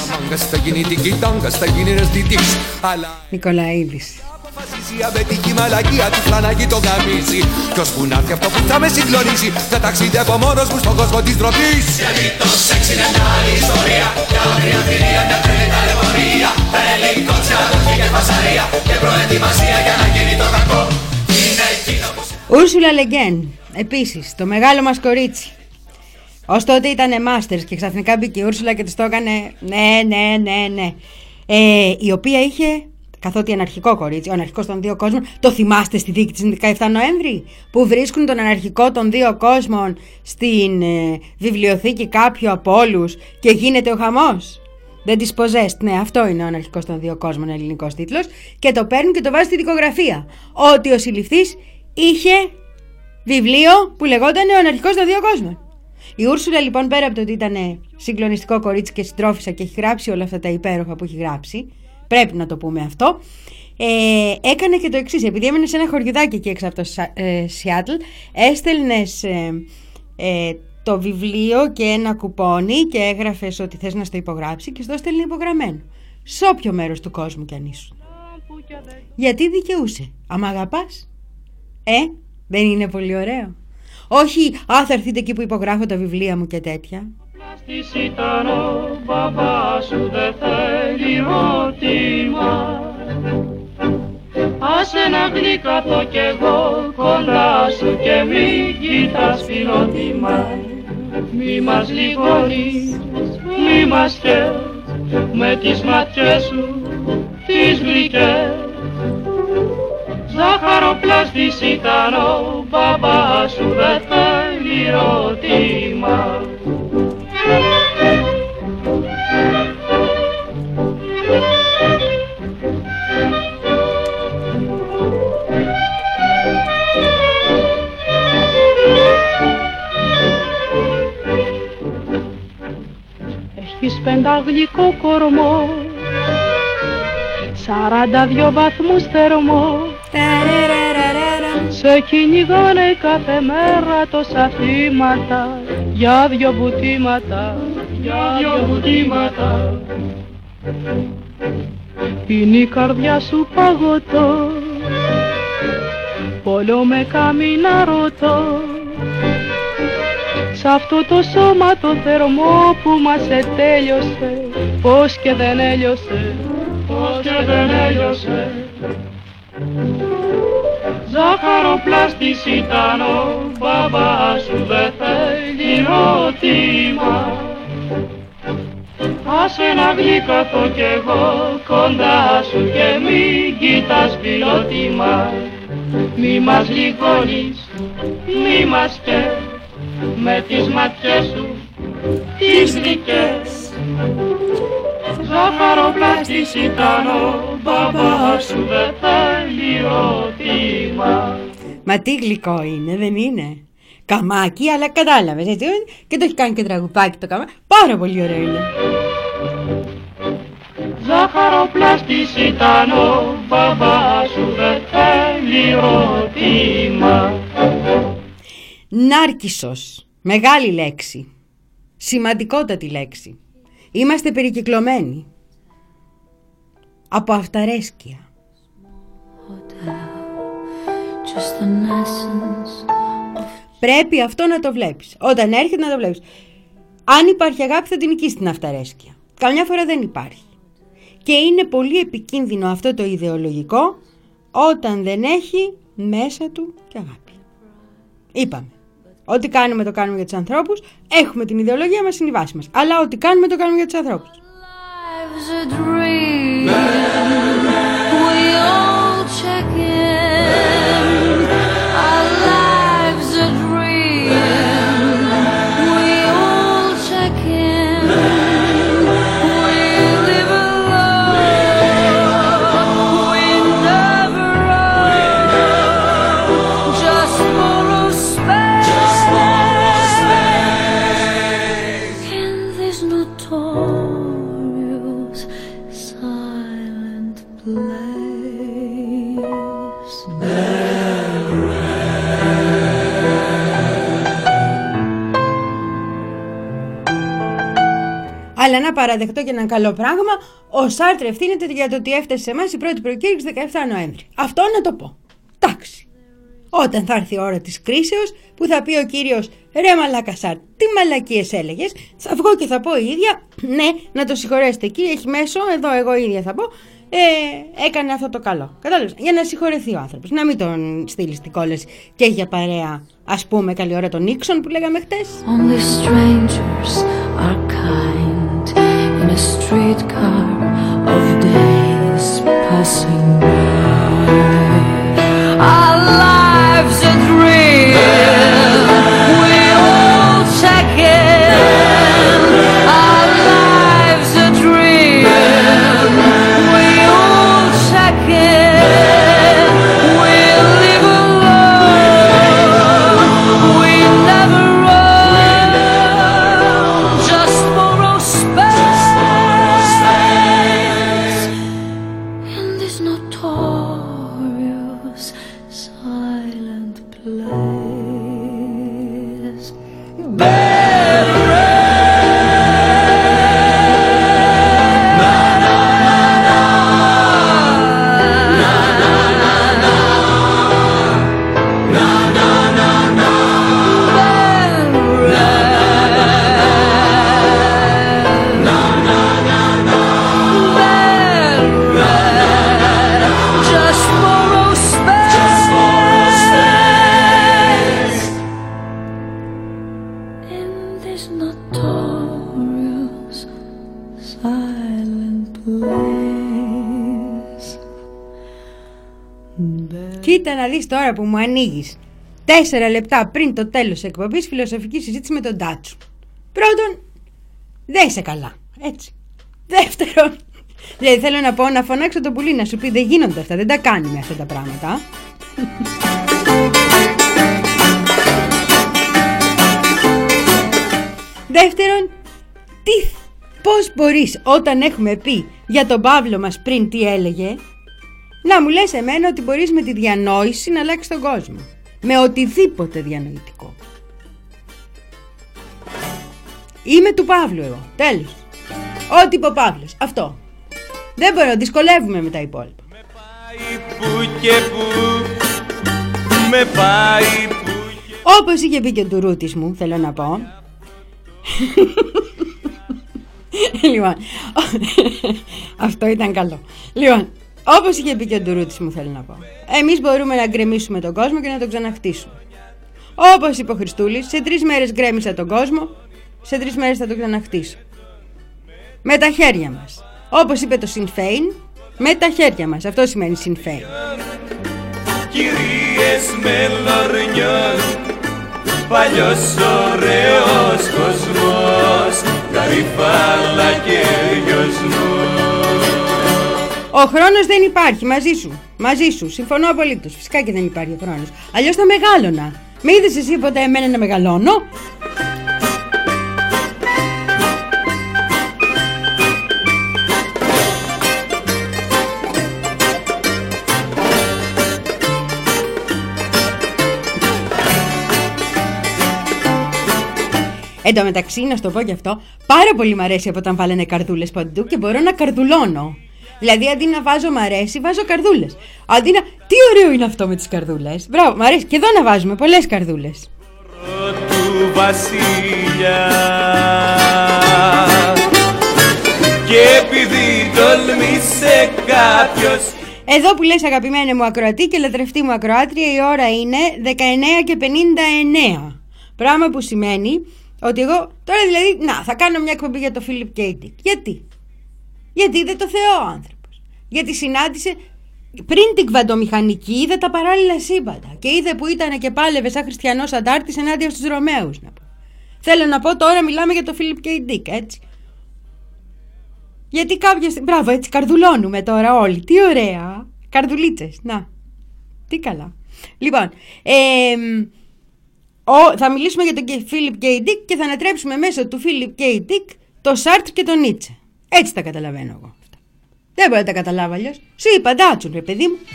Νικολαίδης. Απαιτική μαλακία του φλανάκι το καμίζει. Κι ώσπου να έρθει αυτό που θα με συγκλονίσει θα ταξιδεύω μόνος μου στον κόσμο της ντροπής. Γιατί το σεξ είναι μια άλλη ιστορία. Μια άγρια θηρία, μια τρελή ταλαιπωρία. Θέλει κότσια, δοχή και φασαρία. Και προετοιμασία για να γίνει το κακό. Είναι εκείνο που... Ούρσουλα Λεγκέν, επίσης, το μεγάλο μας κορίτσι. Ως τότε ήτανε μάστερς και ξαφνικά μπήκε η Ούρσουλα και της το έκανε ναι, ναι, ναι, ναι. Ε, η οποία είχε... Καθότι αναρχικό κορίτσι, ο αναρχικός των δύο κόσμων, το θυμάστε στη δίκη της δεκαεφτά Νοέμβρη, που βρίσκουν τον αναρχικό των δύο κόσμων στην ε, βιβλιοθήκη κάποιου από όλους και γίνεται ο χαμός. Δεν τις possessed, ναι, αυτό είναι ο αναρχικός των δύο κόσμων, ελληνικός τίτλος, και το παίρνουν και το βάζουν στη δικογραφία. Ότι ο συλληφθής είχε βιβλίο που λεγόταν ο αναρχικός των δύο κόσμων. Η Ούρσουλα λοιπόν, πέρα από το ότι ήταν συγκλονιστικό κορίτσι και συντρόφισσα και έχει γράψει όλα αυτά τα υπέροχα που έχει γράψει, Πρέπει να το πούμε αυτό. Ε, έκανε και το εξής, επειδή έμενε σε ένα χωριουδάκι εκεί έξω από το ε, Σιάτλ, έστελνες ε, ε, το βιβλίο και ένα κουπόνι και έγραφες ότι θες να στο υπογράψει και στο έστελνε υπογραμμένο. Σε όποιο μέρος του κόσμου κι αν ήσουν. Γιατί δικαιούσε. Άμα αγαπάς, ε, δεν είναι πολύ ωραίο? Όχι, α, θα έρθείτε εκεί που υπογράφω τα βιβλία μου και τέτοια. Πλαστής ήταν ο μπαμπάς σου, δεν θέλει ερώτημα. Άσε να γλυκαθώ κι εγώ κοντά σου και μη κοιτάς φιλότιμα. Μη μας λιγώνεις, μη μας καίς, με τις ματιές σου τις γλυκές. Ζάχαροπλάστης ήταν ο μπαμπάς σου, δεν θέλει ερώτημα. Έχεις πενταγλυκό κορμό, σαράντα δυο βαθμούς θερμό. Σε κυνηγάνε κάθε μέρα τόσα θύματα, για δυο μπουτήματα, για δυο μπουτήματα. Είναι η καρδιά σου παγωτό, πόλο με καμίνα ρωτώ. Σ' αυτό το σώμα το θερμό που μας ετέλειωσε, πώς και δεν έλειωσε, πώς και δεν έλειωσε. Ζάχαροπλάστης ήταν ο μπαμπάς σου, δεν θέλει ερώτημα. Άσε να γλυκαθώ κι εγώ κοντά σου και μη κοιτάς φιλότιμα. Μη μας λιγώνεις, μη μας καίς, με τις ματιές σου τις γλυκές. Ζάχαροπλάστης ήταν ο μπαμπάς σου, δεν θέλει ερώτημα. Μα τι γλυκό είναι, δεν είναι? Καμάκι, αλλά κατάλαβες, έτσι, και το έχει κάνει και τραγουδάκι το καμάκι. Πάρα πολύ ωραίο είναι. Ζάχαροπλάστης ήταν ο μπαμπάς σου, δεν θέλει ερώτημα. Νάρκισσος, μεγάλη λέξη, σημαντικότατη λέξη. Είμαστε περικυκλωμένοι από αυταρέσκεια. Πρέπει αυτό να το βλέπεις. Όταν έρχεται να το βλέπεις. Αν υπάρχει αγάπη θα την νικήσει την αυταρέσκεια. Καμιά φορά δεν υπάρχει. Και είναι πολύ επικίνδυνο αυτό το ιδεολογικό όταν δεν έχει μέσα του και αγάπη. Είπαμε. Ό,τι κάνουμε το κάνουμε για τους ανθρώπους. Έχουμε την ιδεολογία μας, είναι η βάση μας. Αλλά ό,τι κάνουμε το κάνουμε για τους ανθρώπους. Αλλά να παραδεχτώ και ένα καλό πράγμα, ο Σάρτρ ευθύνεται για το ότι έφτασε σε εμάς η πρώτη προκήρυξη δεκαεφτά Νοέμβρη. Αυτό να το πω. Εντάξει. Όταν θα έρθει η ώρα της κρίσεως που θα πει ο κύριος «Ρε μαλάκα Σάρτρ, τι μαλακίες έλεγες», θα βγω και θα πω η ίδια «Ναι, να το συγχωρέσετε εκεί, έχει μέσο, εδώ εγώ ίδια θα πω, ε, έκανε αυτό το καλό». Κατάλαβες, για να συγχωρεθεί ο άνθρωπος, να μην τον στείλει στην κόλαση και έχει για παρέα, ας πούμε, καλή ώρα τον Νίξον που λέγαμε χτες. Only strangers are kind in a streetcar of days passing by. Our lives a dream, we all check in. Our lives a dream, we all check in. We live alone, we never run, just borrow space. Κοίτα να δεις τώρα που μου ανοίγεις τέσσερα λεπτά πριν το τέλος της εκπομπής φιλοσοφική συζήτηση με τον Τάτσου. Πρώτον, δεν είσαι καλά, έτσι. Δεύτερον, δηλαδή θέλω να πω, να φωνάξω το πουλί να σου πει δεν γίνονται αυτά, δεν τα κάνουμε αυτά τα πράγματα. Δεύτερον, τι, πώς μπορείς όταν έχουμε πει για τον Παύλο μας πριν τι έλεγε, να μου λες εμένα ότι μπορείς με τη διανόηση να αλλάξεις τον κόσμο. Με οτιδήποτε διανοητικό. Είμαι του Παύλου εγώ, τέλος. Ό,τι είπε ο Παύλος, αυτό. Δεν μπορώ, δυσκολεύουμε με τα υπόλοιπα. Με πάει που και που, με πάει που και... Όπως είχε πει και ο Τουρούτης μου, θέλω να πω. Λοιπόν, αυτό ήταν καλό. Λοιπόν, όπως είχε πει και ο Τουρούτης μου, θέλω να πω. Εμείς μπορούμε να γκρεμίσουμε τον κόσμο και να τον ξαναχτίσουμε. Όπως είπε ο Χριστούλης, σε τρεις μέρες γκρέμισα τον κόσμο, σε τρεις μέρες θα τον ξαναχτίσω. Με τα χέρια μας. Όπως είπε το Sinn Féin, με τα χέρια μας. Αυτό σημαίνει Sinn Féin. Κυρίες με λορνιός, παλιός ωραίος κοσμός, γαρίφαλα και δυοσμός. Ο χρόνος δεν υπάρχει, μαζί σου. Μαζί σου, συμφωνώ απολύτως. Φυσικά και δεν υπάρχει ο χρόνος. Αλλιώς θα μεγάλωνα. Με είδες εσύ ποτέ εμένα να μεγαλώνω? Εν τω μεταξύ, να σου το πω και αυτό, πάρα πολύ μ' αρέσει από όταν βάλανε καρδούλες παντού και μπορώ να καρδουλώνω. Δηλαδή, αντί να βάζω μ' αρέσει, βάζω καρδούλες. Αντί να... Τι ωραίο είναι αυτό με τις καρδούλες. Μπράβο, μ' αρέσει. Και εδώ να βάζουμε πολλές καρδούλες. Του βασιλιά. Και επειδή τολμήσε κάποιος. Εδώ που λες αγαπημένη μου ακροατή και λατρευτή μου ακροάτρια, η ώρα είναι δεκαεννέα και πενήντα εννέα. Πράγμα που σημαίνει ότι εγώ τώρα δηλαδή, να, θα κάνω μια εκπομπή για το Philip K. Dick. Γιατί? Γιατί είδε το Θεό ο άνθρωπος. Γιατί συνάντησε, πριν την κβαντομηχανική, είδε τα παράλληλα σύμπαντα. Και είδε που ήταν και πάλευε σαν χριστιανός αντάρτης ενάντια στους Ρωμαίους. Να πω. Θέλω να πω τώρα μιλάμε για το Philip K. Dick, έτσι. Γιατί κάποια στιγμή, μπράβο, έτσι καρδουλώνουμε τώρα όλοι. Τι ωραία. Καρδουλίτσες, να. Τι καλά. Λοιπόν, ε, ο, θα μιλήσουμε για τον Philip K. Dick και θα ανατρέψουμε μέσω του Philip K. Dick το Σάρτρ και τον Νίτσε. Έτσι τα καταλαβαίνω εγώ. Δεν μπορώ να τα καταλάβω αλλιώς. Σου είπα, Ντάτσουν, ρε παιδί μου.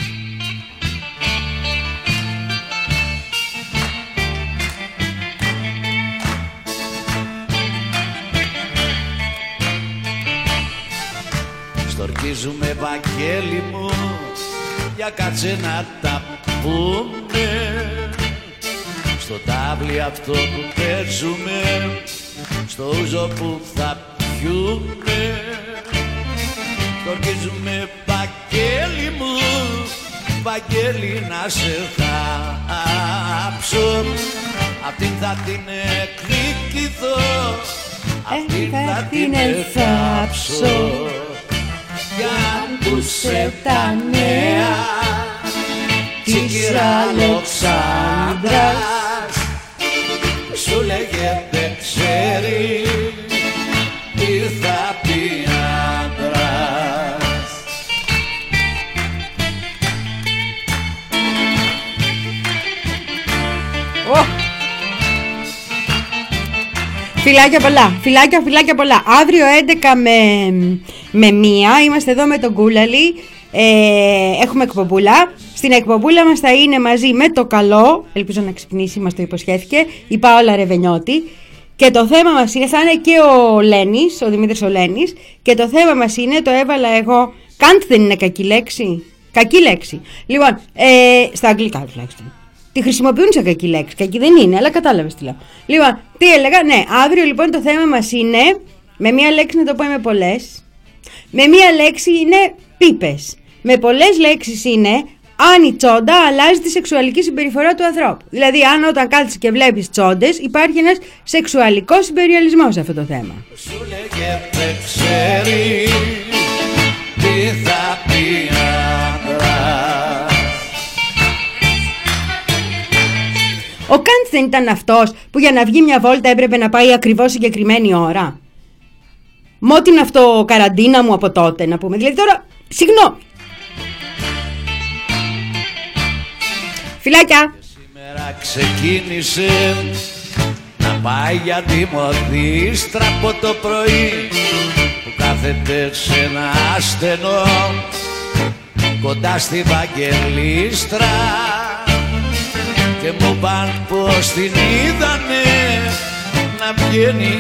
Στορκίζουμε, Βαγγέλη μου, για κάτσε να τα πούμε. Στο τάβλι αυτό που παίζουμε, στο ούζο που θα πιούμε. Στορκίζουμε, Βαγγέλη μου, Βαγγέλη να σε θάψω. Αυτήν θα την εκδικηθώ, αυτήν θα την εθάψω. Κι άκουσε τα νέα της Αλεξάνδρας, σου λέγε δεν ξέρει τι θα πει άντρας. Oh. Φιλάκια πολλά, φιλάκια, φιλάκια πολλά. Αύριο έντεκα με, με μία είμαστε εδώ με τον Κούλαλη. ε, Έχουμε εκπομπούλα. Στην εκπομπούλα μας θα είναι μαζί με το καλό. Ελπίζω να ξυπνήσει, μας το υποσχέθηκε, η Πάολα Ρεβενιώτη. Και το θέμα μας είναι, θα είναι και ο Λένης, ο Δημήτρης ο Λένης. Και το θέμα μας είναι, το έβαλα εγώ, Καντ δεν είναι κακή λέξη? Κακή λέξη. Λοιπόν, ε, στα αγγλικά τουλάχιστον. Τη χρησιμοποιούν σε κακή λέξη. Κακή δεν είναι, αλλά κατάλαβες τι λέω. Λοιπόν, τι έλεγα, ναι, αύριο λοιπόν το θέμα μας είναι, με μία λέξη να το πω με πολλές. Με μία λέξη είναι πίπες. Με πολλές λέξεις είναι αν η τσόντα αλλάζει τη σεξουαλική συμπεριφορά του ανθρώπου. Δηλαδή, αν όταν κάθεσαι και βλέπεις τσόντες, υπάρχει ένας σεξουαλικός συμπεριαλισμός σε αυτό το θέμα. Σου λέγε δεν ξέρει τι θα πει άντρας. Ο Καντ δεν ήταν αυτός που για να βγει μια βόλτα έπρεπε να πάει ακριβώς συγκεκριμένη ώρα? Μ' ό,τι είναι αυτό καραντίνα μου από τότε, να πούμε. Δηλαδή τώρα, συγγνώμη. Φιλάκια. Σήμερα ξεκίνησε να πάει για τη μοδίστρα από το πρωί, που κάθεται σε ένα στενό κοντά στη Βαγγελίστρα, και μου παν πως την είδανε να βγαίνει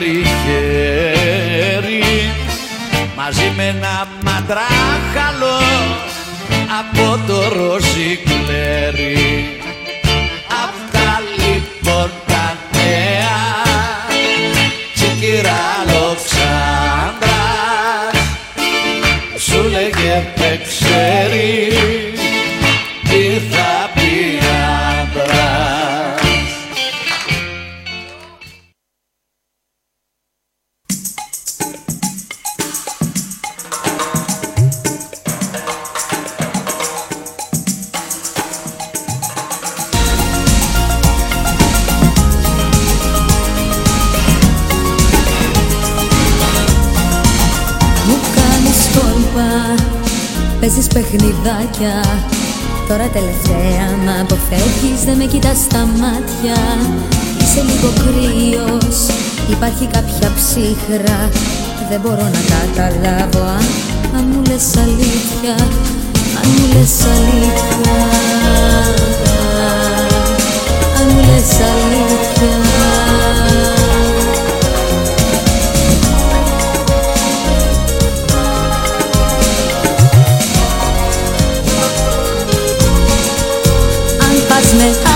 χέρι-χέρι μαζί με ένα μαντράχαλο από το Ροζικλέρι. Αυτά λοιπόν τα νέα τσικυρά Αλοξάνδρας σου λέγε δεν ξέρει τι θα πει άντρας. Παίζεις παιχνιδάκια, τώρα τελευταία μ' αποφεύγεις, δεν με κοιτάς στα μάτια. Είσαι λίγο κρύος, υπάρχει κάποια ψύχρα, δεν μπορώ να καταλάβω αν, αν μου λες αλήθεια, αν μου λες αλήθεια, αν μου λες αλήθεια. Με